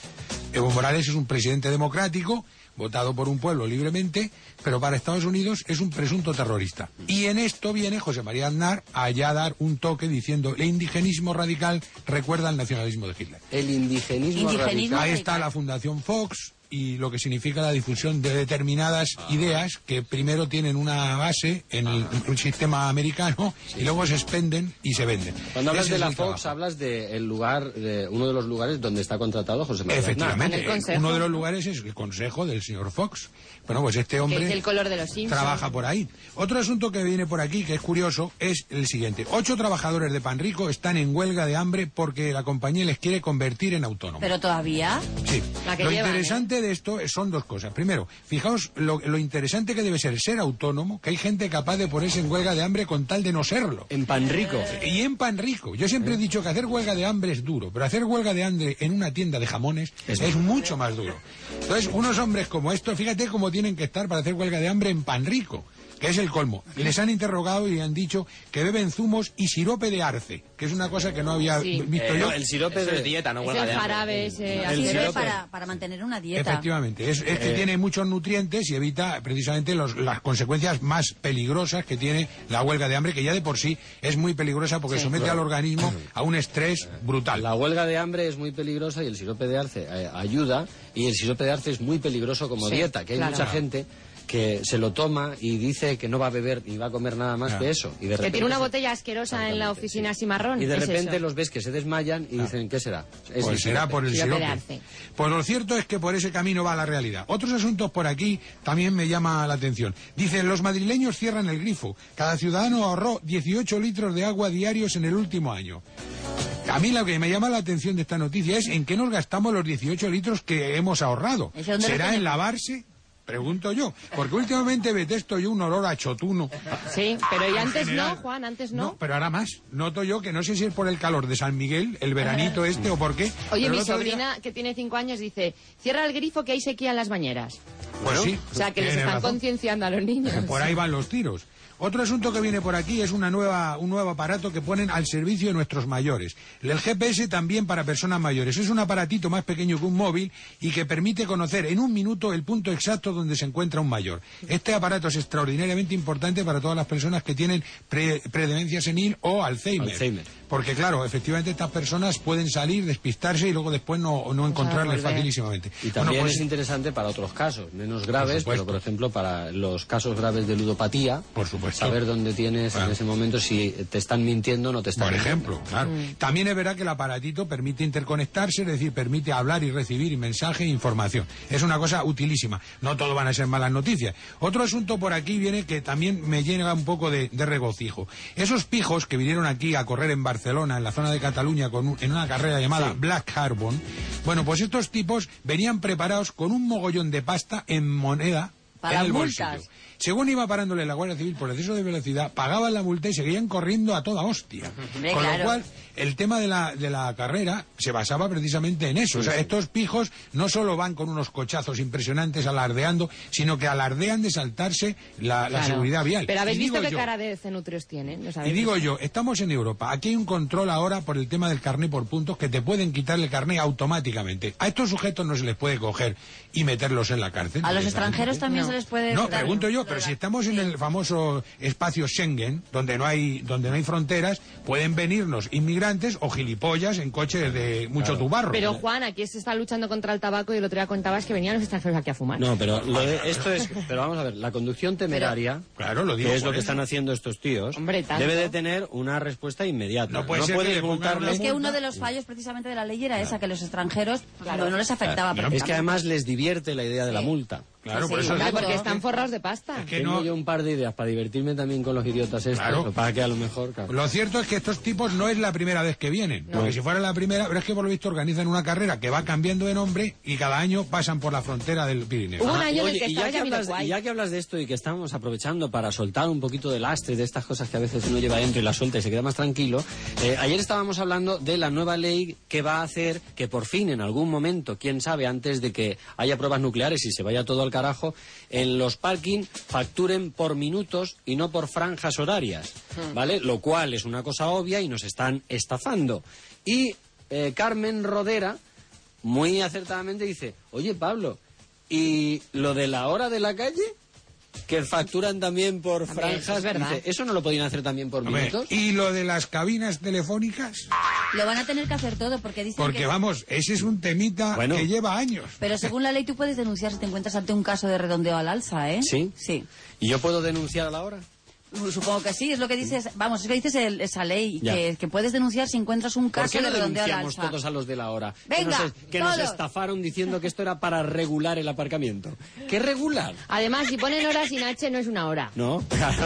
Speaker 3: Evo Morales es un presidente democrático, votado por un pueblo libremente, pero para Estados Unidos es un presunto terrorista. Y en esto viene José María Aznar a ya dar un toque diciendo el indigenismo radical recuerda al nacionalismo de Hitler.
Speaker 16: El indigenismo radical.
Speaker 3: Ahí está la Fundación Fox y lo que significa la difusión de determinadas ideas que primero tienen una base en el sistema americano y luego se expenden y se venden.
Speaker 16: Cuando hablas
Speaker 3: Ese
Speaker 16: de
Speaker 3: es
Speaker 16: la
Speaker 3: el
Speaker 16: Fox,
Speaker 3: trabajo.
Speaker 16: hablas de el lugar, de uno de los lugares donde está contratado José María Aznar.
Speaker 3: Efectivamente, uno de los lugares es el consejo del señor Fox. Bueno, pues este
Speaker 4: Que
Speaker 3: hombre
Speaker 4: es el color de los Simpsons.
Speaker 3: trabaja por ahí. Otro asunto que viene por aquí, que es curioso, es el siguiente. 8 trabajadores de Panrico están en huelga de hambre porque la compañía les quiere convertir en autónomos.
Speaker 17: Pero todavía.
Speaker 3: Sí.
Speaker 17: La que
Speaker 3: Lo
Speaker 17: llevan,
Speaker 3: interesante de esto son dos cosas. Primero, fijaos lo interesante que debe ser autónomo, que hay gente capaz de ponerse en huelga de hambre con tal de no serlo.
Speaker 16: En Panrico.
Speaker 3: Y en Panrico. Yo siempre he dicho que hacer huelga de hambre es duro, pero hacer huelga de hambre en una tienda de jamones es mucho más duro. Entonces, unos hombres como estos, fíjate cómo tienen que estar para hacer huelga de hambre en Panrico, que es el colmo. Les han interrogado y han dicho que beben zumos y sirope de arce, que es una cosa que no había visto yo.
Speaker 16: El sirope de
Speaker 15: dieta, no
Speaker 4: Es
Speaker 15: huelga
Speaker 4: el
Speaker 15: de hambre.
Speaker 4: jarabe ese.
Speaker 3: El
Speaker 4: sirve
Speaker 3: sirope.
Speaker 17: Para mantener una dieta.
Speaker 3: Efectivamente, es que tiene muchos nutrientes y evita precisamente las consecuencias más peligrosas que tiene la huelga de hambre, que ya de por sí es muy peligrosa porque somete al organismo a un estrés brutal.
Speaker 16: La huelga de hambre es muy peligrosa y el sirope de arce ayuda, y el sirope de arce es muy peligroso como dieta, que hay mucha gente que se lo toma y dice que no va a beber ni va a comer nada más que eso. Y de repente
Speaker 4: que tiene una botella asquerosa en la oficina así marrón.
Speaker 16: Y de
Speaker 4: es
Speaker 16: repente
Speaker 4: eso.
Speaker 16: los ves que se desmayan y dicen, ¿qué será?
Speaker 3: Pues será por el sirope. Pues lo cierto es que por ese camino va la realidad. Otros asuntos por aquí también me llama la atención. Dicen, los madrileños cierran el grifo. Cada ciudadano ahorró 18 litros de agua diarios en el último año. A mí lo que me llama la atención de esta noticia es en qué nos gastamos los 18 litros que hemos ahorrado. ¿Será en lavarse? Pregunto yo, porque últimamente detesto yo un olor a chotuno.
Speaker 4: Sí, pero y antes no, Juan, antes no.
Speaker 3: No, pero ahora más. Noto yo que no sé si es por el calor de San Miguel, el veranito o por qué.
Speaker 4: Oye, mi sobrina, que tiene 5 años, dice, cierra el grifo que hay sequía en las bañeras.
Speaker 3: Pues sí.
Speaker 4: O sea, que les están concienciando a los niños.
Speaker 3: Por ahí van los tiros. Otro asunto que viene por aquí es un nuevo aparato que ponen al servicio de nuestros mayores. El GPS también para personas mayores. Es un aparatito más pequeño que un móvil y que permite conocer en un minuto el punto exacto donde se encuentra un mayor. Este aparato es extraordinariamente importante para todas las personas que tienen predemencia senil o Alzheimer. Porque claro, efectivamente estas personas pueden salir, despistarse y luego después no encontrarles facilísimamente.
Speaker 16: Y también es interesante para otros casos, menos graves, pero por ejemplo para los casos graves de ludopatía.
Speaker 3: Por supuesto.
Speaker 16: Saber dónde tienes en ese momento, si te están mintiendo o no te están mintiendo.
Speaker 3: Por ejemplo, claro. También es verdad que el aparatito permite interconectarse, es decir, permite hablar y recibir mensaje e información. Es una cosa utilísima. No todo van a ser malas noticias. Otro asunto por aquí viene que también me llega un poco de regocijo. Esos pijos que vinieron aquí a correr en Barcelona, en la zona de Cataluña, en una carrera llamada Black Carbon, bueno, pues estos tipos venían preparados con un mogollón de pasta en moneda
Speaker 17: para
Speaker 3: en el
Speaker 17: multas.
Speaker 3: bolsillo. Según iba parándole la Guardia Civil por exceso de velocidad, pagaban la multa y seguían corriendo a toda hostia. Con lo cual, el tema de la carrera se basaba precisamente en eso. O sea, estos pijos no solo van con unos cochazos impresionantes alardeando, sino que alardean de saltarse la seguridad vial.
Speaker 4: Pero habéis visto qué cara de cenutrios tienen.
Speaker 3: Y digo yo, estamos en Europa. Aquí hay un control ahora por el tema del carné por puntos que te pueden quitar el carné automáticamente. A estos sujetos no se les puede coger y meterlos en la cárcel.
Speaker 17: A los extranjeros también se les puede...
Speaker 3: No, pregunto yo, pero si estamos en el famoso espacio Schengen, donde no hay fronteras, pueden venirnos inmigrantes o gilipollas en coches de mucho tubarro.
Speaker 4: Pero Juan, aquí se está luchando contra el tabaco y el otro día contabas que venían los extranjeros aquí a fumar.
Speaker 16: No, pero esto es... Pero vamos a ver, la conducción temeraria,
Speaker 3: claro, lo digo,
Speaker 16: que es lo que están haciendo estos tíos, debe de tener una respuesta inmediata.
Speaker 3: No puede ser
Speaker 16: puedes multarles.
Speaker 17: Es que uno de los fallos precisamente de la ley era esa, que los extranjeros no les afectaba.
Speaker 16: Es que además les divierte la idea de la multa.
Speaker 3: Claro, por eso
Speaker 4: porque están forrados de pasta.
Speaker 16: Tengo yo un par de ideas para divertirme también con los idiotas estos, para que a lo mejor... Claro.
Speaker 3: Lo cierto es que estos tipos no es la primera vez que vienen, porque si fuera la primera, pero es que por lo visto organizan una carrera que va cambiando de nombre y cada año pasan por la frontera del Pirineo.
Speaker 16: Y ya que hablas de esto y que estamos aprovechando para soltar un poquito de lastre de estas cosas que a veces uno lleva dentro y la suelta y se queda más tranquilo, ayer estábamos hablando de la nueva ley que va a hacer que por fin en algún momento, quién sabe, antes de que haya pruebas nucleares y se vaya todo al carajo, en los parking facturen por minutos y no por franjas horarias, ¿vale? Lo cual es una cosa obvia y nos están estafando. Y Carmen Rodera, muy acertadamente, dice, oye, Pablo, ¿y lo de la hora de la calle? Que facturan también por franjas.
Speaker 4: Es verdad.
Speaker 16: Dice, ¿eso no lo podían hacer también por minutos?
Speaker 3: ¿Y lo de las cabinas telefónicas?
Speaker 17: Lo van a tener que hacer todo porque dicen
Speaker 3: Porque vamos, ese es un temita que lleva años.
Speaker 17: Pero según la ley tú puedes denunciar si te encuentras ante un caso de redondeo al alza, ¿eh?
Speaker 16: ¿Sí?
Speaker 17: Sí.
Speaker 16: ¿Y yo puedo denunciar a la hora?
Speaker 17: Supongo que sí, es lo que dices, vamos, es lo que dices esa ley, que puedes denunciar si encuentras un caso de redondeo al alza.
Speaker 16: ¿Por qué no denunciamos todos a los de la hora?
Speaker 17: Venga,
Speaker 16: que nos estafaron diciendo que esto era para regular el aparcamiento. ¿Qué regular?
Speaker 4: Además, si ponen hora sin H no es una hora.
Speaker 16: No, claro.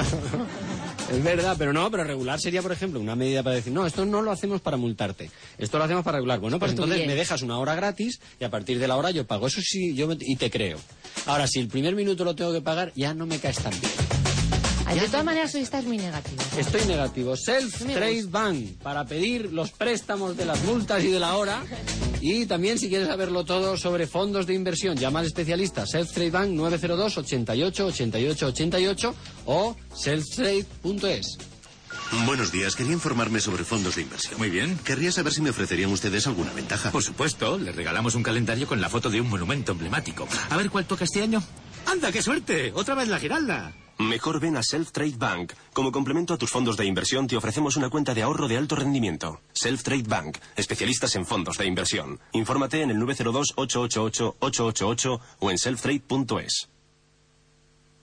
Speaker 16: Es verdad, pero regular sería, por ejemplo, una medida para decir, no, esto no lo hacemos para multarte, esto lo hacemos para regular. Bueno, pues entonces me dejas una hora gratis y a partir de la hora yo pago. Eso sí, y te creo. Ahora, si el primer minuto lo tengo que pagar, ya no me caes tan bien.
Speaker 4: De todas maneras, hoy estás muy negativo.
Speaker 16: Estoy negativo. Self-Trade Bank, para pedir los préstamos de las multas y de la hora. Y también, si quieres saberlo todo sobre fondos de inversión, llama al especialista. Self-Trade Bank 902 88 88 88 o selftrade.es.
Speaker 9: Buenos días, quería informarme sobre fondos de inversión.
Speaker 11: Muy bien.
Speaker 9: Querría saber si me ofrecerían ustedes alguna ventaja.
Speaker 11: Por supuesto, le regalamos un calendario con la foto de un monumento emblemático. A ver cuál toca este año. ¡Anda, qué suerte! ¡Otra vez la Giralda!
Speaker 5: Mejor ven a Self-Trade Bank. Como complemento a tus fondos de inversión te ofrecemos una cuenta de ahorro de alto rendimiento. Self-Trade Bank, especialistas en fondos de inversión. Infórmate en el 902 888 888 o en selftrade.es.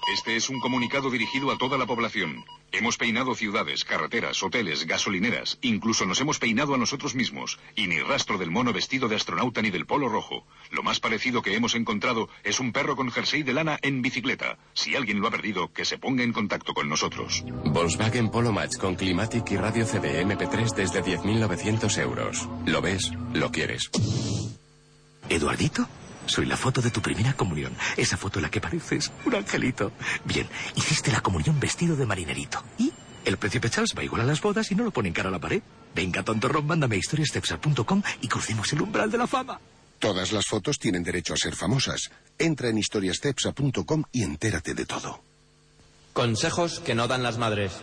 Speaker 12: Este es un comunicado dirigido a toda la población. Hemos peinado ciudades, carreteras, hoteles, gasolineras. Incluso nos hemos peinado a nosotros mismos. Y ni rastro del mono vestido de astronauta ni del polo rojo. Lo más parecido que hemos encontrado es un perro con jersey de lana en bicicleta. Si alguien lo ha perdido, que se ponga en contacto con nosotros.
Speaker 10: Volkswagen Polo Match con Climatic y radio CD MP3 desde 10.900 euros. ¿Lo ves? Lo quieres.
Speaker 11: ¿Eduardito? Soy la foto de tu primera comunión. Esa foto en la que pareces un angelito. Bien, hiciste la comunión vestido de marinerito. ¿Y? El príncipe Charles va igual a las bodas y no lo pone cara a la pared. Venga, tontorrón, mándame a historiastepsa.com y crucemos el umbral de la fama.
Speaker 20: Todas las fotos tienen derecho a ser famosas. Entra en historiastepsa.com y entérate de todo.
Speaker 15: Consejos que no dan las madres.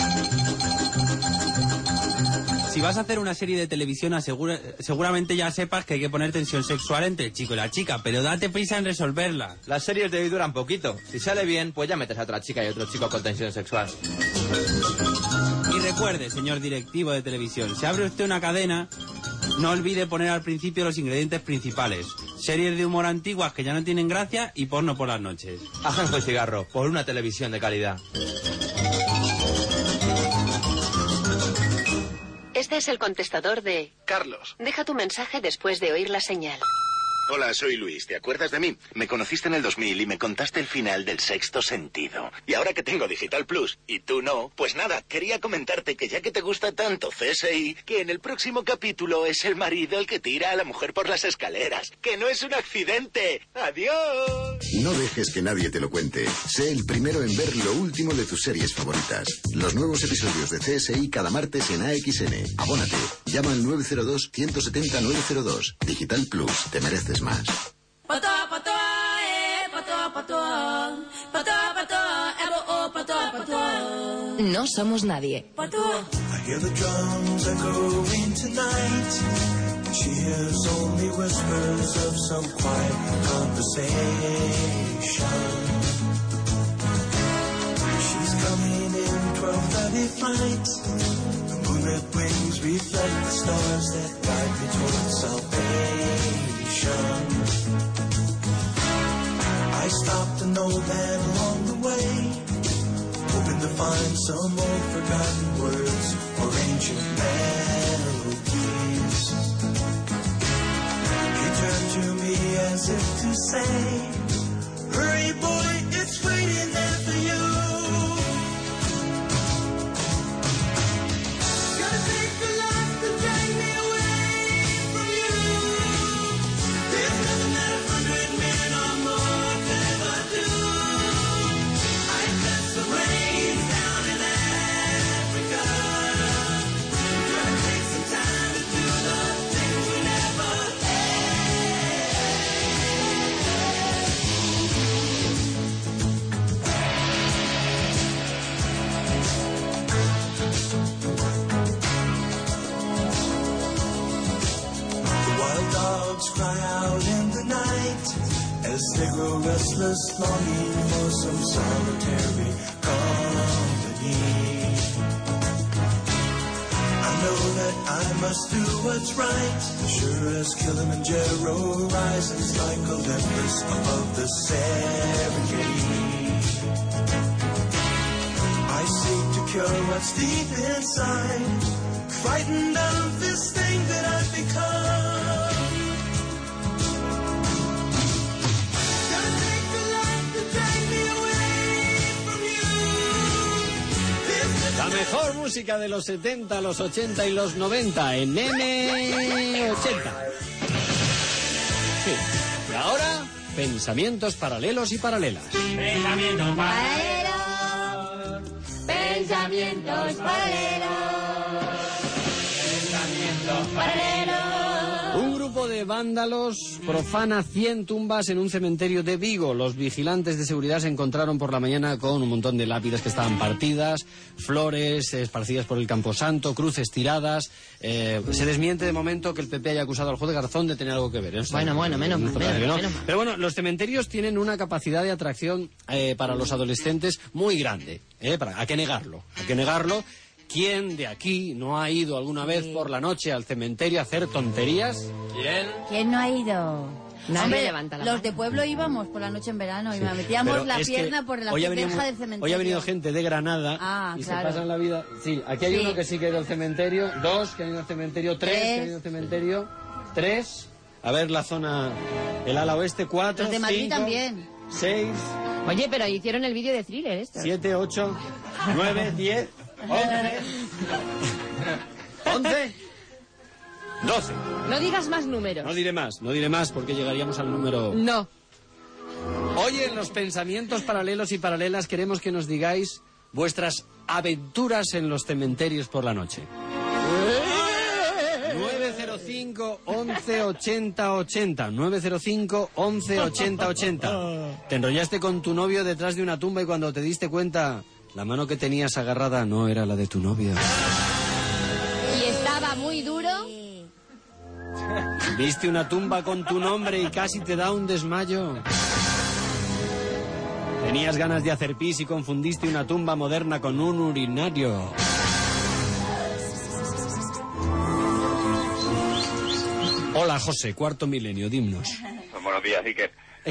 Speaker 14: Si vas a hacer una serie de televisión, seguramente ya sepas que hay que poner tensión sexual entre el chico y la chica, pero date prisa en resolverla.
Speaker 15: Las series de hoy duran poquito. Si sale bien, pues ya metes a otra chica y otro chico con tensión sexual.
Speaker 14: Y recuerde, señor directivo de televisión, si abre usted una cadena, no olvide poner al principio los ingredientes principales. Series de humor antiguas que ya no tienen gracia y porno por las noches.
Speaker 15: Ajanjo y cigarro, por una televisión de calidad.
Speaker 13: Este es el contestador de...
Speaker 9: Carlos.
Speaker 13: Deja tu mensaje después de oír la señal.
Speaker 9: Hola, soy Luis. ¿Te acuerdas de mí? Me conociste en el 2000 y me contaste el final del Sexto Sentido. Y ahora que tengo Digital Plus y tú no, pues nada, quería comentarte que ya que te gusta tanto CSI, que en el próximo capítulo es el marido el que tira a la mujer por las escaleras. ¡Que no es un accidente! ¡Adiós!
Speaker 21: No dejes que nadie te lo cuente. Sé el primero en ver lo último de tus series favoritas. Los nuevos episodios de CSI cada martes en AXN. Abónate. Llama al 902-170-902. Digital Plus. Te mereces más.
Speaker 13: No somos nadie.
Speaker 27: I hear the drums echoing tonight. She hears only whispers of some quiet conversation. She's coming in 12:30 flight. The moonlit wings reflect the stars that guide me towards salvation. I stopped an old man along the way, hoping to find some old forgotten words or ancient melodies. He turned to me as if to say, hurry boy, it's waiting there for you. Gotta take the life to drag me away from you. There's nothing that 100 men or more could ever do. I left some rains down in Africa. Gonna take some time to do the things we never The wild dogs cry out in the night as they grow restless, longing for some solitary company. I know that I must do what's right, sure as Kilimanjaro rises like Olympus above the Serengeti. I seek to cure what's deep inside, frightened of this thing that I've become. Gotta take the life to drag me away from you.
Speaker 16: La mejor música de los 70, los 80 y los 90 en M80. Sí. Y ahora, pensamientos paralelos y paralelas.
Speaker 27: Pensamientos
Speaker 19: paralelos. Pensamientos paralelos. Pensamientos paralelos.
Speaker 16: Un grupo de vándalos profana 100 tumbas en un cementerio de Vigo. Los vigilantes de seguridad se encontraron por la mañana con un montón de lápidas que estaban partidas, flores esparcidas por el camposanto, cruces tiradas. Se desmiente de momento que el PP haya acusado al juez Garzón de tener algo que ver.
Speaker 4: Bueno, menos mal.
Speaker 16: Pero bueno, los cementerios tienen una capacidad de atracción para los adolescentes muy grande. ¿A qué negarlo? ¿Quién de aquí no ha ido alguna vez por la noche al cementerio a hacer tonterías?
Speaker 15: ¿Quién?
Speaker 17: ¿Quién no ha ido?
Speaker 4: Nadie
Speaker 17: Hombre,
Speaker 4: levanta la
Speaker 17: los
Speaker 4: mano.
Speaker 17: de pueblo íbamos por la noche en verano y metíamos
Speaker 16: Pero
Speaker 17: la
Speaker 16: es que
Speaker 17: pierna por la
Speaker 16: hoy
Speaker 17: verja
Speaker 16: ha
Speaker 17: del cementerio.
Speaker 16: Hoy ha venido gente de Granada y
Speaker 17: claro.
Speaker 16: se pasan la vida... Sí, aquí hay
Speaker 17: Sí.
Speaker 16: uno que sí que ha ido al cementerio, 2 que han ido al cementerio, 3 que han ido al cementerio, 3... A ver la zona, el ala oeste, 4,
Speaker 17: Los de Madrid
Speaker 16: 5,
Speaker 17: también.
Speaker 16: 6,
Speaker 4: Oye, pero hicieron el vídeo de Thriller esto.
Speaker 16: 7, 8, 9, 10, 11, 11, 12.
Speaker 4: No digas más números.
Speaker 16: No diré más porque llegaríamos al número...
Speaker 4: No.
Speaker 16: Hoy en los pensamientos paralelos y paralelas queremos que nos digáis vuestras aventuras en los cementerios por la noche. 905 11 80 80 905 11 80 80. Te enrollaste con tu novio detrás de una tumba y cuando te diste cuenta la mano que tenías agarrada no era la de tu novio.
Speaker 4: Y estaba muy duro.
Speaker 16: Viste una tumba con tu nombre y casi te da un desmayo. Tenías ganas de hacer pis y confundiste una tumba moderna con un urinario. Hola, José, cuarto milenio, dimnos.
Speaker 6: Buenos días, Iker.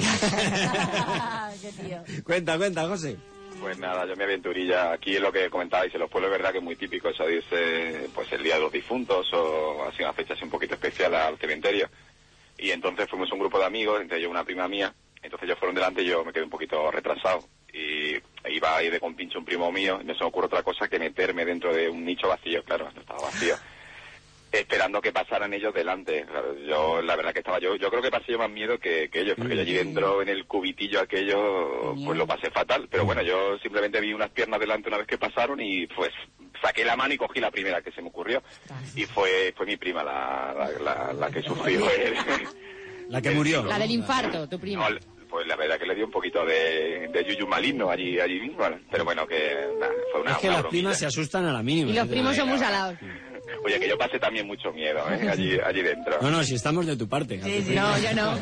Speaker 16: Cuenta, José.
Speaker 6: Pues nada, yo mi aventurilla aquí es lo que comentabais en los pueblos, es verdad que es muy típico eso de irse pues el día de los difuntos o así una fecha así un poquito especial al cementerio. Y entonces fuimos un grupo de amigos, entre ellos una prima mía, entonces ellos fueron delante y yo me quedé un poquito retrasado. Y iba a ir de compinche un primo mío y no se me ocurre otra cosa que meterme dentro de un nicho vacío, claro, no estaba vacío. Esperando que pasaran ellos delante. Claro, yo, la verdad que estaba yo creo que pasé yo más miedo que ellos, porque yo allí dentro en el cubitillo aquello, pues lo pasé fatal. Pero bueno, yo simplemente vi unas piernas delante una vez que pasaron y pues saqué la mano y cogí la primera que se me ocurrió. Y fue mi prima la que sufrió.
Speaker 16: La que murió.
Speaker 4: La del infarto, tu prima.
Speaker 6: No, pues la verdad que le dio un poquito de yuyu maligno allí mismo. Pero bueno, que nada, fue una
Speaker 16: Es que
Speaker 6: una
Speaker 16: las
Speaker 6: bromita.
Speaker 16: primas se asustan a la mínima.
Speaker 4: Y los primos son muy salados.
Speaker 6: Oye, que yo pasé también mucho miedo, allí dentro.
Speaker 16: No, si estamos de tu parte.
Speaker 4: No, yo no.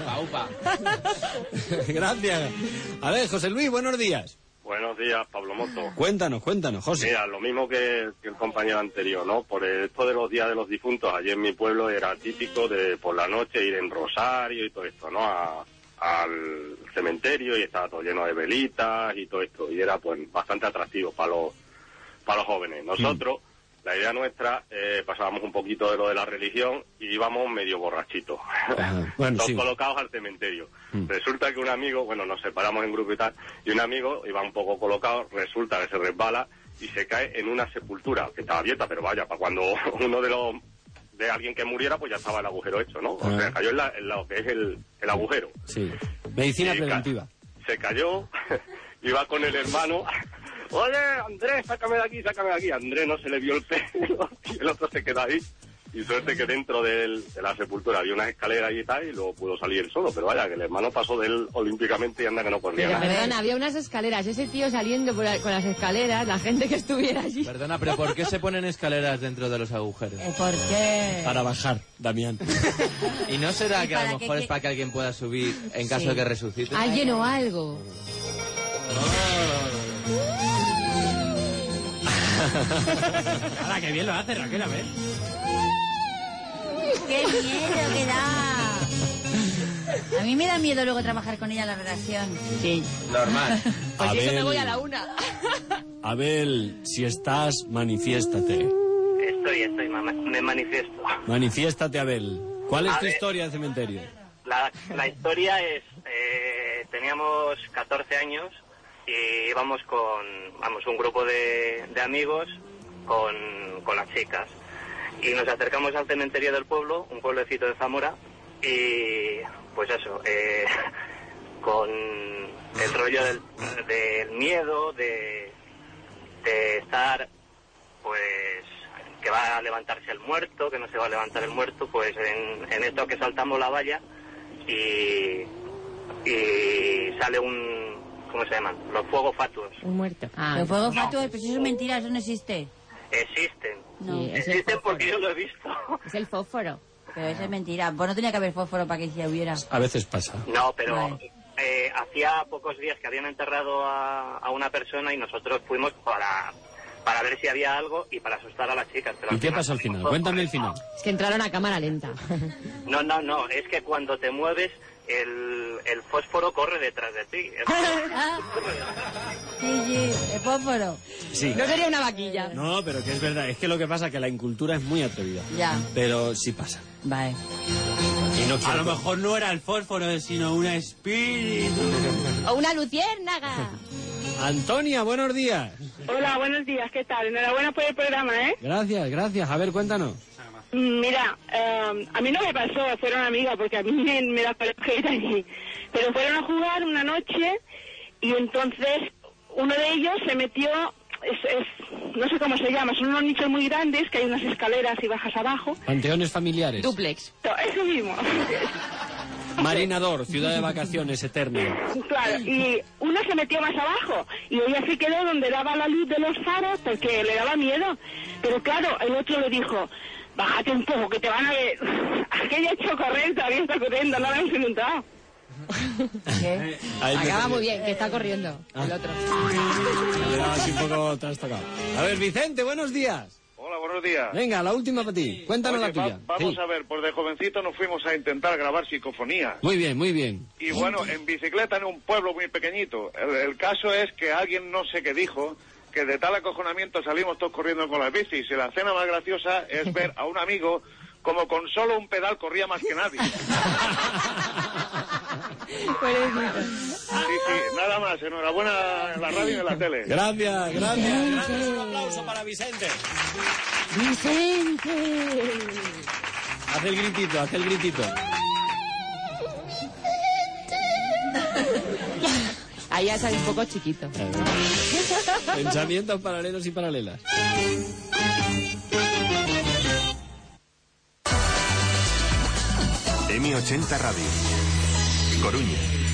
Speaker 16: Gracias. A ver, José Luis, buenos días.
Speaker 7: Buenos días, Pablo Moto.
Speaker 16: Cuéntanos, José.
Speaker 7: Mira, lo mismo que el compañero anterior, ¿no? Por esto de los días de los difuntos, allí en mi pueblo era típico de por la noche ir en rosario y todo esto, ¿no? Al cementerio y estaba todo lleno de velitas y todo esto. Y era, pues, bastante atractivo para los jóvenes. Nosotros... La idea nuestra, pasábamos un poquito de lo de la religión y íbamos medio borrachitos.
Speaker 16: Bueno,
Speaker 7: Todos
Speaker 16: sí.
Speaker 7: colocados al cementerio. Resulta que un amigo, bueno, nos separamos en grupo y tal, y un amigo iba un poco colocado, resulta que se resbala y se cae en una sepultura que estaba abierta, pero vaya, para cuando uno de alguien que muriera, pues ya estaba el agujero hecho, ¿no? O sea, cayó en lo que es el agujero.
Speaker 16: Sí. Medicina
Speaker 7: Y
Speaker 16: preventiva.
Speaker 7: Se cayó, iba con el hermano... Oye, Andrés, sácame de aquí. Andrés no se le vio el pelo y el otro se quedó ahí. Y suerte que dentro de la sepultura había una escalera y tal y luego pudo salir él solo. Pero vaya, que el hermano pasó de él olímpicamente y anda que no corría
Speaker 4: Pero
Speaker 7: nada.
Speaker 4: perdona, había unas escaleras. Ese tío saliendo con las escaleras, la gente que estuviera allí.
Speaker 2: Perdona, pero ¿por qué se ponen escaleras dentro de los agujeros?
Speaker 17: ¿Por qué?
Speaker 16: Para bajar, Damián.
Speaker 2: ¿Y no será
Speaker 17: ¿Y
Speaker 2: que a
Speaker 17: para
Speaker 2: lo
Speaker 17: qué
Speaker 2: mejor
Speaker 17: que-
Speaker 2: es para que alguien pueda subir en caso de que resucite?
Speaker 4: Alguien o algo.
Speaker 14: Ahora, qué bien lo hace, Raquel, a ver.
Speaker 17: ¡Qué miedo que da! A mí me da miedo luego trabajar con ella en la redacción.
Speaker 4: Sí.
Speaker 2: Normal.
Speaker 4: Pues eso me
Speaker 16: Abel.
Speaker 4: voy a la una.
Speaker 16: Abel, si estás, manifiéstate.
Speaker 22: Estoy, mamá. Me manifiesto.
Speaker 16: Manifiéstate, Abel. ¿Cuál es
Speaker 22: A
Speaker 16: tu
Speaker 22: ver.
Speaker 16: historia de cementerio?
Speaker 22: La historia es, teníamos 14 años y íbamos un grupo de amigos con las chicas. Y nos acercamos al cementerio del pueblo, un pueblecito de Zamora, y pues eso, con el rollo del miedo, de estar, pues, que va a levantarse el muerto, que no se va a levantar el muerto, pues en esto que saltamos la valla y sale ¿cómo se llaman? Los fuegos fatuos.
Speaker 4: Un muerto.
Speaker 17: Los fuegos fatuos, pero eso es mentira, eso no existe.
Speaker 22: Existen.
Speaker 17: No.
Speaker 4: Sí, es el
Speaker 22: Existen
Speaker 4: fósforo.
Speaker 22: porque yo lo he visto.
Speaker 4: Es el fósforo.
Speaker 17: Pero eso es mentira. Pues no tenía que haber fósforo para que se hubiera.
Speaker 16: A veces pasa.
Speaker 22: No, pero
Speaker 17: Vale.
Speaker 22: hacía pocos días que habían enterrado a una persona y nosotros fuimos para para ver si había algo y para asustar a las chicas. Pero
Speaker 16: ¿Y qué pasó al final? Cuéntame el final.
Speaker 4: Es que entraron a cámara lenta.
Speaker 22: No, es que cuando te mueves, el fósforo corre detrás de ti.
Speaker 17: Sí, el fósforo.
Speaker 16: Sí.
Speaker 4: No sería una vaquilla.
Speaker 16: No, pero que es verdad. Es que lo que pasa es que la incultura es muy atrevida.
Speaker 17: Ya.
Speaker 16: Pero sí pasa.
Speaker 17: Vale.
Speaker 16: Y no
Speaker 14: A lo mejor no era el fósforo, sino un espíritu.
Speaker 4: O una luciérnaga.
Speaker 16: Antonia, buenos días.
Speaker 1: Hola, buenos días, ¿qué tal? Enhorabuena por el programa, ¿eh?
Speaker 16: Gracias. A ver, cuéntanos.
Speaker 1: Mira, a mí no me pasó, fueron amigas, porque a mí me da parejera allí. Pero fueron a jugar una noche y entonces uno de ellos se metió, no sé cómo se llama, son unos nichos muy grandes que hay unas escaleras y bajas abajo.
Speaker 16: Panteones familiares.
Speaker 4: Duplex.
Speaker 1: Eso mismo.
Speaker 16: Marinador, ciudad de vacaciones eterna.
Speaker 1: Claro, y uno se metió más abajo y ella se quedó donde daba la luz de los faros porque le daba miedo. Pero claro, el otro le dijo, bájate un poco que te van a ver. Aquella hecho correr, todavía está corriendo, no la hemos inundado.
Speaker 4: Acaba muy bien, que está corriendo el otro.
Speaker 16: Así un poco trastocado. A ver, Vicente, buenos días.
Speaker 8: Hola, buenos días.
Speaker 16: Venga, la última para ti. Cuéntanos la tuya.
Speaker 8: Vamos
Speaker 16: Sí.
Speaker 8: a ver, pues de jovencito nos fuimos a intentar grabar psicofonías.
Speaker 16: Muy bien.
Speaker 8: Y bueno, en bicicleta en un pueblo muy pequeñito. El caso es que alguien no sé qué dijo, que de tal acojonamiento salimos todos corriendo con las bicis. Y la escena más graciosa es ver a un amigo como con solo un pedal corría más que nadie. Sí, nada más. Enhorabuena en la radio y en la tele.
Speaker 16: Gracias. Un aplauso para Vicente.
Speaker 4: ¡Vicente!
Speaker 16: Haz el gritito.
Speaker 4: Ahí ya sale un poco chiquito.
Speaker 16: Pensamientos paralelos y paralelas.
Speaker 18: M80 Radio. Coruña.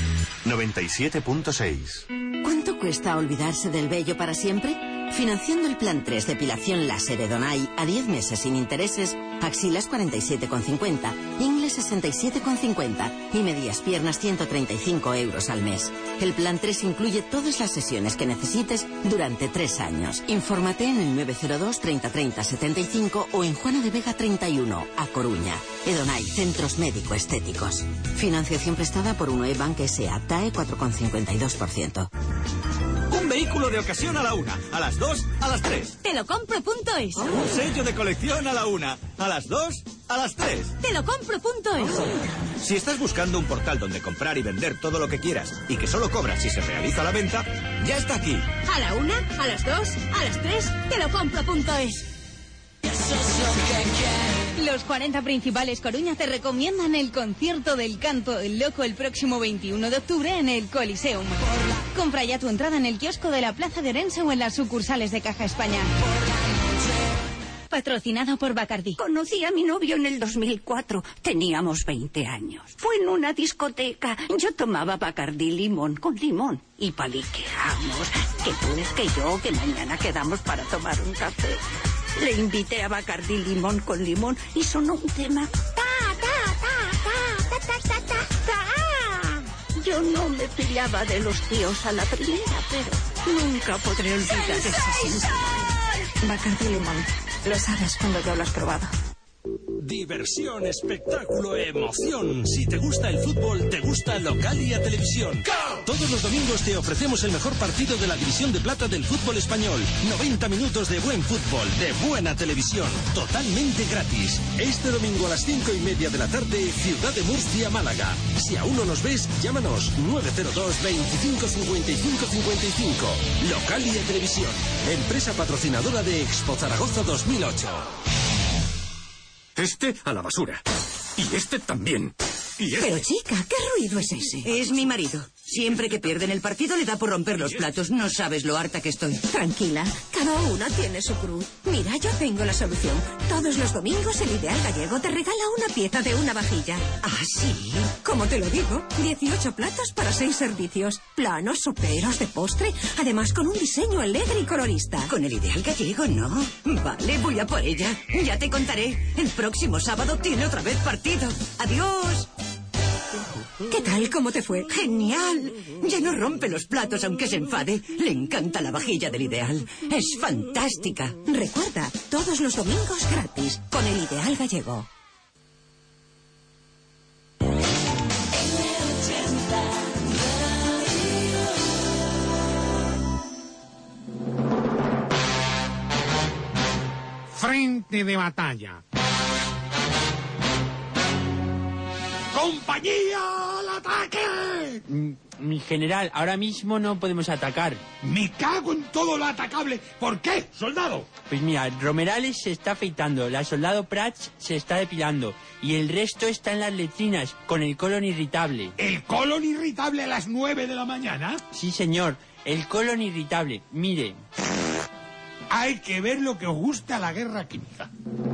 Speaker 18: 97.6.
Speaker 23: ¿Cuánto cuesta olvidarse del vello para siempre? Financiando el plan 3 depilación láser Edonai a 10 meses sin intereses, axilas 47,50, ingles 67,50 y medias piernas 135 euros al mes. El plan 3 incluye todas las sesiones que necesites durante 3 años. Infórmate en el 902 30 30 75 o en Juana de Vega 31, a Coruña. Edonai, centros médico-estéticos. Financiación prestada por Unoe Bank S.A. TAE 4,52%.
Speaker 24: Un vehículo de ocasión a la 1, a las 2, a las 3.
Speaker 13: Telocompro.es.
Speaker 24: Un sello de colección a la 1, a las 2, a las 3.
Speaker 13: Telocompro.es.
Speaker 24: Si estás buscando un portal donde comprar y vender todo lo que quieras y que solo cobras si se realiza la venta, ya está aquí.
Speaker 13: A la 1, a las 2, a las 3. Telocompro.es. Los 40 principales Coruña te recomiendan el concierto del Canto del Loco el próximo 21 de octubre en el Coliseum. Compra ya tu entrada en el kiosco de la Plaza de Orense o en las sucursales de Caja España. Patrocinado por Bacardí.
Speaker 25: Conocí a mi novio en el 2004. Teníamos 20 años. Fue en una discoteca. Yo tomaba Bacardí limón con limón. Y paliqueamos. Que tú, que yo, que mañana quedamos para tomar un café. Le invité a Bacardí limón con limón y sonó un tema. Yo no me pillaba de los tíos a la primera, pero nunca podré olvidar esa sensación. Bacardí limón. Lo sabes cuando ya lo has probado.
Speaker 26: Diversión, espectáculo, emoción. Si te gusta el fútbol, te gusta Localia Televisión. Todos los domingos te ofrecemos el mejor partido de la División de Plata del fútbol español. 90 minutos de buen fútbol, de buena televisión, totalmente gratis. Este domingo a las 5:30 de la tarde, Ciudad de Murcia, Málaga. Si aún no nos ves, llámanos 902 25 55 55. Localia Televisión, empresa patrocinadora de Expo Zaragoza 2008.
Speaker 10: Este a la basura. Y este también. Y este...
Speaker 25: Pero chica, ¿qué ruido es ese?
Speaker 28: Es mi marido. Siempre que pierden el partido le da por romper los platos. No sabes lo harta que estoy.
Speaker 25: Tranquila, cada una tiene su cruz. Mira, yo tengo la solución. Todos los domingos el Ideal Gallego te regala una pieza de una vajilla.
Speaker 28: ¿Ah, sí?
Speaker 25: Como te lo digo, 18 platos para 6 servicios. Planos, soperos, de postre, además con un diseño alegre y colorista.
Speaker 28: Con el Ideal Gallego, no. Vale, voy a por ella. Ya te contaré. El próximo sábado tiene otra vez partido. Adiós. ¿Qué tal? ¿Cómo te fue? ¡Genial! Ya no rompe los platos aunque se enfade. Le encanta la vajilla del Ideal. Es fantástica. Recuerda, todos los domingos gratis con el Ideal Gallego.
Speaker 3: Frente de batalla. ¡Compañía al ataque!
Speaker 14: Mi general, ahora mismo no podemos atacar.
Speaker 3: ¡Me cago en todo lo atacable! ¿Por qué, soldado?
Speaker 14: Pues mira, Romerales se está afeitando, la soldado Prats se está depilando y el resto está en las letrinas con el colon irritable.
Speaker 3: ¿El colon irritable a las 9 de la mañana?
Speaker 14: Sí, señor, el colon irritable. Mire.
Speaker 3: Hay que ver lo que os gusta la guerra química.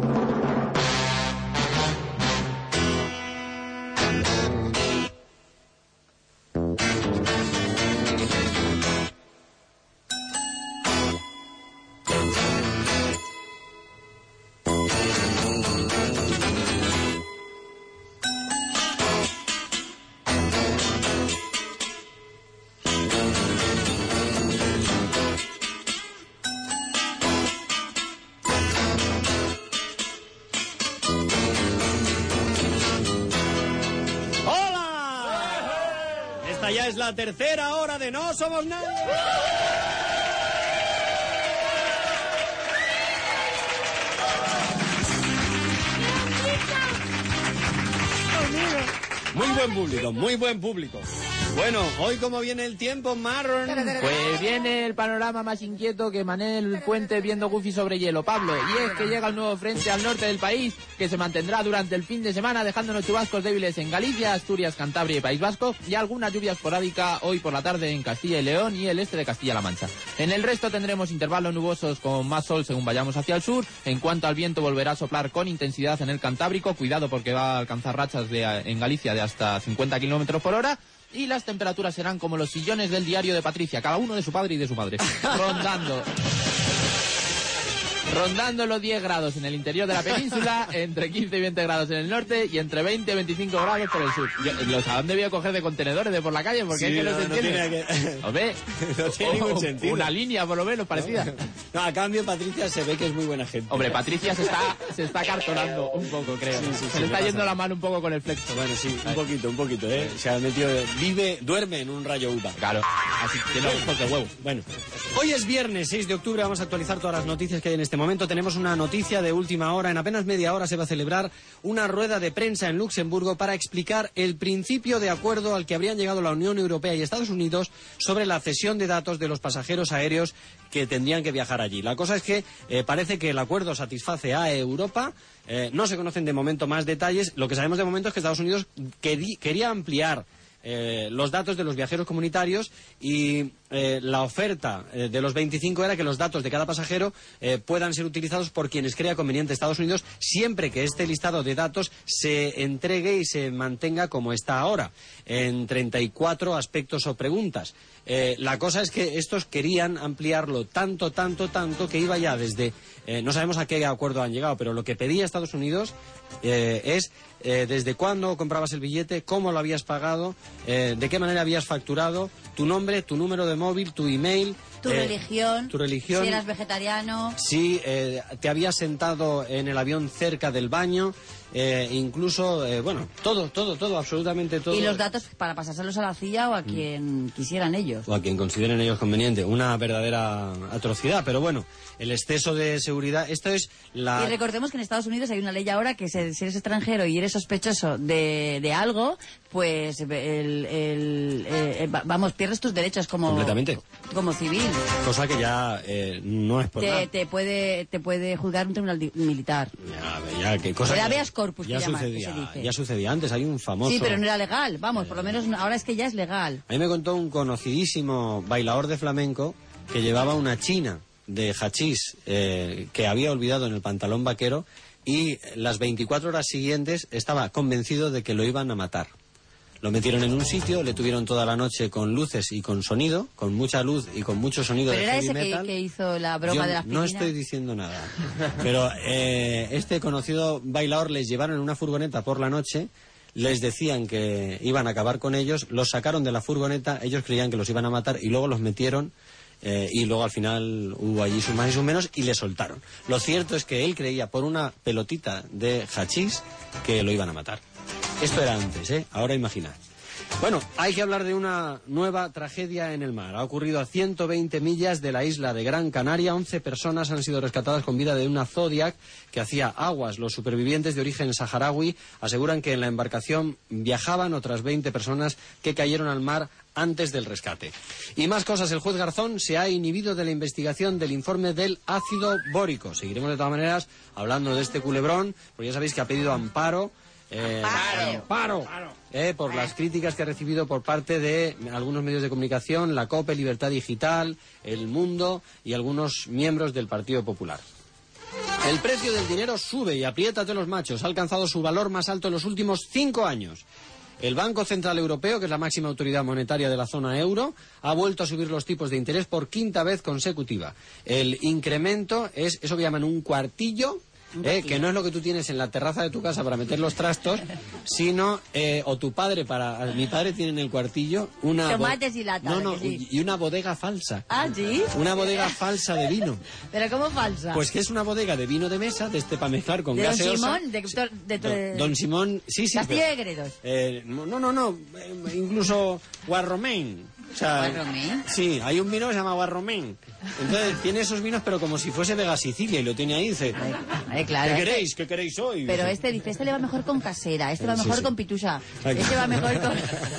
Speaker 16: Ya es la tercera hora de No Somos Nadie. Muy buen público, muy buen público. Bueno, hoy como viene el tiempo, Marron.
Speaker 2: Pues viene el panorama más inquieto que Manel Puente viendo Goofy sobre hielo, Pablo. Y es que llega el nuevo frente al norte del país, que se mantendrá durante el fin de semana, dejándonos chubascos débiles en Galicia, Asturias, Cantabria y País Vasco, y alguna lluvia esporádica hoy por la tarde en Castilla y León y el este de Castilla-La Mancha. En el resto tendremos intervalos nubosos con más sol según vayamos hacia el sur. En cuanto al viento, volverá a soplar con intensidad en el Cantábrico. Cuidado porque va a alcanzar rachas en Galicia de hasta 50 kilómetros por hora. Y las temperaturas serán como los sillones del diario de Patricia, cada uno de su padre y de su madre, rondando los 10 grados en el interior de la península, entre 15 y 20 grados en el norte y entre 20 y 25 grados por el sur. ¿Los a dónde voy a coger de contenedores de por la calle? Porque sí, es que no se entiende. Hombre,
Speaker 16: no tiene ningún sentido.
Speaker 2: Una línea por lo menos parecida.
Speaker 16: No, a cambio Patricia se ve que es muy buena gente.
Speaker 2: Hombre, Patricia se está cartonando un poco, creo. Sí, se le está yendo la mano un poco con el flexo.
Speaker 16: Bueno, sí, un poquito, ¿eh? Se ha metido, duerme en un rayo uva.
Speaker 2: Claro, así que no, porque huevo.
Speaker 16: Bueno, hoy es viernes 6 de octubre, vamos a actualizar todas las noticias que hay en este momento. Tenemos una noticia de última hora. En apenas media hora se va a celebrar una rueda de prensa en Luxemburgo para explicar el principio de acuerdo al que habrían llegado la Unión Europea y Estados Unidos sobre la cesión de datos de los pasajeros aéreos que tendrían que viajar allí. La cosa es que parece que el acuerdo satisface a Europa. No se conocen de momento más detalles. Lo que sabemos de momento es que Estados Unidos quería ampliar los datos de los viajeros comunitarios y la oferta de los 25 era que los datos de cada pasajero puedan ser utilizados por quienes crea conveniente Estados Unidos siempre que este listado de datos se entregue y se mantenga como está ahora, en 34 aspectos o preguntas. La cosa es que estos querían ampliarlo tanto que iba ya desde... no sabemos a qué acuerdo han llegado, pero lo que pedía Estados Unidos es desde cuándo comprabas el billete, cómo lo habías pagado, de qué manera habías facturado, tu nombre, tu número de móvil, tu email...
Speaker 17: Tu religión,
Speaker 16: si
Speaker 17: eras vegetariano...
Speaker 16: Si te habías sentado en el avión cerca del baño... incluso, bueno, todo, absolutamente todo.
Speaker 17: Y los datos para pasárselos a la CIA o a quien quisieran ellos.
Speaker 16: O a quien consideren ellos conveniente. Una verdadera atrocidad, pero bueno, el exceso de seguridad, esto es la...
Speaker 17: Y recordemos que en Estados Unidos hay una ley ahora que si eres extranjero y eres sospechoso de algo, pues vamos, pierdes tus derechos como civil.
Speaker 16: Cosa que ya no es por nada.
Speaker 17: Te puede juzgar un tribunal militar.
Speaker 16: Ya, qué cosa.
Speaker 17: El habeas corpus
Speaker 16: ya sucedía antes, hay un famoso...
Speaker 17: Sí, pero no era legal, vamos, por lo menos ahora es que ya es legal.
Speaker 16: A mí me contó un conocidísimo bailador de flamenco que llevaba una china de hachís que había olvidado en el pantalón vaquero y las 24 horas siguientes estaba convencido de que lo iban a matar. Lo metieron en un sitio, le tuvieron toda la noche con luces y con sonido, con mucha luz y con mucho sonido.
Speaker 17: ¿Pero
Speaker 16: de heavy metal.
Speaker 17: Era ese que hizo la broma de las piscinas?
Speaker 16: No estoy diciendo nada. Pero este conocido bailador les llevaron en una furgoneta por la noche, les decían que iban a acabar con ellos, los sacaron de la furgoneta, ellos creían que los iban a matar y luego los metieron y luego al final hubo allí sus más y sus menos y le soltaron. Lo cierto es que él creía por una pelotita de hachís que lo iban a matar. Esto era antes, ahora imaginad. Bueno, hay que hablar de una nueva tragedia en el mar. Ha ocurrido a 120 millas de la isla de Gran Canaria. 11 personas han sido rescatadas con vida de una Zodiac que hacía aguas. Los supervivientes de origen saharaui aseguran que en la embarcación viajaban otras 20 personas que cayeron al mar antes del rescate. Y más cosas, el juez Garzón se ha inhibido de la investigación del informe del ácido bórico. Seguiremos de todas maneras hablando de este culebrón, porque ya sabéis que ha pedido amparo. Amparo. Por las críticas que ha recibido por parte de algunos medios de comunicación, la COPE, Libertad Digital, El Mundo y algunos miembros del Partido Popular. El precio del dinero sube y apriétate los machos. Ha alcanzado su valor más alto en los últimos 5 años. El Banco Central Europeo, que es la máxima autoridad monetaria de la zona euro, ha vuelto a subir los tipos de interés por 5ª vez consecutiva. El incremento es eso que llaman un cuartillo. Que no es lo que tú tienes en la terraza de tu casa para meter los trastos, sino, o tu padre mi padre tiene en el cuartillo una...
Speaker 17: Tomates y lata.
Speaker 16: Y una bodega falsa.
Speaker 17: ¿Ah, sí?
Speaker 16: Una bodega falsa de vino.
Speaker 17: ¿Pero cómo falsa?
Speaker 16: Pues que es una bodega de vino de mesa, de para mezclar con gaseosa. Don Simón, sí.
Speaker 17: Castillo de Gredos.
Speaker 16: No, incluso Guarromain. O sea,
Speaker 17: ¿Guarromain?
Speaker 16: Sí, hay un vino que se llama Guarromain. Entonces tiene esos vinos, pero como si fuese Vega Sicilia, y lo tiene ahí, dice...
Speaker 17: Claro,
Speaker 16: ¿Qué queréis hoy?
Speaker 17: Pero este le va mejor con casera, este va mejor con pitusa, este va mejor con...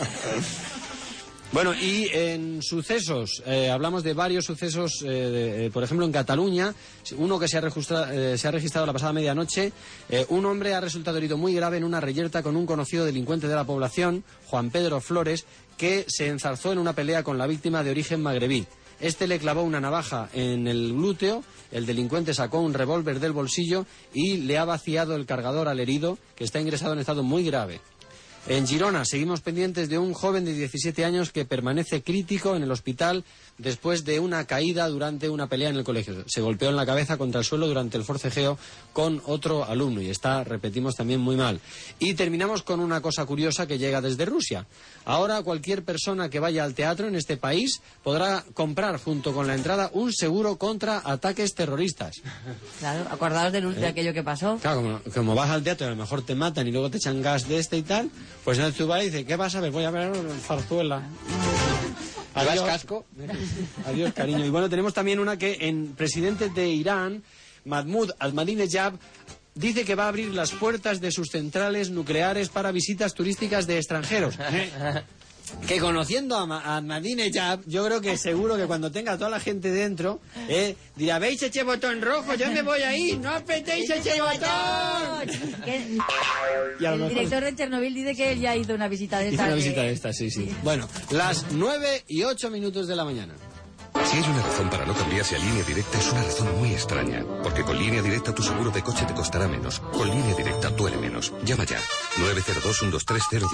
Speaker 16: Bueno, y en sucesos, hablamos de varios sucesos, por ejemplo en Cataluña, uno que se ha registrado la pasada medianoche, un hombre ha resultado herido muy grave en una reyerta con un conocido delincuente de la población, Juan Pedro Flores, que se enzarzó en una pelea con la víctima de origen magrebí. Este le clavó una navaja en el glúteo, el delincuente sacó un revólver del bolsillo y le ha vaciado el cargador al herido, que está ingresado en estado muy grave. En Girona seguimos pendientes de un joven de 17 años que permanece crítico en el hospital después de una caída durante una pelea en el colegio. Se golpeó en la cabeza contra el suelo durante el forcejeo con otro alumno y está, repetimos, también muy mal. Y terminamos con una cosa curiosa que llega desde Rusia. Ahora cualquier persona que vaya al teatro en este país podrá comprar junto con la entrada un seguro contra ataques terroristas.
Speaker 17: Claro, acordaos de aquello que pasó.
Speaker 16: Claro, como vas al teatro y a lo mejor te matan y luego te echan gas de este y tal, pues entonces tú vas y dices, ¿qué vas a ver? Voy a ver Zarzuela. Adiós, casco. Adiós, cariño. Y bueno, tenemos también una que en presidente de Irán, Mahmoud Ahmadinejad, dice que va a abrir las puertas de sus centrales nucleares para visitas turísticas de extranjeros. Que conociendo a Ahmadinejad, yo creo que seguro que cuando tenga toda la gente dentro, dirá, ¿veis ese botón rojo? Yo me voy ahí, no apretéis ese botón.
Speaker 17: El director de Chernobyl dice que él ya hizo una visita de esta.
Speaker 16: Hizo una visita de esta, sí. Bueno, las 9:08 de la mañana.
Speaker 10: Si hay una razón para no cambiarse a Línea Directa, es una razón muy extraña. Porque con Línea Directa tu seguro de coche te costará menos. Con Línea Directa duele menos. Llama ya. 902-123-010.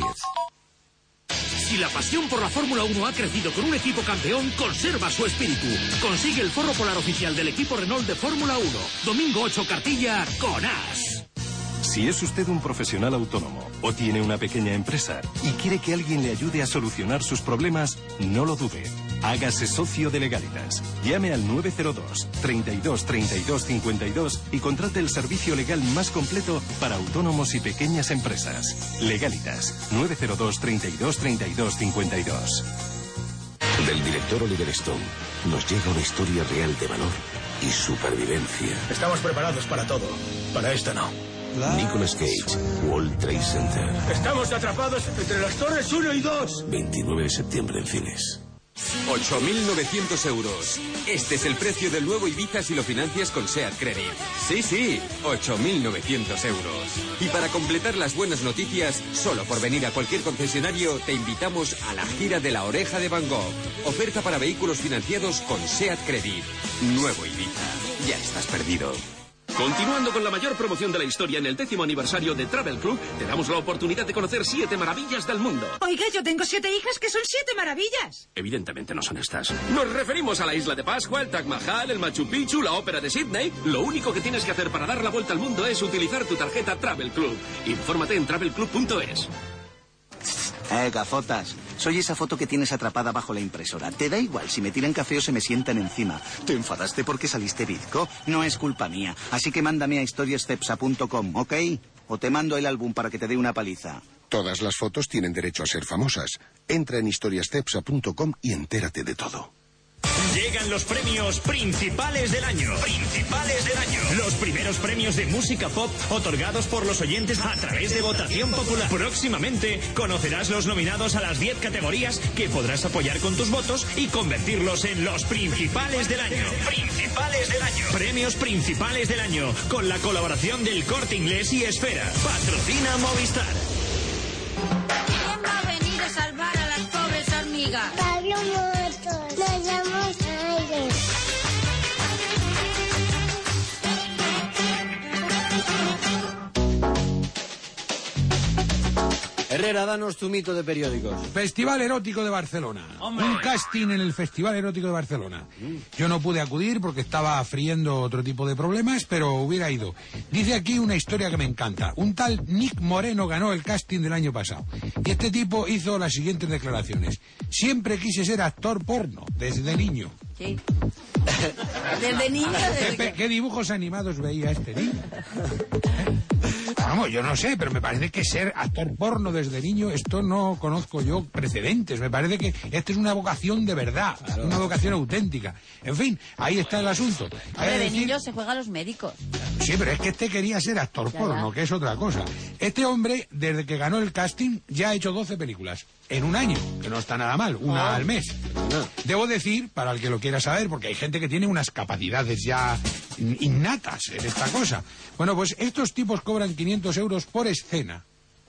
Speaker 26: Si la pasión por la Fórmula 1 ha crecido con un equipo campeón, conserva su espíritu. Consigue el forro polar oficial del equipo Renault de Fórmula 1. Domingo 8, cartilla con As.
Speaker 18: Si es usted un profesional autónomo o tiene una pequeña empresa y quiere que alguien le ayude a solucionar sus problemas, no lo dude. Hágase socio de Legalitas. Llame al 902 32 32 52 y contrate el servicio legal más completo para autónomos y pequeñas empresas. Legalitas. 902 32 32 52.
Speaker 10: Del director Oliver Stone nos llega una historia real de valor y supervivencia.
Speaker 5: Estamos preparados para todo. Para esto no.
Speaker 10: Nicolas Cage, World Trade Center.
Speaker 5: Estamos atrapados entre las torres 1 y 2.
Speaker 10: 29 de septiembre en cines.
Speaker 9: 8.900 euros. Este es el precio del nuevo Ibiza si lo financias con SEAT Credit. Sí, 8.900 euros. Y para completar las buenas noticias, solo por venir a cualquier concesionario, te invitamos a la gira de la Oreja de Van Gogh. Oferta para vehículos financiados con SEAT Credit. Nuevo Ibiza. Ya estás perdido.
Speaker 26: Continuando con la mayor promoción de la historia en el 10º aniversario de Travel Club, te damos la oportunidad de conocer 7 maravillas del mundo.
Speaker 28: Oiga, yo tengo 7 hijas que son 7 maravillas.
Speaker 26: Evidentemente no son estas. Nos referimos a la Isla de Pascua, el Taj Mahal, el Machu Picchu, la Ópera de Sydney. Lo único que tienes que hacer para dar la vuelta al mundo es utilizar tu tarjeta Travel Club. Infórmate en travelclub.es.
Speaker 6: Gafotas. Soy esa foto que tienes atrapada bajo la impresora. Te da igual si me tiran café o se me sientan encima. ¿Te enfadaste porque saliste bizco? No es culpa mía. Así que mándame a historiascepsa.com, ¿ok? O te mando el álbum para que te dé una paliza.
Speaker 11: Todas las fotos tienen derecho a ser famosas. Entra en historiascepsa.com y entérate de todo.
Speaker 12: Llegan los premios principales del año. Principales del año. Los primeros premios de música pop otorgados por los oyentes a través de votación popular. Próximamente conocerás los nominados a las 10 categorías que podrás apoyar con tus votos y convertirlos en los principales del año. Principales del año. Premios principales del año con la colaboración del Corte Inglés y Esfera. Patrocina Movistar.
Speaker 15: ¿Quién va a venir a salvar a las pobres hormigas?
Speaker 19: Pablo Motos. Nos llamo Aires.
Speaker 16: Herrera, danos tu mito de periódicos.
Speaker 3: Festival Erótico de Barcelona.
Speaker 16: ¡Hombre!
Speaker 3: Un casting en el Festival Erótico de Barcelona. Yo no pude acudir porque estaba friendo otro tipo de problemas, pero hubiera ido. Dice aquí una historia que me encanta. Un tal Nick Moreno ganó el casting del año pasado. Y este tipo hizo las siguientes declaraciones. Siempre quise ser actor porno, desde niño.
Speaker 17: Sí. Desde niño.
Speaker 3: ¿Qué dibujos animados veía este niño? Vamos, yo no sé, pero me parece que ser actor porno desde niño, esto no conozco yo precedentes. Me parece que esto es una vocación de verdad, claro. Una vocación auténtica. En fin, ahí está el asunto.
Speaker 17: Pero de niño se juega a los médicos.
Speaker 3: Sí, pero es que este quería ser actor porno, que es otra cosa. Este hombre, desde que ganó el casting, ya ha hecho 12 películas. En un año, que no está nada mal, una al mes. Debo decir, para el que lo quiera saber, porque hay gente que tiene unas capacidades ya innatas en esta cosa. Bueno, pues estos tipos cobran 500 euros por escena.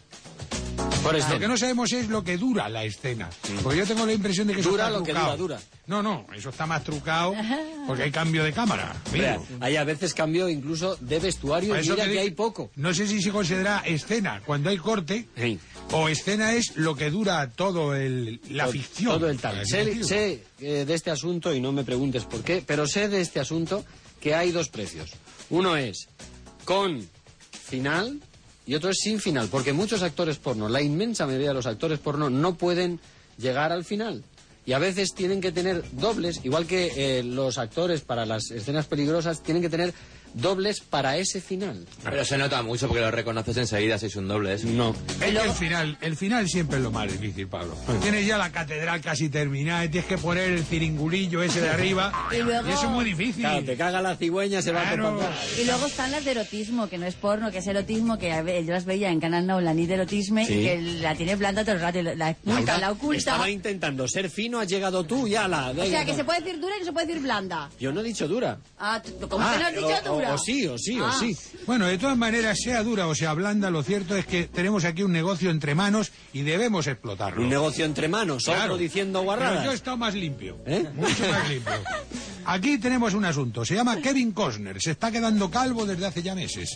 Speaker 3: Por escena. Lo que no sabemos es lo que dura la escena. Porque yo tengo la impresión de que eso está trucado.
Speaker 16: Dura.
Speaker 3: No, eso está más trucado porque hay cambio de cámara.
Speaker 16: Mira, hay a veces cambio incluso de vestuario y mira que hay poco.
Speaker 3: No sé si se considera escena cuando hay corte o escena es lo que dura todo la ficción.
Speaker 16: Todo el tal. Sé de este asunto, y no me preguntes por qué, pero sé de este asunto que hay dos precios. Uno es con final y otro es sin final, porque muchos actores porno, la inmensa mayoría de los actores porno, no pueden llegar al final. Y a veces tienen que tener dobles, igual que los actores para las escenas peligrosas tienen que tener dobles para ese final.
Speaker 2: Pero se nota mucho porque lo reconoces enseguida si es un doble eso.
Speaker 16: No.
Speaker 3: Es que el final siempre es lo más difícil, Pablo. Tienes ya la catedral casi terminada y tienes que poner el ciringulillo ese de arriba y eso es muy difícil.
Speaker 16: Claro, te caga la cigüeña, se va a comprar.
Speaker 17: Y luego están las de erotismo, que no es porno, que es erotismo, que yo las veía en Canal Now, la nit de erotismo, y que la tiene blanda todo el rato, y la oculta.
Speaker 16: Estaba intentando ser fino, has llegado tú y ala.
Speaker 17: O sea, que se puede decir dura y no se puede decir blanda.
Speaker 16: Yo no he dicho dura.
Speaker 17: ¿Cómo que no has dicho dura?
Speaker 16: O sí.
Speaker 3: Bueno, de todas maneras, sea dura o sea blanda, lo cierto es que tenemos aquí un negocio entre manos y debemos explotarlo.
Speaker 16: Un negocio entre manos, claro. Diciendo guarradas.
Speaker 3: Pero yo he estado más limpio, mucho más limpio. Aquí tenemos un asunto, se llama Kevin Costner, se está quedando calvo desde hace ya meses.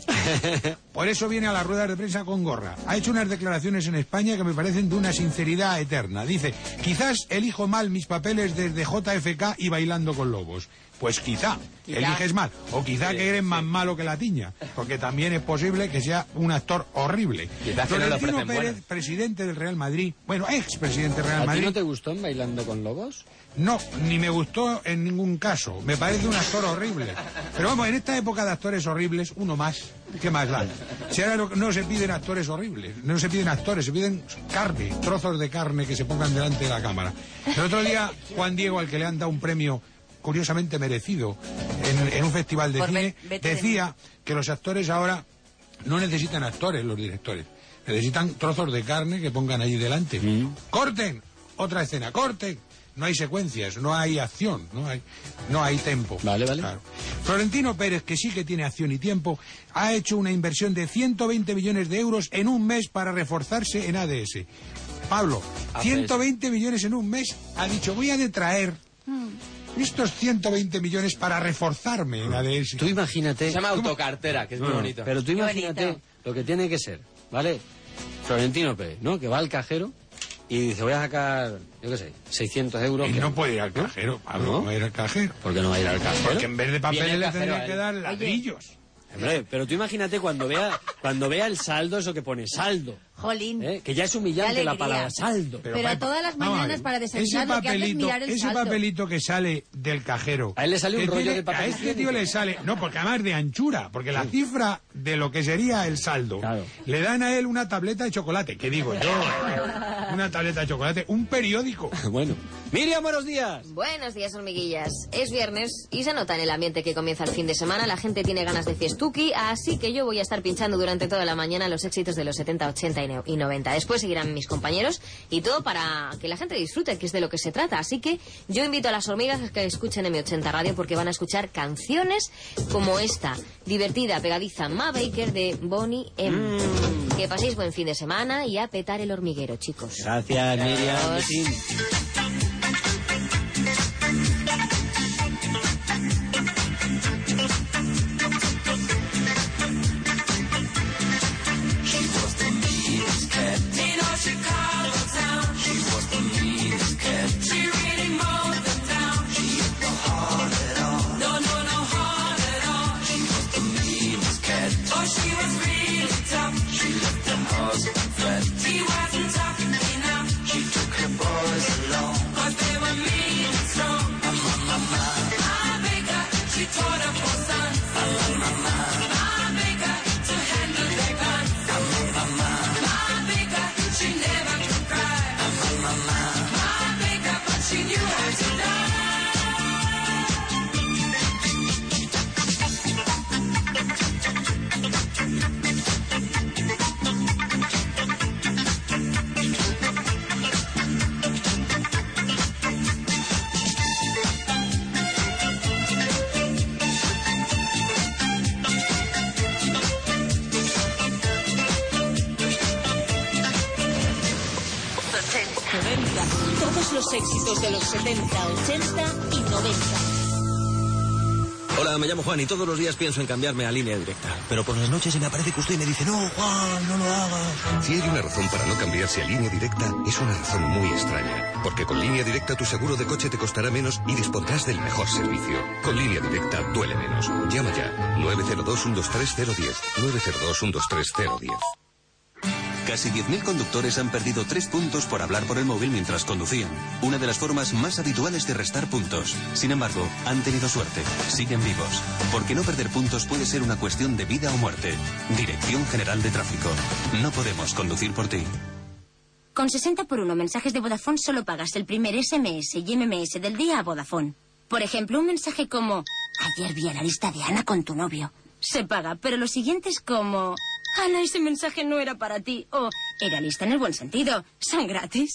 Speaker 3: Por eso viene a las ruedas de prensa con gorra. Ha hecho unas declaraciones en España que me parecen de una sinceridad eterna. Dice, quizás elijo mal mis papeles desde JFK y Bailando con Lobos. Pues quizá eliges mal, o quizá que eres más malo que la tiña, porque también es posible que sea un actor horrible. Florentino Pérez, presidente del Real Madrid, expresidente del Real Madrid.
Speaker 16: ¿A ti no te gustó en Bailando con Lobos?
Speaker 3: No, ni me gustó en ningún caso. Me parece un actor horrible. Pero vamos, en esta época de actores horribles, uno más. ¿Qué más da? Si ahora no se piden actores horribles, no se piden actores, se piden carne, trozos de carne que se pongan delante de la cámara. El otro día, Juan Diego, al que le han dado un premio curiosamente merecido en un festival de cine, decía que los actores ahora no necesitan actores, los directores. Necesitan trozos de carne que pongan allí delante. ¡Corten! Otra escena, ¡corten! No hay secuencias, no hay acción, no hay tempo.
Speaker 16: Vale.
Speaker 3: Claro. Florentino Pérez, que sí que tiene acción y tiempo, ha hecho una inversión de 120 millones de euros en un mes para reforzarse en ADS. Pablo, 120 millones en un mes, ha dicho, voy a detraer estos 120 millones para reforzarme en ADS.
Speaker 16: Tú imagínate...
Speaker 2: Se llama autocartera, que es muy bonito.
Speaker 16: Pero tú imagínate lo que tiene que ser, ¿vale? Florentino Pérez, ¿no? Que va al cajero y dice, voy a sacar, yo qué sé, 600 euros.
Speaker 3: Y no puede ir al cajero, Pablo, no va a ir al cajero.
Speaker 16: ¿Por qué no va a ir al cajero?
Speaker 3: Porque en vez de papeles le tendría que dar ladrillos.
Speaker 16: Hombre, pero tú imagínate cuando vea el saldo, eso que pone saldo.
Speaker 17: Jolín.
Speaker 16: Que ya es humillante
Speaker 17: Qué
Speaker 16: la
Speaker 17: alegría.
Speaker 16: palabra saldo.
Speaker 17: Pero a todas las mañanas para desayunar lo que hace es mirar el
Speaker 3: ese
Speaker 17: saldo.
Speaker 3: papelito que sale del cajero.
Speaker 16: A él le sale un
Speaker 3: que
Speaker 16: rollo
Speaker 3: tiene-
Speaker 16: de papel
Speaker 3: A este
Speaker 16: higiénico.
Speaker 3: tío le sale... No, porque además de anchura, porque la cifra de lo que sería el saldo, le dan a él una tableta de chocolate. ¿Qué digo yo? Una tableta de chocolate, un periódico.
Speaker 16: Bueno. Miriam, buenos días.
Speaker 1: Buenos días, hormiguillas. Es viernes y se nota en el ambiente que comienza el fin de semana. La gente tiene ganas de fiestuki, así que yo voy a estar pinchando durante toda la mañana los éxitos de los 70, 80 y 90. Después seguirán mis compañeros y todo para que la gente disfrute, que es de lo que se trata. Así que yo invito a las hormigas a que escuchen M80 Radio porque van a escuchar canciones como esta, divertida, pegadiza, Ma Baker de Bonnie M. Que paséis buen fin de semana y a petar el hormiguero, chicos.
Speaker 16: Gracias, Miriam.
Speaker 1: Adiós.
Speaker 4: Todos los éxitos de los 70, 80 y 90.
Speaker 24: Hola, me llamo Juan y todos los días pienso en cambiarme a Línea Directa. Pero por las noches se me aparece que usted me dice, no, Juan, no lo hagas.
Speaker 11: Si hay una razón para no cambiarse a Línea Directa, es una razón muy extraña. Porque con Línea Directa tu seguro de coche te costará menos y dispondrás del mejor servicio. Con Línea Directa duele menos. Llama ya. 902-123-010. 902-123-010.
Speaker 24: Casi 10.000 conductores han perdido 3 puntos por hablar por el móvil mientras conducían. Una de las formas más habituales de restar puntos. Sin embargo, han tenido suerte. Siguen vivos. Porque no perder puntos puede ser una cuestión de vida o muerte. Dirección General de Tráfico. No podemos conducir por ti.
Speaker 7: Con 60 por 1 mensajes de Vodafone solo pagas el primer SMS y MMS del día a Vodafone. Por ejemplo, un mensaje como: ayer vi a la lista de Ana con tu novio. Se paga, pero los siguientes como: Ana, ese mensaje no era para ti. O era lista en el buen sentido. Son gratis.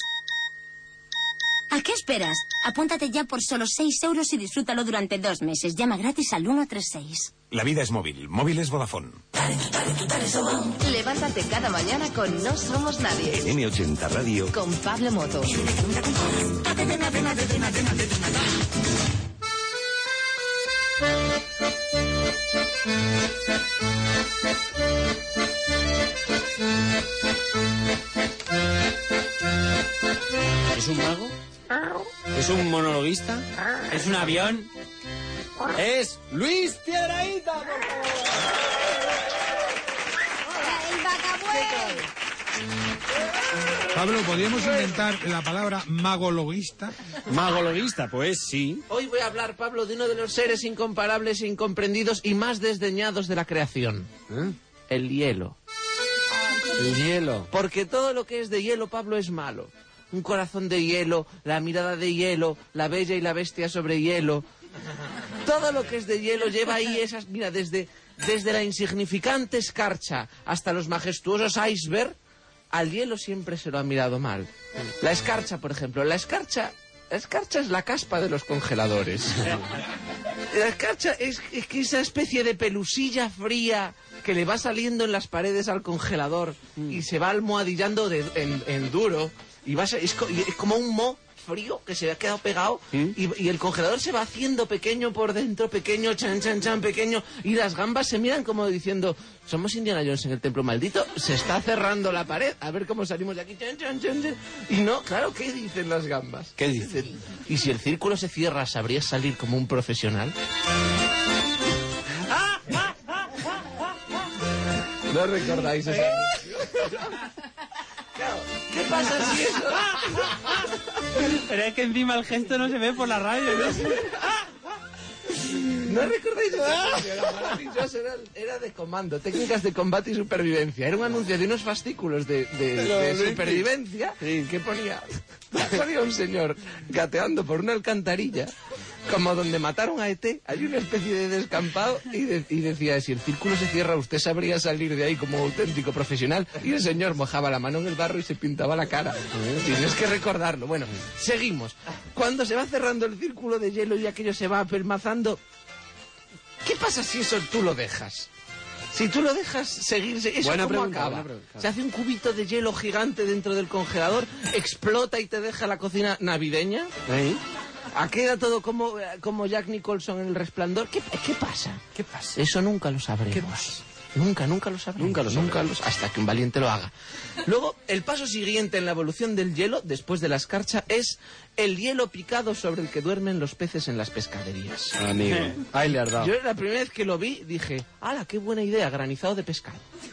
Speaker 7: ¿A qué esperas? Apúntate ya por solo 6 euros y disfrútalo durante 2 meses. Llama gratis al 136.
Speaker 18: La vida es móvil. Móvil es Vodafone.
Speaker 1: Levántate cada mañana con No Somos Nadie.
Speaker 11: En M80 Radio.
Speaker 1: Con Pablo Moto.
Speaker 16: ¿Es un mago? ¿Es un monologuista?
Speaker 14: ¿Es un avión?
Speaker 16: Es Luis Piedrahita, por favor.
Speaker 17: ¡El vacabuey!
Speaker 3: Pablo, ¿podríamos inventar la palabra magologuista?
Speaker 16: Magologuista, pues sí.
Speaker 8: Hoy voy a hablar, Pablo, de uno de los seres incomparables, incomprendidos y más desdeñados de la creación. El hielo.
Speaker 16: El hielo.
Speaker 8: Porque todo lo que es de hielo, Pablo, es malo. Un corazón de hielo, la mirada de hielo, la bella y la bestia sobre hielo. Todo lo que es de hielo lleva ahí esas... Mira, desde la insignificante escarcha hasta los majestuosos iceberg, al hielo siempre se lo ha mirado mal. La escarcha, por ejemplo. La escarcha es la caspa de los congeladores. La escarcha es que esa especie de pelusilla fría que le va saliendo en las paredes al congelador y se va almohadillando en duro y es como un moho frío que se ha quedado pegado y el congelador se va haciendo pequeño por dentro, pequeño, chan, chan, chan, pequeño, y las gambas se miran como diciendo: somos Indiana Jones en el templo maldito, se está cerrando la pared, a ver cómo salimos de aquí, chan, chan, chan, chan. Y no, claro, ¿qué dicen las gambas?
Speaker 16: ¿Qué dicen?
Speaker 8: Y si el círculo se cierra, ¿sabrías salir como un profesional? ¿No recordáis esa? pasa si eso?
Speaker 14: Pero es que encima el gesto no se ve por la radio, ¿no?
Speaker 8: ¿No recordáis eso? Era maravilloso, era de comando, técnicas de combate y supervivencia. Era un anuncio de unos fascículos de supervivencia que ponía un señor gateando por una alcantarilla, como donde mataron a ET, hay una especie de descampado y decía, si el círculo se cierra, usted sabría salir de ahí como auténtico profesional. Y el señor mojaba la mano en el barro y se pintaba la cara. Tienes que recordarlo. Bueno, seguimos. Cuando se va cerrando el círculo de hielo y aquello se va apelmazando, ¿qué pasa si eso tú lo dejas? Si tú lo dejas seguirse, ¿eso cómo acaba? Se hace un cubito de hielo gigante dentro del congelador, explota y te deja la cocina navideña. Queda todo como Jack Nicholson en El Resplandor. ¿Qué pasa?
Speaker 16: ¿Qué pasa?
Speaker 8: Eso nunca lo sabremos.
Speaker 16: ¿Qué pasa?
Speaker 8: Nunca lo sabremos. Hasta que un valiente lo haga. Luego, el paso siguiente en la evolución del hielo, después de la escarcha, es el hielo picado sobre el que duermen los peces en las pescaderías.
Speaker 16: Amigo, ahí le has dado.
Speaker 8: Yo la primera vez que lo vi dije, ¡hala, qué buena idea! Granizado de pescado.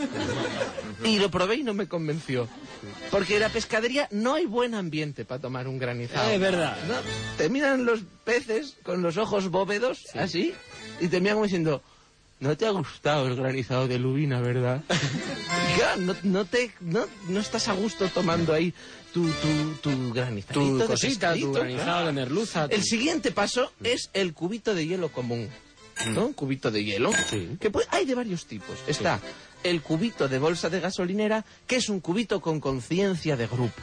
Speaker 8: Y lo probé y no me convenció. Porque en la pescadería no hay buen ambiente para tomar un granizado.
Speaker 16: Es verdad.
Speaker 8: ¿No? Te miran los peces con los ojos bóvedos, así, y te miran como diciendo... No te ha gustado el granizado de lubina, ¿verdad? Ya, no estás a gusto tomando ahí tu granizadito.
Speaker 16: Tu cosita, tu granizado de merluza.
Speaker 8: El siguiente paso es el cubito de hielo común. ¿No? Un cubito de hielo.
Speaker 16: Sí.
Speaker 8: Que hay de varios tipos. Está el cubito de bolsa de gasolinera, que es un cubito con conciencia de grupo.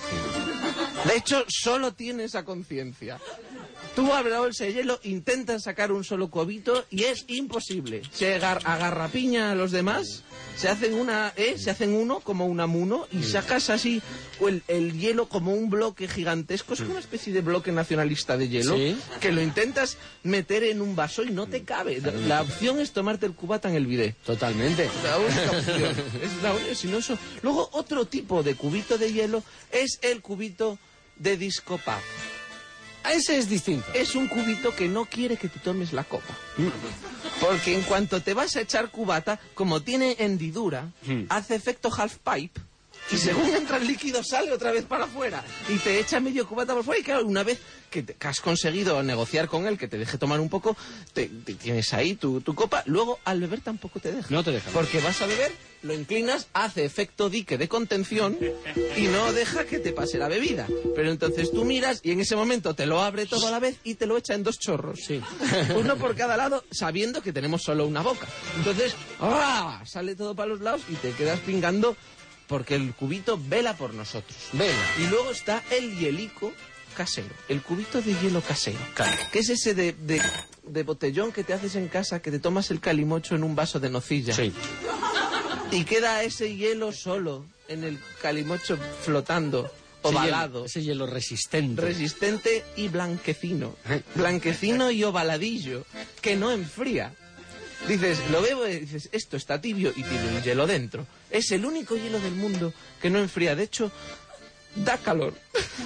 Speaker 8: De hecho, solo tiene esa conciencia. Tú abres la bolsa de hielo, intentas sacar un solo cubito y es imposible. Se agarrapiña a los demás, se hacen uno como un amuno y sacas así el hielo como un bloque gigantesco. Es como una especie de bloque nacionalista de hielo que lo intentas meter en un vaso y no te cabe. La opción es tomarte el cubata en el bidé.
Speaker 16: Totalmente.
Speaker 8: La única opción. Es Luego, otro tipo de cubito de hielo es el cubito de disco pub.
Speaker 16: Ese es distinto.
Speaker 8: Es un cubito que no quiere que te tomes la copa. Porque en cuanto te vas a echar cubata, como tiene hendidura, hace efecto half pipe. Y según entra el líquido sale otra vez para afuera. Y te echa medio cubata por fuera. Y claro, una vez que has conseguido negociar con él, que te deje tomar un poco, tienes ahí tu copa. Luego al beber tampoco te deja.
Speaker 16: No te deja.
Speaker 8: Porque vas a beber, lo inclinas, hace efecto dique de contención y no deja que te pase la bebida. Pero entonces tú miras y en ese momento te lo abre todo a la vez y te lo echa en 2 chorros.
Speaker 16: Sí.
Speaker 8: Uno por cada lado, sabiendo que tenemos solo una boca. Entonces, sale todo para los lados y te quedas pingando porque el cubito vela por nosotros.
Speaker 16: Vela.
Speaker 8: Y luego está el hielico casero, el cubito de hielo casero.
Speaker 16: Claro.
Speaker 8: Que es ese de botellón que te haces en casa, que te tomas el calimocho en un vaso de nocilla.
Speaker 16: Sí.
Speaker 8: Y queda ese hielo solo en el calimocho flotando, ovalado.
Speaker 16: Ese hielo resistente.
Speaker 8: Resistente y blanquecino. Blanquecino y ovaladillo, que no enfría. Dices, lo bebo y dices, esto está tibio y tiene un hielo dentro. Es el único hielo del mundo que no enfría. De hecho, da calor.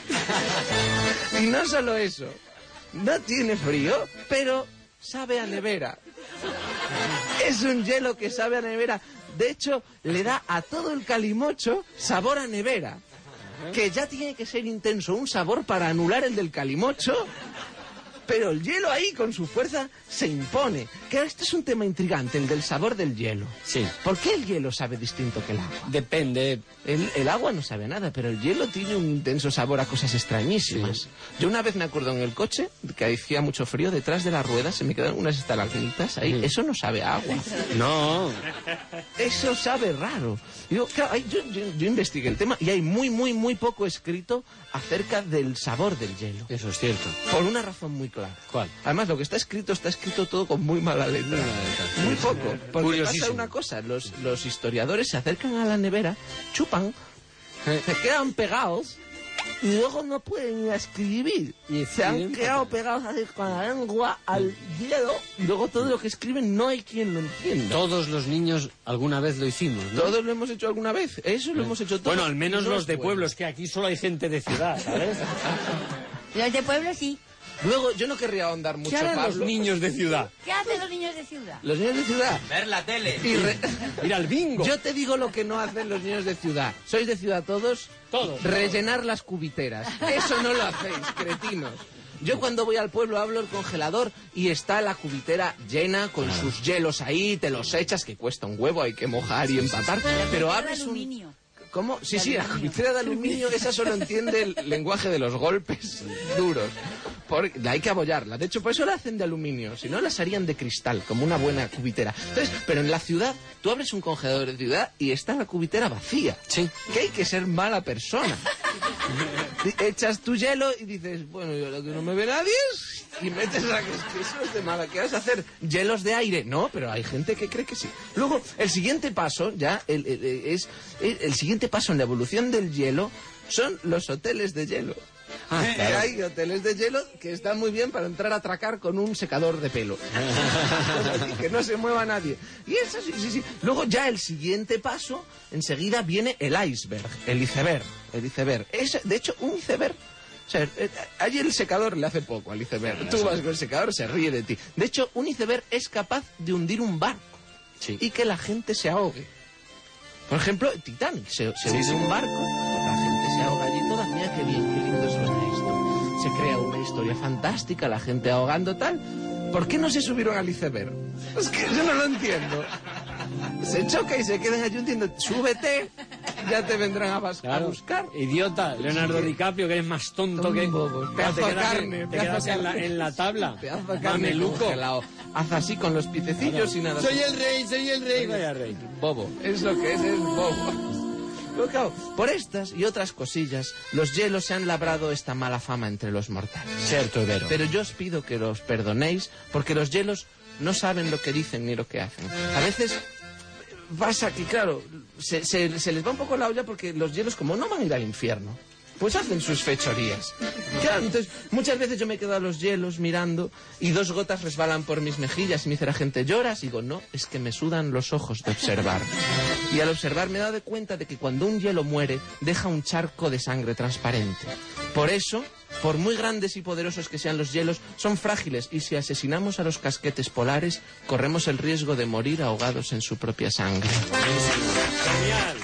Speaker 8: Y no solo eso, no tiene frío, pero sabe a nevera. Es un hielo que sabe a nevera. De hecho, le da a todo el calimocho sabor a nevera. Que ya tiene que ser intenso, un sabor para anular el del calimocho. Pero el hielo ahí, con su fuerza, se impone. Que este es un tema intrigante, el del sabor del hielo.
Speaker 16: Sí.
Speaker 8: ¿Por qué el hielo sabe distinto que el agua?
Speaker 16: Depende.
Speaker 8: El agua no sabe a nada, pero el hielo tiene un intenso sabor a cosas extrañísimas. Sí. Yo una vez me acuerdo en el coche, que hacía mucho frío, detrás de las ruedas se me quedaron unas estalagmitas ahí. Eso no sabe a agua.
Speaker 16: No.
Speaker 8: Eso sabe raro. Digo, claro, yo investigué el tema y hay muy poco escrito acerca del sabor del hielo.
Speaker 16: Eso es cierto.
Speaker 8: Por una razón muy clara.
Speaker 16: ¿Cuál?
Speaker 8: Además, lo que está escrito todo con muy mala letra. Muy poco. Porque pasa una cosa, los historiadores se acercan a la nevera, chupan, se quedan pegados y luego no pueden escribir. Y se han quedado pegados así con la lengua al hielo y luego todo lo que escriben no hay quien lo entienda.
Speaker 16: Todos los niños alguna vez lo hicimos, ¿no?
Speaker 8: Todos lo hemos hecho alguna vez. Eso lo hemos hecho todos.
Speaker 16: Bueno, al menos los de pueblos, que aquí solo hay gente de ciudad, ¿sabes?
Speaker 17: Los de pueblo sí.
Speaker 8: Luego, yo no querría ahondar mucho,
Speaker 16: ¿Qué harán
Speaker 8: Pablo.
Speaker 16: los niños de ciudad?
Speaker 17: ¿Qué hacen los niños de ciudad?
Speaker 8: Los niños de ciudad.
Speaker 14: Ver la tele.
Speaker 16: Ir al bingo.
Speaker 8: Yo te digo lo que no hacen los niños de ciudad. ¿Sois de ciudad todos?
Speaker 16: Todos.
Speaker 8: Rellenar las cubiteras. Eso no lo hacéis, cretinos. Yo cuando voy al pueblo abro el congelador y está la cubitera llena con sus hielos ahí, te los echas, que cuesta un huevo, hay que mojar y empatar, pero abres un... ¿Cómo? Sí, sí, la cubitera de aluminio, esa solo entiende el lenguaje de los golpes duros. Hay que abollarla. De hecho, por eso la hacen de aluminio. Si no, las harían de cristal, como una buena cubitera. Entonces, pero en la ciudad, tú abres un congelador de ciudad y está la cubitera vacía.
Speaker 16: Sí.
Speaker 8: Que hay que ser mala persona. Echas tu hielo y dices, bueno, yo lo que no me ve nadie es... Y metes la que eso es de mala. ¿Qué vas a hacer? ¿Hielos de aire? No, pero hay gente que cree que sí. Luego, el siguiente paso, ya, el siguiente paso en la evolución del hielo son los hoteles de hielo. Claro. Hay hoteles de hielo que están muy bien para entrar a atracar con un secador de pelo. Que no se mueva nadie. Y eso sí. Luego ya el siguiente paso, enseguida viene el iceberg, el iceberg. De hecho, un iceberg... O sea, allí el secador le hace poco al iceberg. Tú vas con el secador, se ríe de ti. De hecho, un iceberg es capaz de hundir un barco y que la gente se ahogue. Por ejemplo, Titanic se hunde un barco, la gente se ahoga allí toda. Mira qué bien, qué lindo suena esto. Se crea una historia fantástica, la gente ahogando tal. ¿Por qué no se subieron al iceberg? Es que yo no lo entiendo. Se choca y se quedan allí hundiendo. Súbete, ya te vendrán a buscar.
Speaker 16: Idiota, Leonardo DiCaprio, que eres más tonto que...
Speaker 8: Pedazo de carne.
Speaker 16: Te quedas en la tabla.
Speaker 8: Pedazo de carne congelado. Haz así con los piececillos y nada.
Speaker 16: Soy el rey. Vaya rey.
Speaker 8: Bobo. Es lo que es bobo. Pero claro, por estas y otras cosillas, los hielos se han labrado esta mala fama entre los mortales.
Speaker 16: Cierto, Vero.
Speaker 8: Pero yo os pido que los perdonéis, porque los hielos no saben lo que dicen ni lo que hacen. A veces pasa que, claro, se les va un poco la olla porque los hielos, como no van a ir al infierno, pues hacen sus fechorías. Claro, entonces, muchas veces yo me quedo a los hielos mirando y 2 gotas resbalan por mis mejillas y me dice la gente, ¿lloras? Y digo, no, es que me sudan los ojos de observar. Y al observar me he dado cuenta de que cuando un hielo muere, deja un charco de sangre transparente. Por eso, por muy grandes y poderosos que sean los hielos, son frágiles y si asesinamos a los casquetes polares, corremos el riesgo de morir ahogados en su propia sangre.
Speaker 16: Genial.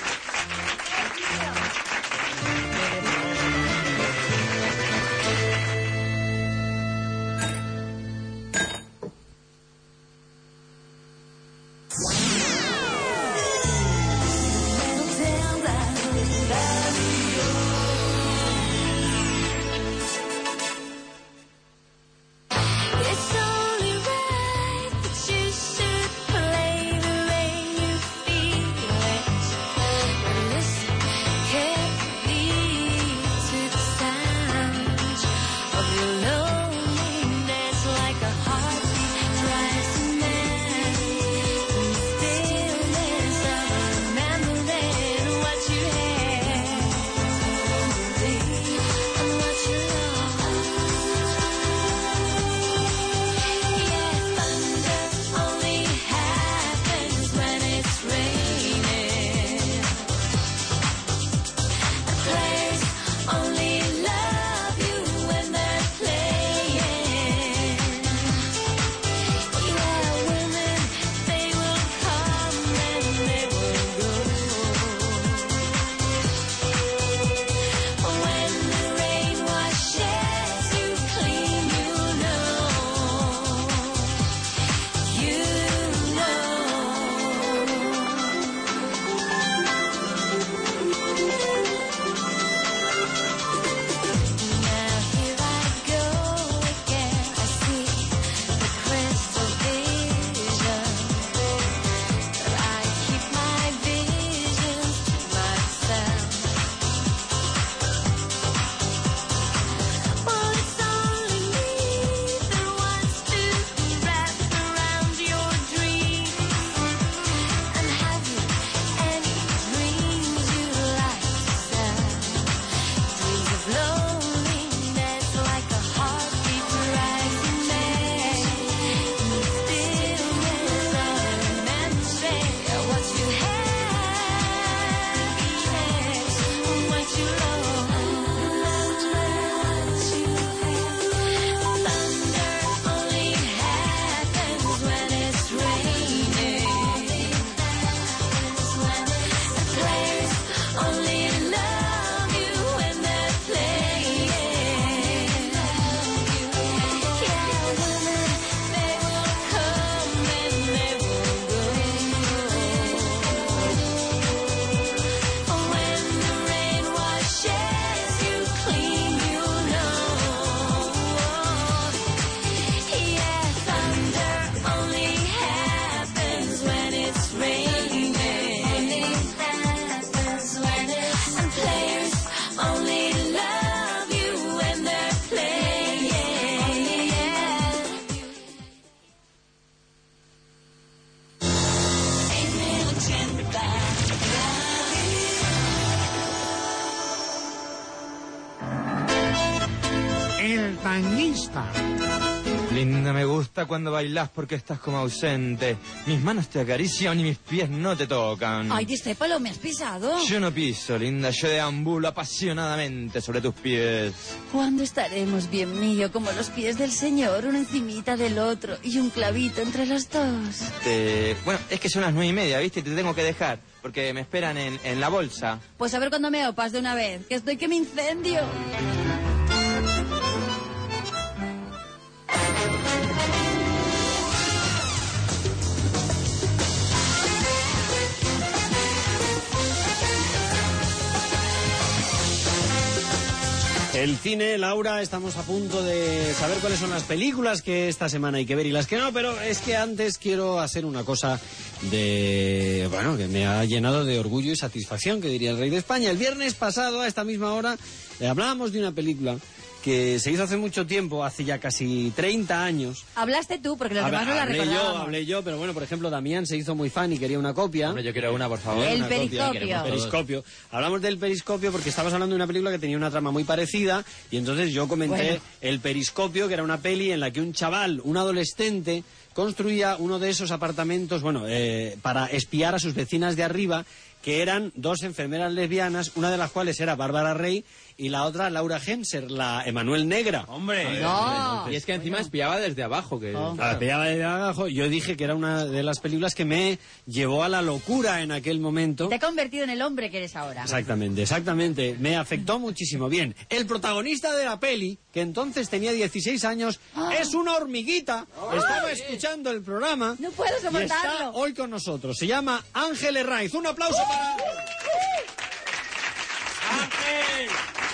Speaker 3: El Tanguista.
Speaker 5: Linda, me gusta cuando bailas porque estás como ausente. Mis manos te acarician y mis pies no te tocan.
Speaker 17: Ay, Discépalo, ¿me has pisado?
Speaker 5: Yo no piso, linda, yo deambulo apasionadamente sobre tus pies.
Speaker 17: ¿Cuándo estaremos, bien mío, como los pies del Señor, uno encimita del otro y un clavito entre los dos?
Speaker 5: Bueno, es que son las 9:30, ¿viste? Te tengo que dejar porque me esperan en la bolsa.
Speaker 17: Pues a ver cuándo me opas de una vez, que estoy que me incendio.
Speaker 16: El cine, Laura, estamos a punto de saber cuáles son las películas que esta semana hay que ver y las que no, pero es que antes quiero hacer una cosa que me ha llenado de orgullo y satisfacción, que diría el rey de España. El viernes pasado, a esta misma hora, hablábamos de una película que se hizo hace mucho tiempo, hace ya casi 30 años.
Speaker 17: Hablaste tú, porque los demás no la recordábamos.
Speaker 16: Hablé yo, pero bueno, por ejemplo, Damián se hizo muy fan y quería una copia.
Speaker 2: Hombre, yo quiero una, por favor.
Speaker 17: El
Speaker 2: una
Speaker 17: periscopio.
Speaker 16: Periscopio. Hablamos del periscopio porque estabas hablando de una película que tenía una trama muy parecida y entonces yo comenté El periscopio, que era una peli en la que un chaval, un adolescente, construía uno de esos apartamentos, para espiar a sus vecinas de arriba, que eran dos enfermeras lesbianas, una de las cuales era Bárbara Rey y la otra Laura Henser, la Emanuel Negra.
Speaker 2: ¡Hombre!
Speaker 17: No.
Speaker 2: Y es que encima espiaba desde abajo.
Speaker 16: Espiaba desde abajo. Yo dije que era una de las películas que me llevó a la locura en aquel momento.
Speaker 17: Te ha convertido en el hombre que eres ahora.
Speaker 16: Exactamente. Me afectó muchísimo. Bien, el protagonista de la peli, que entonces tenía 16 años, es una hormiguita. Estaba escuchando el programa.
Speaker 17: No puedo soportarlo.
Speaker 16: Y está hoy con nosotros. Se llama Ángel Herraiz. Un aplauso para Ángel. ¡Ángel!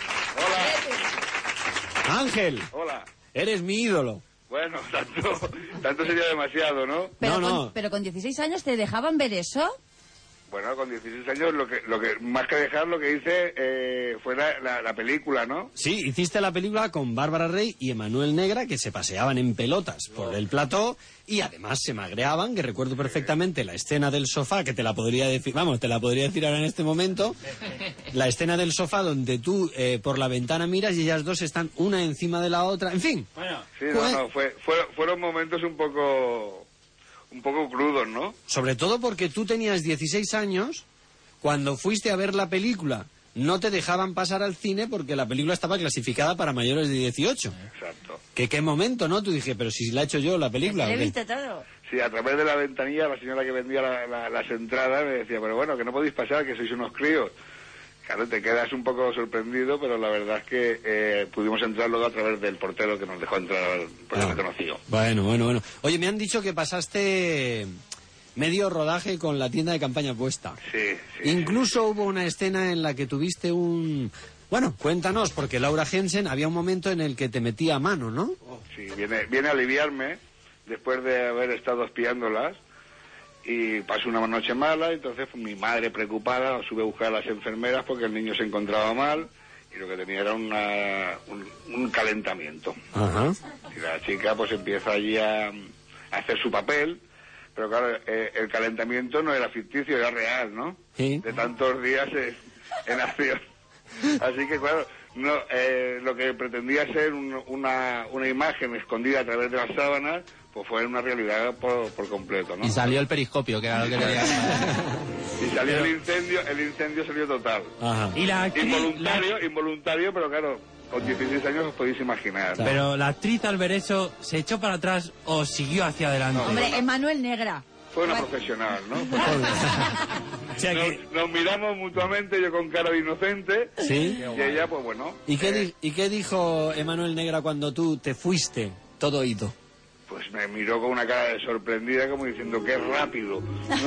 Speaker 13: Hola.
Speaker 16: Ángel.
Speaker 13: Hola.
Speaker 16: Eres mi ídolo.
Speaker 13: Bueno, tanto sería demasiado, ¿no?
Speaker 17: Pero con 16 años te dejaban ver eso.
Speaker 13: Bueno, con 16 años lo que más que dejar lo que hice fue la película, ¿no?
Speaker 16: Sí, hiciste la película con Bárbara Rey y Emanuel Negra, que se paseaban en pelotas por el plató y además se magreaban, que recuerdo perfectamente la escena del sofá, que te la podría decir ahora en este momento, la escena del sofá donde tú por la ventana miras y ellas dos están una encima de la otra, en fin.
Speaker 13: Bueno, sí, fueron momentos un poco crudos, ¿no?
Speaker 16: Sobre todo porque tú tenías 16 años, cuando fuiste a ver la película, no te dejaban pasar al cine porque la película estaba clasificada para mayores de 18.
Speaker 13: Exacto.
Speaker 16: ¿Qué momento, no? Tú dije, pero si la he hecho yo la película.
Speaker 17: He visto todo.
Speaker 13: Sí, a través de la ventanilla la señora que vendía las entradas me decía, pero bueno, que no podéis pasar, que sois unos críos. Claro, te quedas un poco sorprendido, pero la verdad es que pudimos entrar luego a través del portero que nos dejó entrar, porque me conoció.
Speaker 16: Bueno. Oye, me han dicho que pasaste medio rodaje con la tienda de campaña puesta.
Speaker 13: Sí.
Speaker 16: Incluso hubo una escena en la que tuviste un... Bueno, cuéntanos, porque Laura Hensen había un momento en el que te metía a mano, ¿no?
Speaker 13: Sí, viene a aliviarme después de haber estado espiándolas. Y pasó una noche mala, entonces mi madre preocupada sube a buscar a las enfermeras porque el niño se encontraba mal y lo que tenía era un calentamiento.
Speaker 16: Ajá.
Speaker 13: Y la chica pues empieza allí a hacer su papel, pero claro, el calentamiento no era ficticio, era real, ¿no?
Speaker 16: Sí.
Speaker 13: De tantos días en acción. Así que claro, lo que pretendía ser una imagen escondida a través de las sábanas, pues fue una realidad por completo, ¿no?
Speaker 2: Y salió el periscopio, que era lo que quería.
Speaker 13: Y salió el incendio salió total.
Speaker 16: Ajá.
Speaker 14: Y la actriz,
Speaker 13: involuntario, pero claro, con 16 años os podéis imaginar.
Speaker 14: Pero la actriz al ver eso, ¿se echó para atrás o siguió hacia adelante?
Speaker 17: Hombre, Emanuel Negra.
Speaker 13: Fue una profesional, ¿no? Nos miramos mutuamente, yo con cara de inocente.
Speaker 16: Sí.
Speaker 13: Y ella, pues bueno.
Speaker 16: ¿Y qué dijo Emanuel Negra cuando tú te fuiste todo oído?
Speaker 13: Pues me miró con una cara de sorprendida, como diciendo, ¡qué rápido!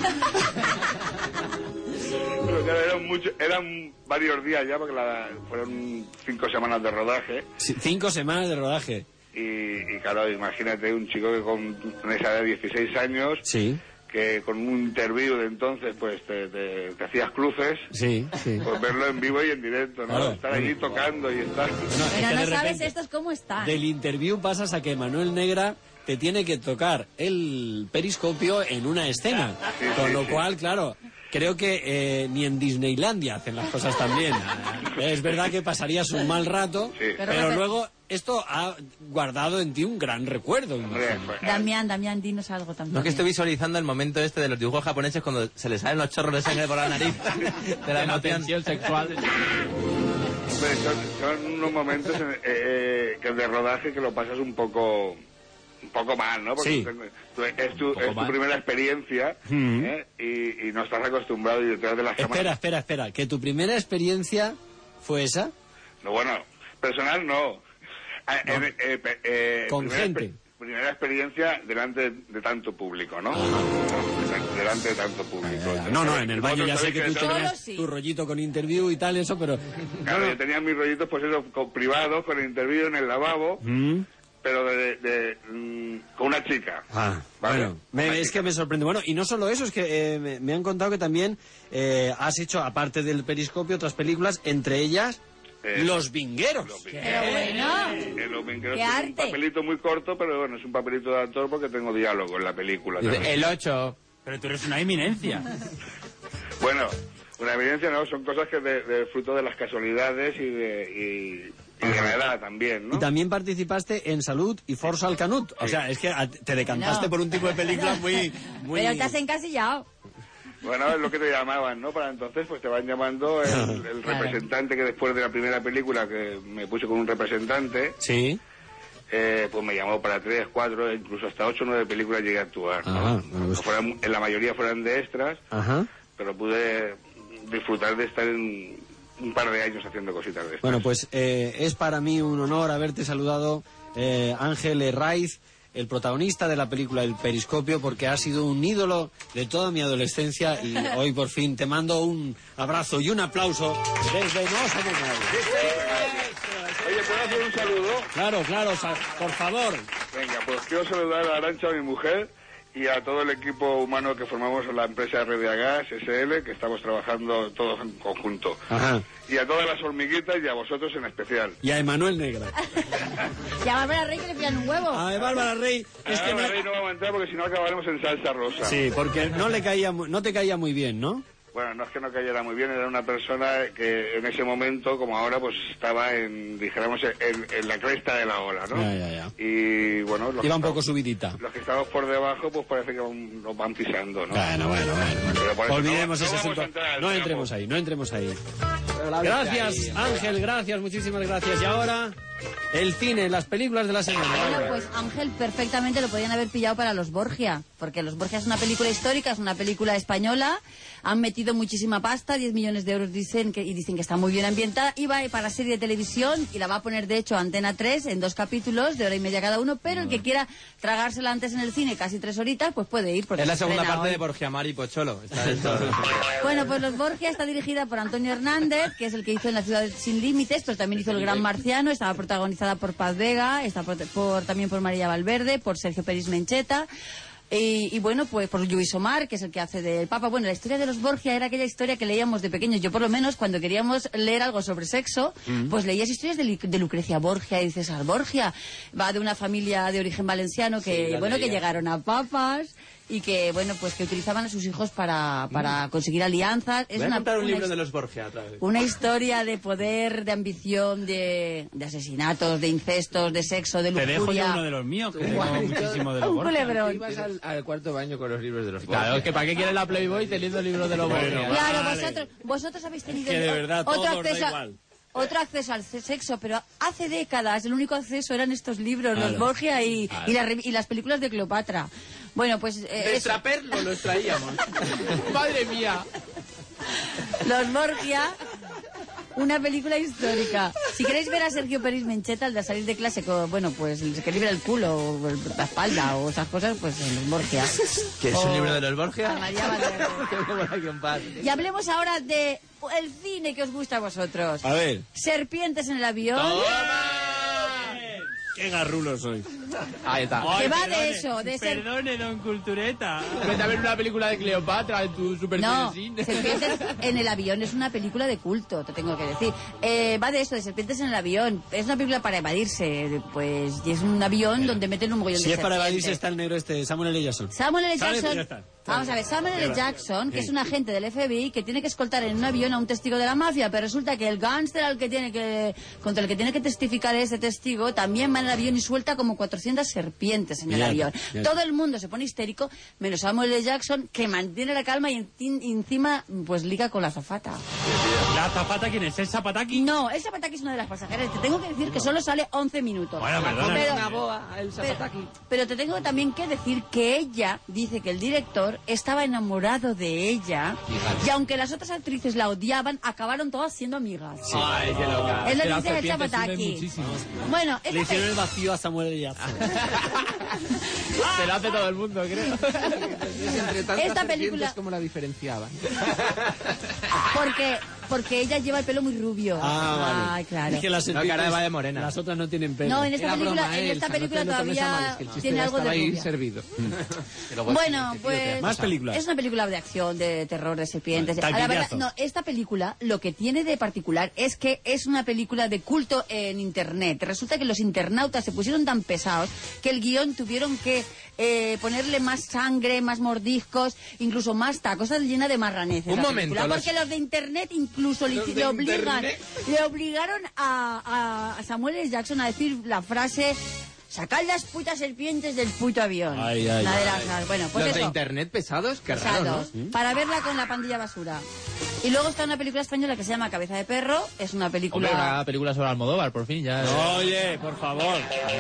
Speaker 13: Pero claro, eran varios días ya, porque fueron 5 semanas de rodaje.
Speaker 16: 5 semanas de rodaje.
Speaker 13: Y claro, imagínate un chico que con esa edad de 16 años...
Speaker 16: Sí.
Speaker 13: Que con un interview de entonces, pues te hacías cruces.
Speaker 16: Sí.
Speaker 13: Pues verlo en vivo y en directo, ¿no?
Speaker 16: Claro.
Speaker 13: Estar allí tocando y estar...
Speaker 17: Pero no sabes estos cómo están.
Speaker 16: Del interview pasas a que Emanuel Negra te tiene que tocar el periscopio en una escena. Con lo cual, claro, creo que ni en Disneylandia hacen las cosas tan bien. Es verdad que pasarías un mal rato, pero luego esto ha guardado en ti un gran recuerdo.
Speaker 17: Damián, dinos algo también.
Speaker 9: No, es que estoy visualizando el momento este de los dibujos japoneses cuando se les salen los chorros de sangre por la nariz de la emoción sexual.
Speaker 13: Pues son unos momentos que de rodaje que lo pasas un poco mal, ¿no? Porque
Speaker 16: sí.
Speaker 13: es tu primera experiencia y no estás acostumbrado y detrás de las cámaras.
Speaker 16: Espera, que tu primera experiencia fue esa.
Speaker 13: No, bueno, personal no.
Speaker 16: Con gente.
Speaker 13: Primera experiencia delante de tanto público, ¿no? Delante de tanto público.
Speaker 16: No, en el baño ya sé que tú tenías tu rollito con interview y tal, eso, pero...
Speaker 13: Claro, yo tenía mis rollitos, pues eso, privados, con interview en el lavabo, pero con una chica.
Speaker 16: ¿vale? Bueno, es que me sorprende. Bueno, y no solo eso, es que me han contado que también has hecho, aparte del Periscopio, otras películas, entre ellas... Los Vingueros.
Speaker 17: ¡Qué bueno!
Speaker 13: Los Vingueros
Speaker 17: ¡Qué
Speaker 13: es
Speaker 17: arte!
Speaker 13: un papelito muy corto, pero bueno, es un papelito de actor porque tengo diálogo en la película.
Speaker 9: El 8.
Speaker 14: Pero tú eres una eminencia.
Speaker 13: Bueno, una eminencia no, son cosas que de fruto de las casualidades y de la edad también, ¿no?
Speaker 16: Y también participaste en Salud y Força al Canut. O sea, es que te decantaste por un tipo de película muy...
Speaker 17: Pero te has encasillado.
Speaker 13: Bueno, es lo que te llamaban, ¿no? Para entonces, pues te van llamando el representante, que después de la primera película que me puse con un representante,
Speaker 16: sí,
Speaker 13: pues me llamó para 3, 4, incluso hasta 8 o 9 películas llegué a actuar, ¿no? Bueno, pues... en la mayoría fueran de extras, pero pude disfrutar de estar en un par de años haciendo cositas de extras.
Speaker 16: Bueno, pues es para mí un honor haberte saludado, Ángel Herraiz, el protagonista de la película El Periscopio, porque ha sido un ídolo de toda mi adolescencia y hoy por fin te mando un abrazo y un aplauso desde No Somos Nadie.
Speaker 13: Oye, ¿puedo hacer un saludo?
Speaker 16: Claro, por favor.
Speaker 13: Venga, pues quiero saludar a Arantxa, a mi mujer, y a todo el equipo humano que formamos la empresa Redeagas SL, que estamos trabajando todos en conjunto. Y a todas las hormiguitas y a vosotros en especial.
Speaker 16: Y a Emanuel Negra.
Speaker 17: Y a Bárbara Rey, que le pillan un huevo.
Speaker 16: A Bárbara Rey.
Speaker 13: Es que Bárbara Rey no vamos a entrar porque si no acabaremos en salsa rosa.
Speaker 16: Sí, porque no te caía muy bien, ¿no?
Speaker 13: Bueno, no es que no cayera muy bien, era una persona que en ese momento, como ahora, pues estaba dijéramos, en la cresta de la ola, ¿no?
Speaker 16: Ya.
Speaker 13: Y bueno...
Speaker 16: Iba un poco subidita.
Speaker 13: Los que estamos por debajo, pues parece que nos van pisando, ¿no?
Speaker 16: Bueno. Olvidemos ese asunto. No entremos ahí. Gracias, Ángel, gracias, muchísimas gracias. Y ahora, el cine, las películas de la semana.
Speaker 17: Bueno, pues Ángel perfectamente lo podían haber pillado para Los Borgia, porque Los Borgia es una película histórica, es una película española, han metido muchísima pasta, 10 millones de euros dicen que está muy bien ambientada, y va para serie de televisión, y la va a poner de hecho Antena 3 en 2 capítulos de 1:30 cada uno, pero el que quiera tragársela antes en el cine, casi 3 horitas, pues puede ir.
Speaker 9: Es la segunda parte de Borgia Mar y Pocholo.
Speaker 17: Bueno, pues Los Borgia está dirigida por Antonio Hernández, que es el que hizo En la ciudad sin límites, pero también hizo El gran marciano, estaba protagonizada por Paz Vega, está también por María Valverde, por Sergio Peris Mencheta. Y bueno, pues por Lluís Omar, que es el que hace del Papa. Bueno, la historia de los Borgia era aquella historia que leíamos de pequeños. Yo, por lo menos, cuando queríamos leer algo sobre sexo, pues leías historias de Lucrecia Borgia y César Borgia. Va de una familia de origen valenciano que llegaron a papas y que, bueno, pues que utilizaban a sus hijos para conseguir alianzas.
Speaker 9: Voy a contar un libro de los Borgia otra vez.
Speaker 17: Una historia de poder, de ambición, de asesinatos, de incestos, de sexo, de lujuria.
Speaker 14: Te dejo yo uno de los míos, que tengo muchísimo de los Borgia.
Speaker 9: Ibas al cuarto baño con los libros de los Borgia.
Speaker 2: Claro, es que ¿para qué quieres la Playboy teniendo libros de los Borgia?
Speaker 17: Claro, vosotros habéis tenido
Speaker 16: que de verdad
Speaker 17: otro acceso al sexo, pero hace décadas el único acceso eran estos libros, los Borgia y las películas de Cleopatra. Bueno, pues...
Speaker 9: de extraperlo lo extraíamos.
Speaker 2: ¡Madre mía!
Speaker 17: Los Borgia, una película histórica. Si queréis ver a Sergio Peris Mencheta, el de salir de clase, pues el que libra el culo o la espalda o esas cosas, pues en Los Borgia.
Speaker 9: ¿Qué es un libro de los Borgia?
Speaker 17: María Valverde. Y hablemos ahora de el cine que os gusta a vosotros.
Speaker 16: A ver.
Speaker 17: Serpientes en el avión.
Speaker 16: ¡Toma! ¡Qué garrulo soy!
Speaker 2: Ahí está.
Speaker 17: Que va de eso, de ser...
Speaker 14: Perdone, don Cultureta.
Speaker 2: Vete a ver una película de Cleopatra en tu Super
Speaker 17: No,
Speaker 2: Cine.
Speaker 17: Serpientes en el avión es una película de culto, te tengo que decir. Va de eso, de serpientes en el avión. Es una película para evadirse, pues, y es un avión donde meten un mogollón de
Speaker 16: Si es para
Speaker 17: serpientes.
Speaker 16: evadirse está el negro Samuel L. Jackson.
Speaker 17: Samuel L.
Speaker 16: ¿Sabes?
Speaker 17: Jackson,
Speaker 16: Ya está.
Speaker 17: vamos a ver, Samuel L. Jackson, que es un agente del FBI que tiene que escoltar en un avión a un testigo de la mafia, pero resulta que el gángster contra el que tiene que testificar ese testigo también va en el avión y suelta como 400 serpientes en el avión. Todo el mundo se pone histérico, menos Samuel L. Jackson, que mantiene la calma y encima pues liga con la azafata.
Speaker 14: ¿La azafata quién es? ¿El Zapataki?
Speaker 17: No, el Zapataki es una de las pasajeras. Te tengo que decir que solo sale 11 minutos.
Speaker 14: Bueno, perdona.
Speaker 17: Pero-
Speaker 8: Una boa, el Zapataki.
Speaker 17: pero te tengo también que decir que ella dice que el director estaba enamorado de ella y aunque las otras actrices la odiaban, acabaron todas siendo amigas.
Speaker 2: Ay, qué loca.
Speaker 17: Es lo
Speaker 2: Que
Speaker 17: que
Speaker 2: las
Speaker 17: dice el
Speaker 2: serpientes
Speaker 17: Zapataki.
Speaker 2: suben muchísimo.
Speaker 17: Bueno,
Speaker 16: Le
Speaker 17: esta
Speaker 16: hicieron el vacío a Samuel L. Jackson.
Speaker 2: Se lo hace todo el mundo, creo.
Speaker 8: Entre tantas
Speaker 17: Esta
Speaker 8: serpientes,
Speaker 17: película-
Speaker 8: ¿cómo la diferenciaban?
Speaker 17: porque ella lleva el pelo muy rubio. Ay, claro.
Speaker 16: Es que las serpientes,
Speaker 2: cara de morena.
Speaker 16: Las otras no tienen pelo.
Speaker 17: No, en esta
Speaker 8: Era
Speaker 17: película,
Speaker 8: broma,
Speaker 17: en esta
Speaker 8: Elsa,
Speaker 17: película
Speaker 8: no te lo tomes a mal,
Speaker 17: todavía
Speaker 8: es que el chiste
Speaker 17: tiene
Speaker 8: ya
Speaker 17: algo de
Speaker 8: estaba ahí
Speaker 17: rubia.
Speaker 8: servido.
Speaker 17: Bueno, pues
Speaker 16: Más películas.
Speaker 17: es una película de acción, de terror, de serpientes.
Speaker 16: Vale,
Speaker 17: A la verdad,
Speaker 16: taquillazo.
Speaker 17: no, esta película lo que tiene de particular es que es una película de culto en internet. Resulta que los internautas se pusieron tan pesados que el guión tuvieron que ponerle más sangre, más mordiscos, incluso más tacos, llena de marraneces.
Speaker 2: Un
Speaker 17: la
Speaker 2: momento,
Speaker 17: película,
Speaker 2: los-
Speaker 17: porque los de internet incluso le obligaron a Samuel L. Jackson a decir la frase: sacad las putas serpientes del puto avión.
Speaker 16: Ay, ay,
Speaker 17: Una de
Speaker 16: ay.
Speaker 17: las- bueno, pues
Speaker 2: Los de
Speaker 17: eso,
Speaker 2: internet pesados, qué raro, ¿no?
Speaker 17: pesados, para verla con la pandilla basura. Y luego está una película española que se llama Cabeza de Perro. Es una película...
Speaker 2: Hombre, una película sobre Almodóvar, por fin, ya.
Speaker 16: Oye, por favor.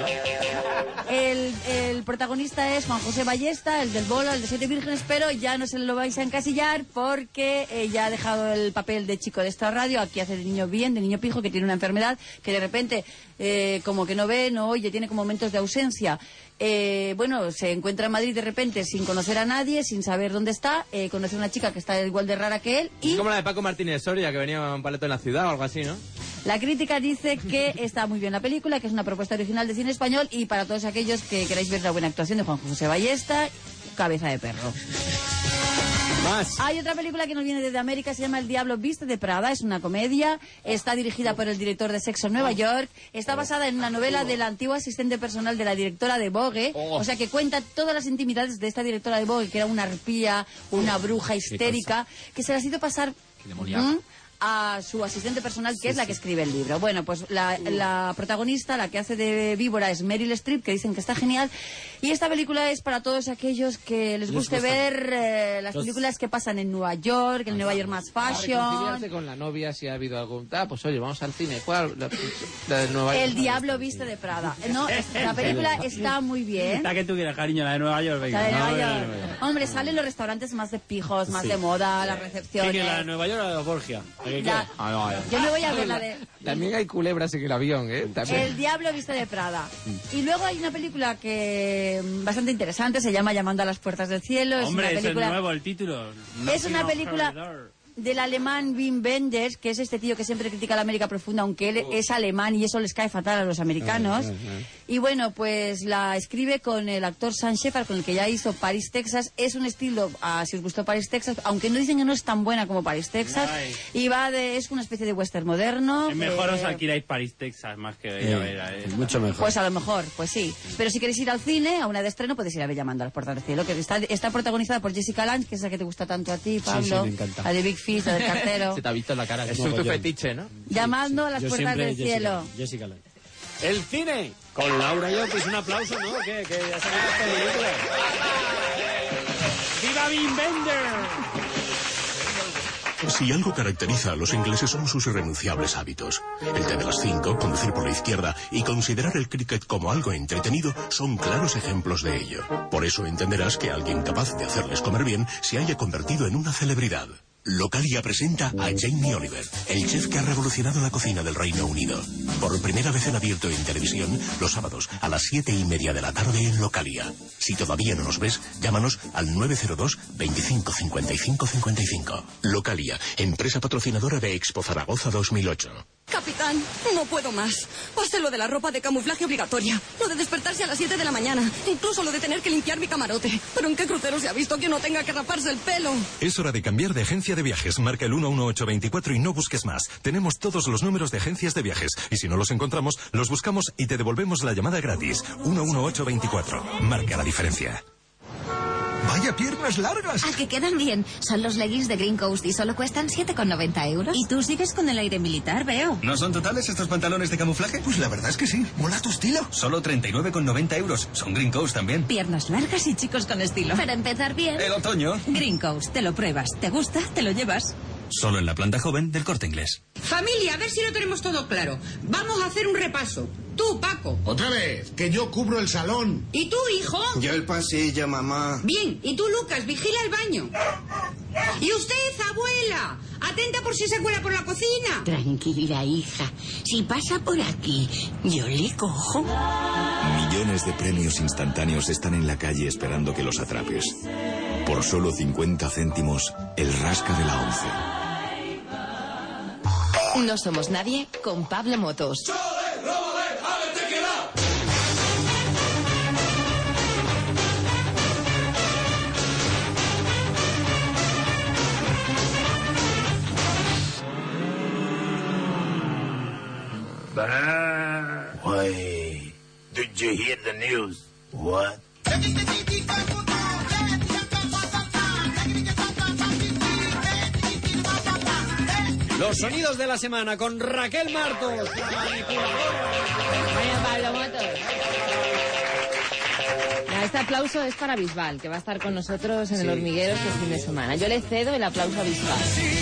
Speaker 17: El protagonista es Juan José Ballesta, el del bolo, el de Siete Vírgenes, pero ya no se lo vais a encasillar porque ya ha dejado el papel de chico de esta radio. Aquí hace de niño bien, de niño pijo, que tiene una enfermedad, que de repente como que no ve, no oye, tiene como momentos de ausencia. Bueno, se encuentra en Madrid de repente sin conocer a nadie, sin saber dónde está, conoce a una chica que está igual de rara que él y...
Speaker 9: Como la de Paco Martínez Soria, que venía a un paleto en la ciudad o algo así, ¿no?
Speaker 17: La crítica dice que está muy bien la película, que es una propuesta original de cine español y para todos aquellos que queráis ver la buena actuación de Juan José Ballesta, Cabeza de Perro.
Speaker 16: Más.
Speaker 17: Hay otra película que nos viene desde América, se llama El Diablo Viste de Prada, es una comedia, está dirigida por el director de Sexo en Nueva York, está basada en una novela de la antigua asistente personal de la directora de Vogue, o sea que cuenta todas las intimidades de esta directora de Vogue, que era una arpía, una bruja histérica, que se las hizo pasar a su asistente personal, que es la que escribe el libro. Bueno, pues la protagonista, la que hace de víbora, es Meryl Streep, que dicen que está genial. Y esta película es para todos aquellos que les guste ver las películas que pasan en Nueva York, el Nueva York más
Speaker 8: Para reconciliarte
Speaker 17: fashion.
Speaker 8: con la novia si ha habido algún... pues oye, vamos al cine. ¿Cuál? La de Nueva York.
Speaker 17: El Diablo Viste de Prada. No, la película está muy bien.
Speaker 14: La que tú quieras, cariño, la de Nueva York, venga.
Speaker 17: La de Nueva
Speaker 14: No,
Speaker 17: York.
Speaker 14: no, no, no.
Speaker 17: Hombre, salen los restaurantes más de pijos, más de moda, las recepciones.
Speaker 16: ¿Quién es la de Nueva York o la de Borgia?
Speaker 17: Ya. Yo me voy a ver la de...
Speaker 8: También hay culebras en el avión, ¿eh? También.
Speaker 17: El Diablo Viste de Prada. Y luego hay una película que bastante interesante, se llama Llamando a las Puertas del Cielo. Es
Speaker 14: Hombre,
Speaker 17: una
Speaker 14: eso es
Speaker 17: película
Speaker 14: nuevo, el título.
Speaker 17: Es una
Speaker 14: Knocking on
Speaker 17: película-
Speaker 14: Her Door.
Speaker 17: del alemán Wim Wenders, que es este tío que siempre critica la América profunda, aunque él es alemán y eso les cae fatal a los americanos. Y bueno, pues la escribe con el actor Sam Shepard, con el que ya hizo Paris, Texas. Es un estilo, si os gustó Paris, Texas, aunque no dicen que no es tan buena como Paris, Texas.
Speaker 14: Ay.
Speaker 17: Y es una especie de western moderno.
Speaker 14: Es mejor os alquiláis París, Texas, más que ir a ver.
Speaker 16: Mucho mejor.
Speaker 17: Pues a lo mejor, pues sí. Pero si queréis ir al cine, a una de estreno, podéis ir a ver Llamando a las Puertas del Cielo, que está protagonizada por Jessica Lange, que es la que te gusta tanto a ti, Pablo.
Speaker 16: me encanta.
Speaker 17: La de Big Fish, la del cartero.
Speaker 2: Se te ha visto en la cara.
Speaker 9: Es tu fetiche, ¿no?
Speaker 17: Llamando a las puertas del cielo.
Speaker 16: Jessica Lange. El cine con Laura Llopis. Un aplauso, ¿no? Que ya se esta película.
Speaker 14: ¡Viva Wim Wenders!
Speaker 11: Si algo caracteriza a los ingleses son sus irrenunciables hábitos. El té de las 5, conducir por la izquierda y considerar el cricket como algo entretenido son claros ejemplos de ello. Por eso entenderás que alguien capaz de hacerles comer bien se haya convertido en una celebridad. Localia presenta a Jamie Oliver, el chef que ha revolucionado la cocina del Reino Unido. Por primera vez en abierto en televisión, los sábados a las 7:30 de la tarde en Localia. Si todavía no nos ves, llámanos al 902 25 55 55. Localia, empresa patrocinadora de Expo Zaragoza 2008.
Speaker 10: Capitán, no puedo más. Pase lo de la ropa de camuflaje obligatoria, lo de despertarse a las 7 de la mañana, incluso lo de tener que limpiar mi camarote. ¿Pero en qué crucero se ha visto que no tenga que raparse el pelo?
Speaker 18: Es hora de cambiar de agencia de viajes. Marca el 11824 y no busques más. Tenemos todos los números de agencias de viajes. Y si no los encontramos, los buscamos y te devolvemos la llamada gratis. 11824. Marca la diferencia.
Speaker 20: ¡Vaya piernas largas!
Speaker 21: ¿A que quedan bien? Son los leggings de Green Coast y solo cuestan 7,90 euros.
Speaker 10: ¿Y tú sigues con el aire militar, veo?
Speaker 20: ¿No son totales estos pantalones de camuflaje? Pues la verdad es que sí. ¿Mola tu estilo? Solo 39,90 euros. Son Green Coast también.
Speaker 10: Piernas largas y chicos con estilo.
Speaker 21: Para empezar bien.
Speaker 20: El otoño.
Speaker 10: Green Coast, te lo pruebas. ¿Te gusta? Te lo llevas.
Speaker 20: Solo en la planta joven del Corte Inglés.
Speaker 22: Familia, a ver si lo tenemos todo claro. Vamos a hacer un repaso. Tú, Paco.
Speaker 23: Otra vez, que yo cubro el salón.
Speaker 22: ¿Y tú, hijo?
Speaker 23: Yo el pasillo, mamá.
Speaker 22: Bien, y tú, Lucas, vigila el baño. Y usted, abuela, atenta por si se cuela por la cocina.
Speaker 25: Tranquila, hija. Si pasa por aquí, yo le cojo.
Speaker 27: Millones de premios instantáneos están en la calle esperando que los atrapes. Por solo 50 céntimos, el rasca de la 11.
Speaker 1: No somos nadie con Pablo Motos.
Speaker 23: Wait, did you hear the news? What?
Speaker 16: Los sonidos de la semana con Raquel Martos.
Speaker 1: Este aplauso es para Bisbal, que va a estar con nosotros en el Hormiguero este fin de semana. Yo le cedo el aplauso a Bisbal.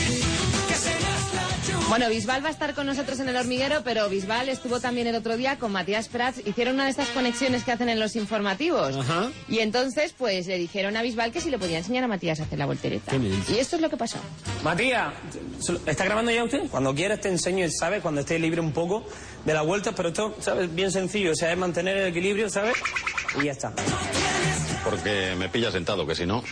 Speaker 1: Bueno, Bisbal va a estar con nosotros en el Hormiguero, pero Bisbal estuvo también el otro día con Matías Prats. Hicieron una de estas conexiones que hacen en los informativos.
Speaker 16: Ajá.
Speaker 1: Y entonces, pues, le dijeron a Bisbal que si le podía enseñar a Matías a hacer la voltereta. Y esto es lo que pasó.
Speaker 28: Matías, ¿está grabando ya usted? Cuando quieras te enseño, ¿sabes? Cuando esté libre un poco de la vuelta, pero esto, ¿sabes? Bien sencillo, o sea, es mantener el equilibrio, ¿sabes? Y ya está.
Speaker 29: Porque me pilla sentado, que si no...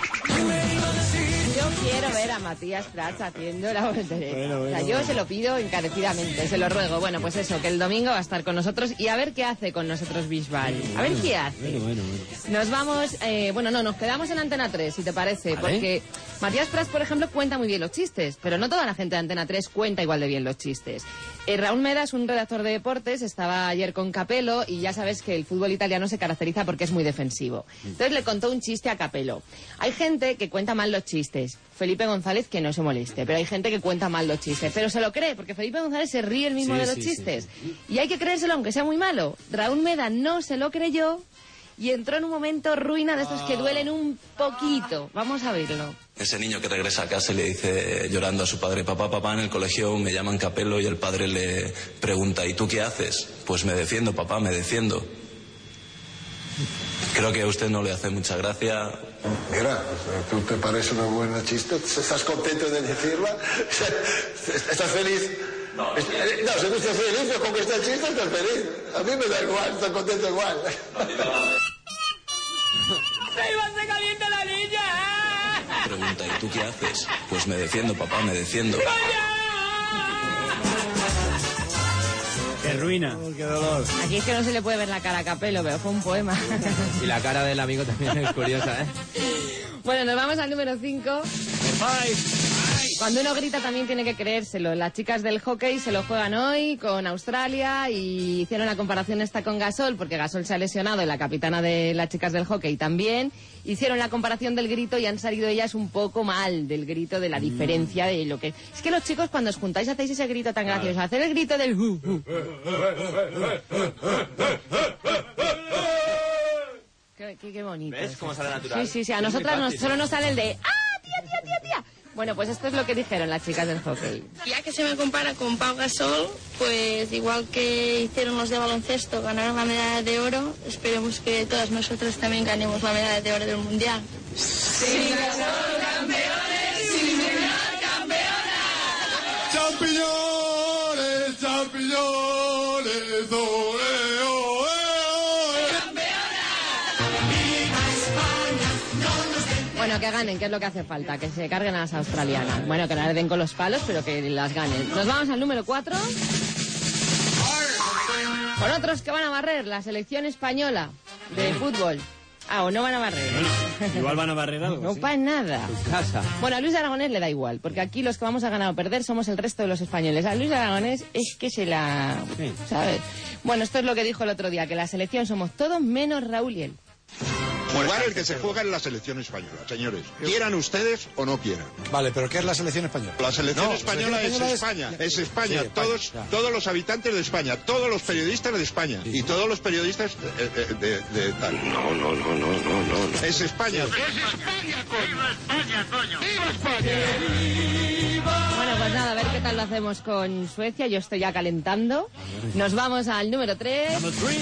Speaker 1: Yo quiero ver a Matías Prats haciendo la voltereta. O sea, yo se lo pido encarecidamente, se lo ruego. Bueno, pues eso, que el domingo va a estar con nosotros y a ver qué hace con nosotros Bisbal. A ver qué hace. Nos vamos, nos quedamos en Antena 3, si te parece, porque Matías Prats, por ejemplo, cuenta muy bien los chistes, pero no toda la gente de Antena 3 cuenta igual de bien los chistes. Raúl Medas, un redactor de deportes, estaba ayer con Capello y ya sabes que el fútbol italiano se caracteriza porque es muy defensivo. Entonces le contó un chiste a Capello. Hay gente que cuenta mal los chistes. Felipe González, que no se moleste, pero hay gente que cuenta mal los chistes. Pero se lo cree, porque Felipe González se ríe el mismo de los chistes. Y hay que creérselo aunque sea muy malo. Raúl Medas no se lo creyó y entró en un momento ruina de estos que duelen un poquito. Vamos a verlo.
Speaker 30: Ese niño que regresa a casa y le dice llorando a su padre, papá, en el colegio me llaman Capello, y el padre le pregunta, ¿y tú qué haces? Pues me defiendo, papá, me defiendo. Creo que a usted no le hace mucha gracia.
Speaker 23: Mira, tú te parece una buena chiste. ¿Estás contento de decirla? ¿Estás feliz? No, si no estás feliz, yo con que este chiste estás feliz. A mí me da igual, estoy contento igual.
Speaker 28: ¡Se iba a hacer caliente la niña!
Speaker 30: Pregunta, ¿y tú qué haces? Pues me defiendo, papá, me defiendo.
Speaker 14: ¡Qué ruina!
Speaker 16: ¡Qué dolor!
Speaker 1: Aquí es que no se le puede ver la cara a Capello, pero fue un poema.
Speaker 9: Y la cara del amigo también es curiosa, ¿eh?
Speaker 1: Bueno, nos vamos al número 5. Cuando uno grita también tiene que creérselo. Las chicas del hockey se lo juegan hoy con Australia y hicieron la comparación esta con Gasol, porque Gasol se ha lesionado y la capitana de las chicas del hockey también. Hicieron la comparación del grito y han salido ellas un poco mal del grito, de la diferencia de lo que... Es que los chicos cuando os juntáis hacéis ese grito tan gracioso. Hacer el grito del... Qué bonito.
Speaker 9: ¿Ves cómo sale natural?
Speaker 1: Sí, a nosotras solo nos sale el de... ¡Ah, tía! Bueno, pues esto es lo que dijeron las chicas del hockey.
Speaker 31: Ya que se me compara con Pau Gasol, pues igual que hicieron los de baloncesto, ganaron la medalla de oro, esperemos que todas nosotras también ganemos la medalla de oro del Mundial.
Speaker 32: ¡Sí, Gasol, campeones! ¡Sí, señor, campeona!
Speaker 23: ¡Champiñones, champiñones! ¡Ole, ole!
Speaker 1: Bueno,
Speaker 3: Bueno, que ganen, que es lo que hace falta, que se carguen a las australianas. Bueno, que no le den con los palos, pero que las ganen. Nos vamos al número 4. Con otros que van a barrer, la selección española de fútbol. O no van a barrer.
Speaker 16: Igual van a barrer algo.
Speaker 3: No para nada.
Speaker 16: Casa.
Speaker 3: Bueno, a Luis Aragonés le da igual, porque aquí los que vamos a ganar o perder somos el resto de los españoles. A Luis Aragonés es que se la... ¿sabes? Bueno, esto es lo que dijo el otro día, que la selección somos todos menos Raúl y él.
Speaker 4: Jugar el que se juega en la selección española, señores. ¿Quieran ustedes o no quieran?
Speaker 5: Vale, pero ¿qué es la selección española?
Speaker 4: La selección española es España. Es España. Sí, todos los habitantes de España, todos los periodistas de España y todos los periodistas de tal. No. Es España.
Speaker 32: ¡Es España, coño! ¡Viva España, coño! ¡Viva España!
Speaker 3: Bueno, pues nada, a ver qué tal lo hacemos con Suecia. Yo estoy ya calentando. Nos vamos al número 3.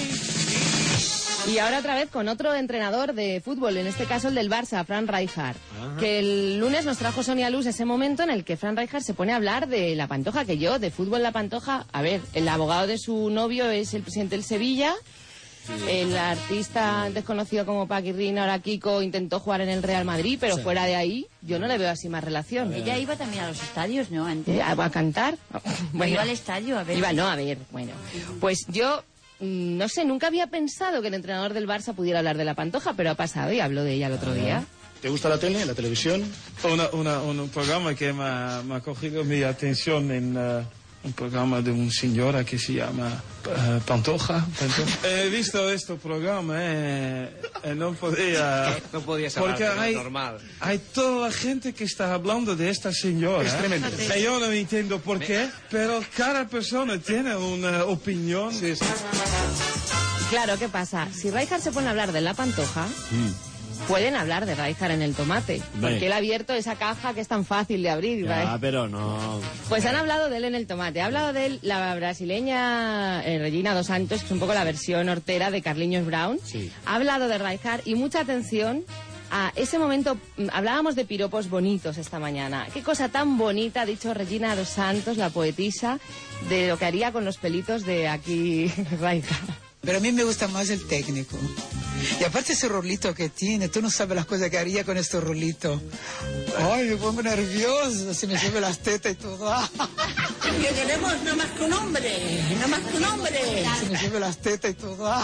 Speaker 3: Y ahora otra vez con otro entrenador de fútbol, en este caso el del Barça, Frank Rijkaard. Que el lunes nos trajo Sonia Luz ese momento en el que Frank Rijkaard se pone a hablar de La Pantoja, que yo, de fútbol La Pantoja, a ver, el abogado de su novio es el presidente del Sevilla, el artista desconocido como Paquirrín, ahora Kiko, intentó jugar en el Real Madrid, pero fuera de ahí yo no le veo así más relación.
Speaker 17: Ella iba también a los estadios, ¿no? Antes.
Speaker 3: ¿A cantar?
Speaker 17: Bueno, iba al estadio a ver.
Speaker 3: Bueno, pues yo... No sé, nunca había pensado que el entrenador del Barça pudiera hablar de La Pantoja, pero ha pasado y habló de ella el otro día.
Speaker 5: ¿Te gusta la tele, la televisión?
Speaker 28: Un programa que me ha cogido mi atención en un programa de un señora que se llama Pantoja. He visto este programa no podía...
Speaker 16: No podía ser
Speaker 28: porque
Speaker 16: normal.
Speaker 28: Hay toda la gente que está hablando de esta señora.
Speaker 5: Es tremendo.
Speaker 28: Yo no entiendo por qué, pero cada persona tiene una opinión.
Speaker 5: Sí.
Speaker 3: Claro, ¿qué pasa? Si Rijkaard se pone a hablar de La Pantoja... Pueden hablar de Rijkaard en el tomate, porque él ha abierto esa caja que es tan fácil de abrir.
Speaker 16: Ya, pero no...
Speaker 3: Pues han hablado de él en el tomate. Ha hablado de él la brasileña Regina dos Santos, que es un poco la versión hortera de Carlinhos Brown.
Speaker 16: Sí.
Speaker 3: Ha hablado de Rijkaard y mucha atención a ese momento. Hablábamos de piropos bonitos esta mañana. Qué cosa tan bonita ha dicho Regina dos Santos, la poetisa, de lo que haría con los pelitos de aquí Rijkaard.
Speaker 6: Pero a mí me gusta más el técnico. Y aparte ese rolito que tiene, tú no sabes las cosas que haría con este rolito. Ay, me pongo nervioso, se me sube las tetas y todo.
Speaker 32: Que queremos nada más que un hombre,
Speaker 6: Se me sube las tetas y todo.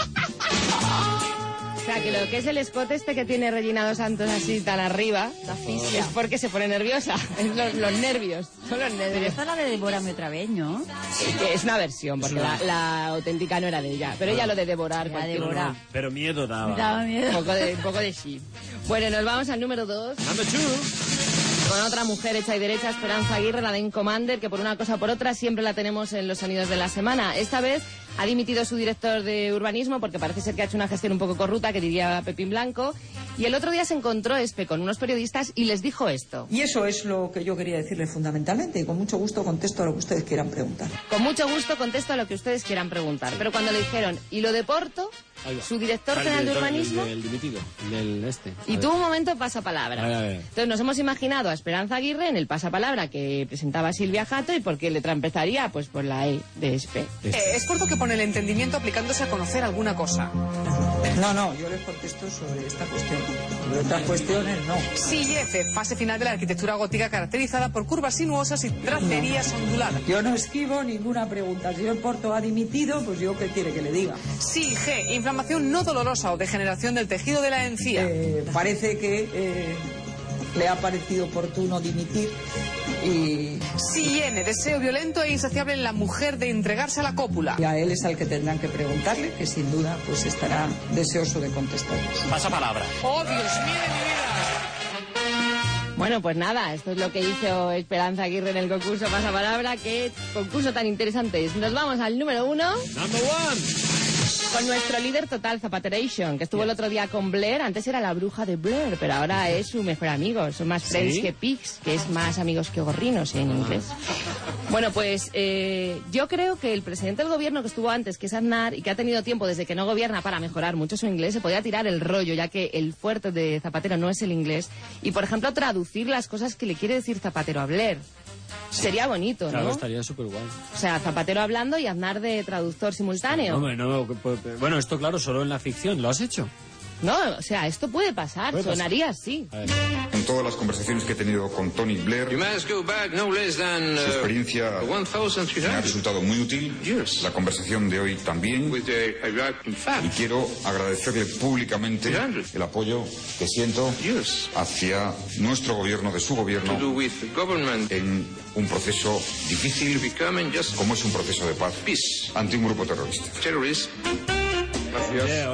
Speaker 3: O sea, que lo que es el escote este que tiene Regina dos Santos así tan arriba es porque se pone nerviosa. Es los nervios, son los nervios.
Speaker 17: Pero esta es la de Devórame otra vez, ¿no?
Speaker 3: Sí, que es una versión, porque la auténtica no era de ella. Pero ella lo de devorar.
Speaker 17: Devora.
Speaker 16: Pero miedo daba.
Speaker 17: Daba miedo.
Speaker 3: Un poco de sí. Bueno, nos vamos al número 2.
Speaker 16: Number 2.
Speaker 3: Con otra mujer hecha y derecha, Esperanza Aguirre, la de Incommander, que por una cosa o por otra siempre la tenemos en los sonidos de la semana. Esta vez ha dimitido su director de urbanismo porque parece ser que ha hecho una gestión un poco corrupta, que diría Pepín Blanco. Y el otro día se encontró Espe con unos periodistas y les dijo esto.
Speaker 7: Y eso es lo que yo quería decirles fundamentalmente, y con mucho gusto contesto a lo que ustedes quieran preguntar.
Speaker 3: Con mucho gusto contesto a lo que ustedes quieran preguntar. Pero cuando le dijeron, ¿y lo de Porto? Su director general de urbanismo.
Speaker 16: El dimitido, del este.
Speaker 3: Y tuvo un momento pasapalabra.
Speaker 16: A ver.
Speaker 3: Entonces nos hemos imaginado a Esperanza Aguirre en el pasapalabra que presentaba Silvia Jato, y por qué letra empezaría, pues por la E de Espe.
Speaker 5: Es Porto que pone el entendimiento aplicándose a conocer alguna cosa.
Speaker 7: No, yo les contesto sobre esta cuestión. Sobre otras cuestiones, no.
Speaker 5: Sí, F, fase final de la arquitectura gótica caracterizada por curvas sinuosas y tracerías onduladas.
Speaker 7: Yo no esquivo ninguna pregunta. Si el Porto ha dimitido, pues yo qué quiere que le diga.
Speaker 5: Sí, G, inflamación no dolorosa o degeneración del tejido de la encía.
Speaker 7: Parece que le ha parecido oportuno dimitir y...
Speaker 5: Sí, N, deseo violento e insaciable en la mujer de entregarse a la cópula.
Speaker 7: Y a él es al que tendrán que preguntarle, que sin duda pues estará deseoso de contestarles.
Speaker 16: Pasa palabra.
Speaker 5: ¡Oh, Dios mío de mi vida!
Speaker 3: Bueno, pues nada, esto es lo que hizo Esperanza Aguirre en el concurso Pasapalabra. Qué concurso tan interesante es. Nos vamos al número 1.
Speaker 16: Number 1.
Speaker 3: Con nuestro líder total, Zapateration, que estuvo el otro día con Blair. Antes era la bruja de Blair, pero ahora es su mejor amigo. Son más friends que pigs, que es más amigos que gorrinos en inglés. Bueno, pues yo creo que el presidente del gobierno que estuvo antes, que es Aznar, y que ha tenido tiempo desde que no gobierna para mejorar mucho su inglés, se podía tirar el rollo, ya que el fuerte de Zapatero no es el inglés. Y, por ejemplo, traducir las cosas que le quiere decir Zapatero a Blair. Sería bonito, ¿no?
Speaker 16: Claro, estaría súper guay.
Speaker 3: O sea, Zapatero hablando y Aznar de traductor simultáneo.
Speaker 16: Hombre, no, bueno, esto claro, solo en la ficción. ¿Lo has hecho?
Speaker 3: No, o sea, esto puede pasar, sonaría así.
Speaker 2: En todas las conversaciones que he tenido con Tony Blair, su experiencia me ha resultado muy útil, la conversación de hoy también, y quiero agradecerle públicamente el apoyo que siento hacia nuestro gobierno, de su gobierno, en un proceso difícil como es un proceso de paz ante un grupo terrorista. Gracias.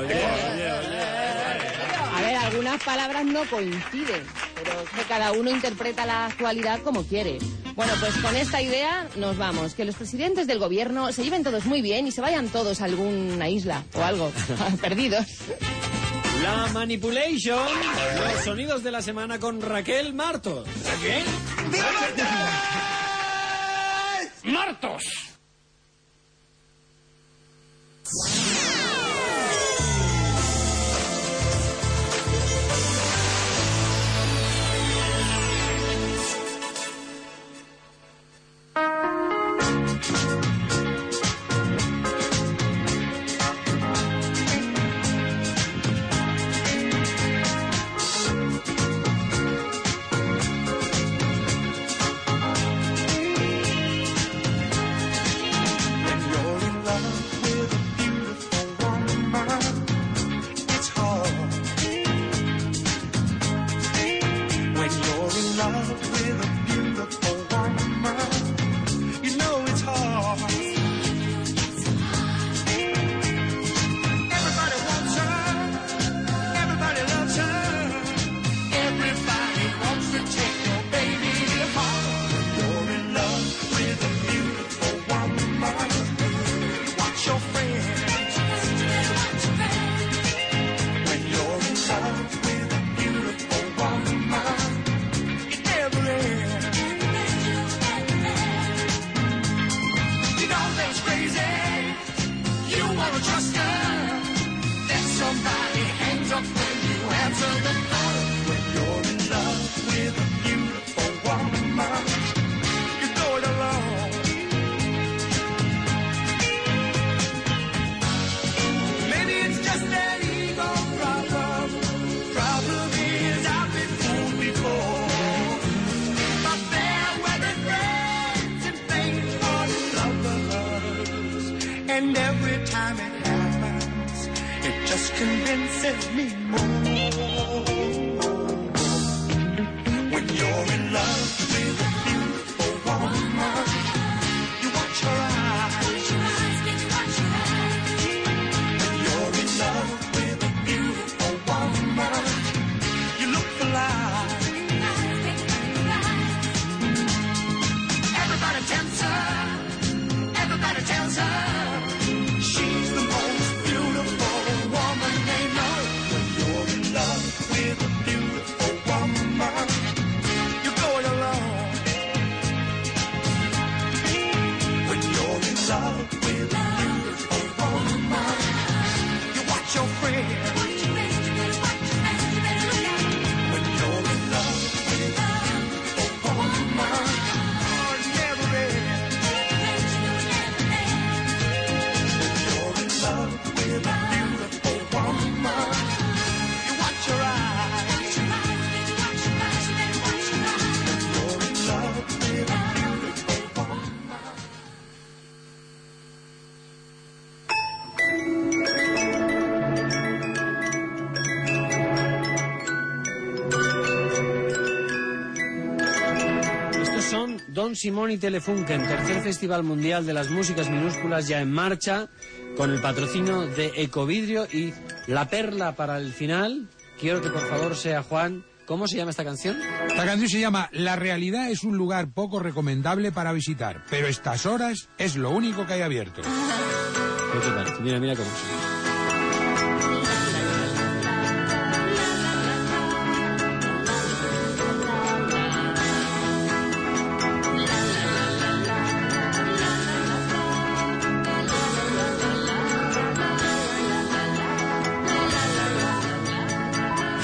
Speaker 3: A ver, algunas palabras no coinciden, pero es que cada uno interpreta la actualidad como quiere. Bueno, pues con esta idea nos vamos. Que los presidentes del gobierno se lleven todos muy bien y se vayan todos a alguna isla o algo, perdidos.
Speaker 16: La Manipulation, los sonidos de la semana con Raquel Martos.
Speaker 8: ¿Raquel? ¡Martos!
Speaker 10: And every time it happens, it just convinces me more. When you're in love with a beautiful woman, you watch her eyes. When you're in love with a beautiful woman, you look for life. Everybody tempts her. Everybody tells her. She's the most beautiful woman they know. When you're in love with a beautiful woman, you're going alone. When you're in love with a beautiful woman, you watch your friends. When you're in love with a beautiful woman, oh, it never ends. Love with a beautiful woman, you watch your eyes. You're in love with a beautiful woman.
Speaker 16: Estos son Don Simón y Telefunken, tercer Festival Mundial de las Músicas Minúsculas ya en marcha, con el patrocinio de Ecovidrio y la perla para el final. Quiero que por favor sea Juan. ¿Cómo se llama esta canción?
Speaker 11: Esta canción se llama La realidad es un lugar poco recomendable para visitar, pero estas horas es lo único que hay abierto.
Speaker 16: ¿Qué te parece? Mira, mira cómo suena.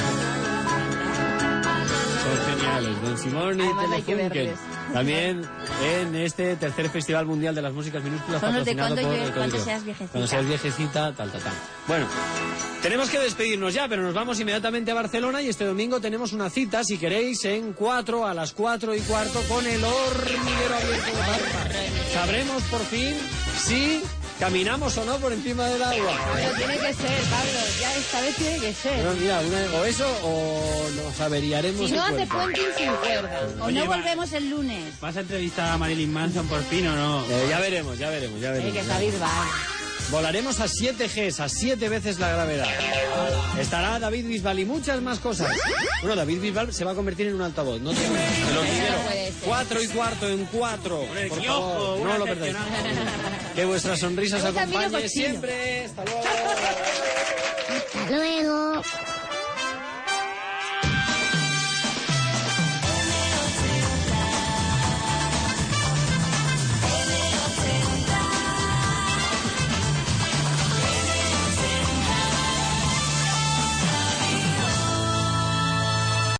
Speaker 16: Simón y Telefunken. También en este tercer Festival Mundial de las Músicas Minúsculas
Speaker 17: Son los de
Speaker 16: patrocinado por
Speaker 17: cuando
Speaker 16: Ecodigo.
Speaker 17: seas viejecita.
Speaker 16: Cuando seas viejecita, tal. Bueno, tenemos que despedirnos ya, pero nos vamos inmediatamente a Barcelona y este domingo tenemos una cita, si queréis, a las 4:15 con el hormiguero abierto de Parma. Sabremos por fin si caminamos o no por encima del agua.
Speaker 3: Pero tiene que ser, Pablo, ya esta vez tiene que ser.
Speaker 16: Bueno, mira, o eso o nos averiaremos.
Speaker 3: Si no,
Speaker 16: el
Speaker 3: hace
Speaker 16: cuerpo.
Speaker 3: puenting sin cuerda.
Speaker 17: O no volvemos el lunes.
Speaker 14: ¿Vas a entrevistar a Marilyn Manson por fin o no?
Speaker 16: Ya veremos.
Speaker 3: Que David va.
Speaker 16: Volaremos a 7 Gs, a 7 veces la gravedad. Estará David Bisbal y muchas más cosas. Bueno, David Bisbal se va a convertir en un altavoz. No tengo el hormiguero. 4:15 en 4. Por favor, no lo perdáis. Que vuestras sonrisas acompañen siempre. Hasta luego.
Speaker 12: Hasta luego.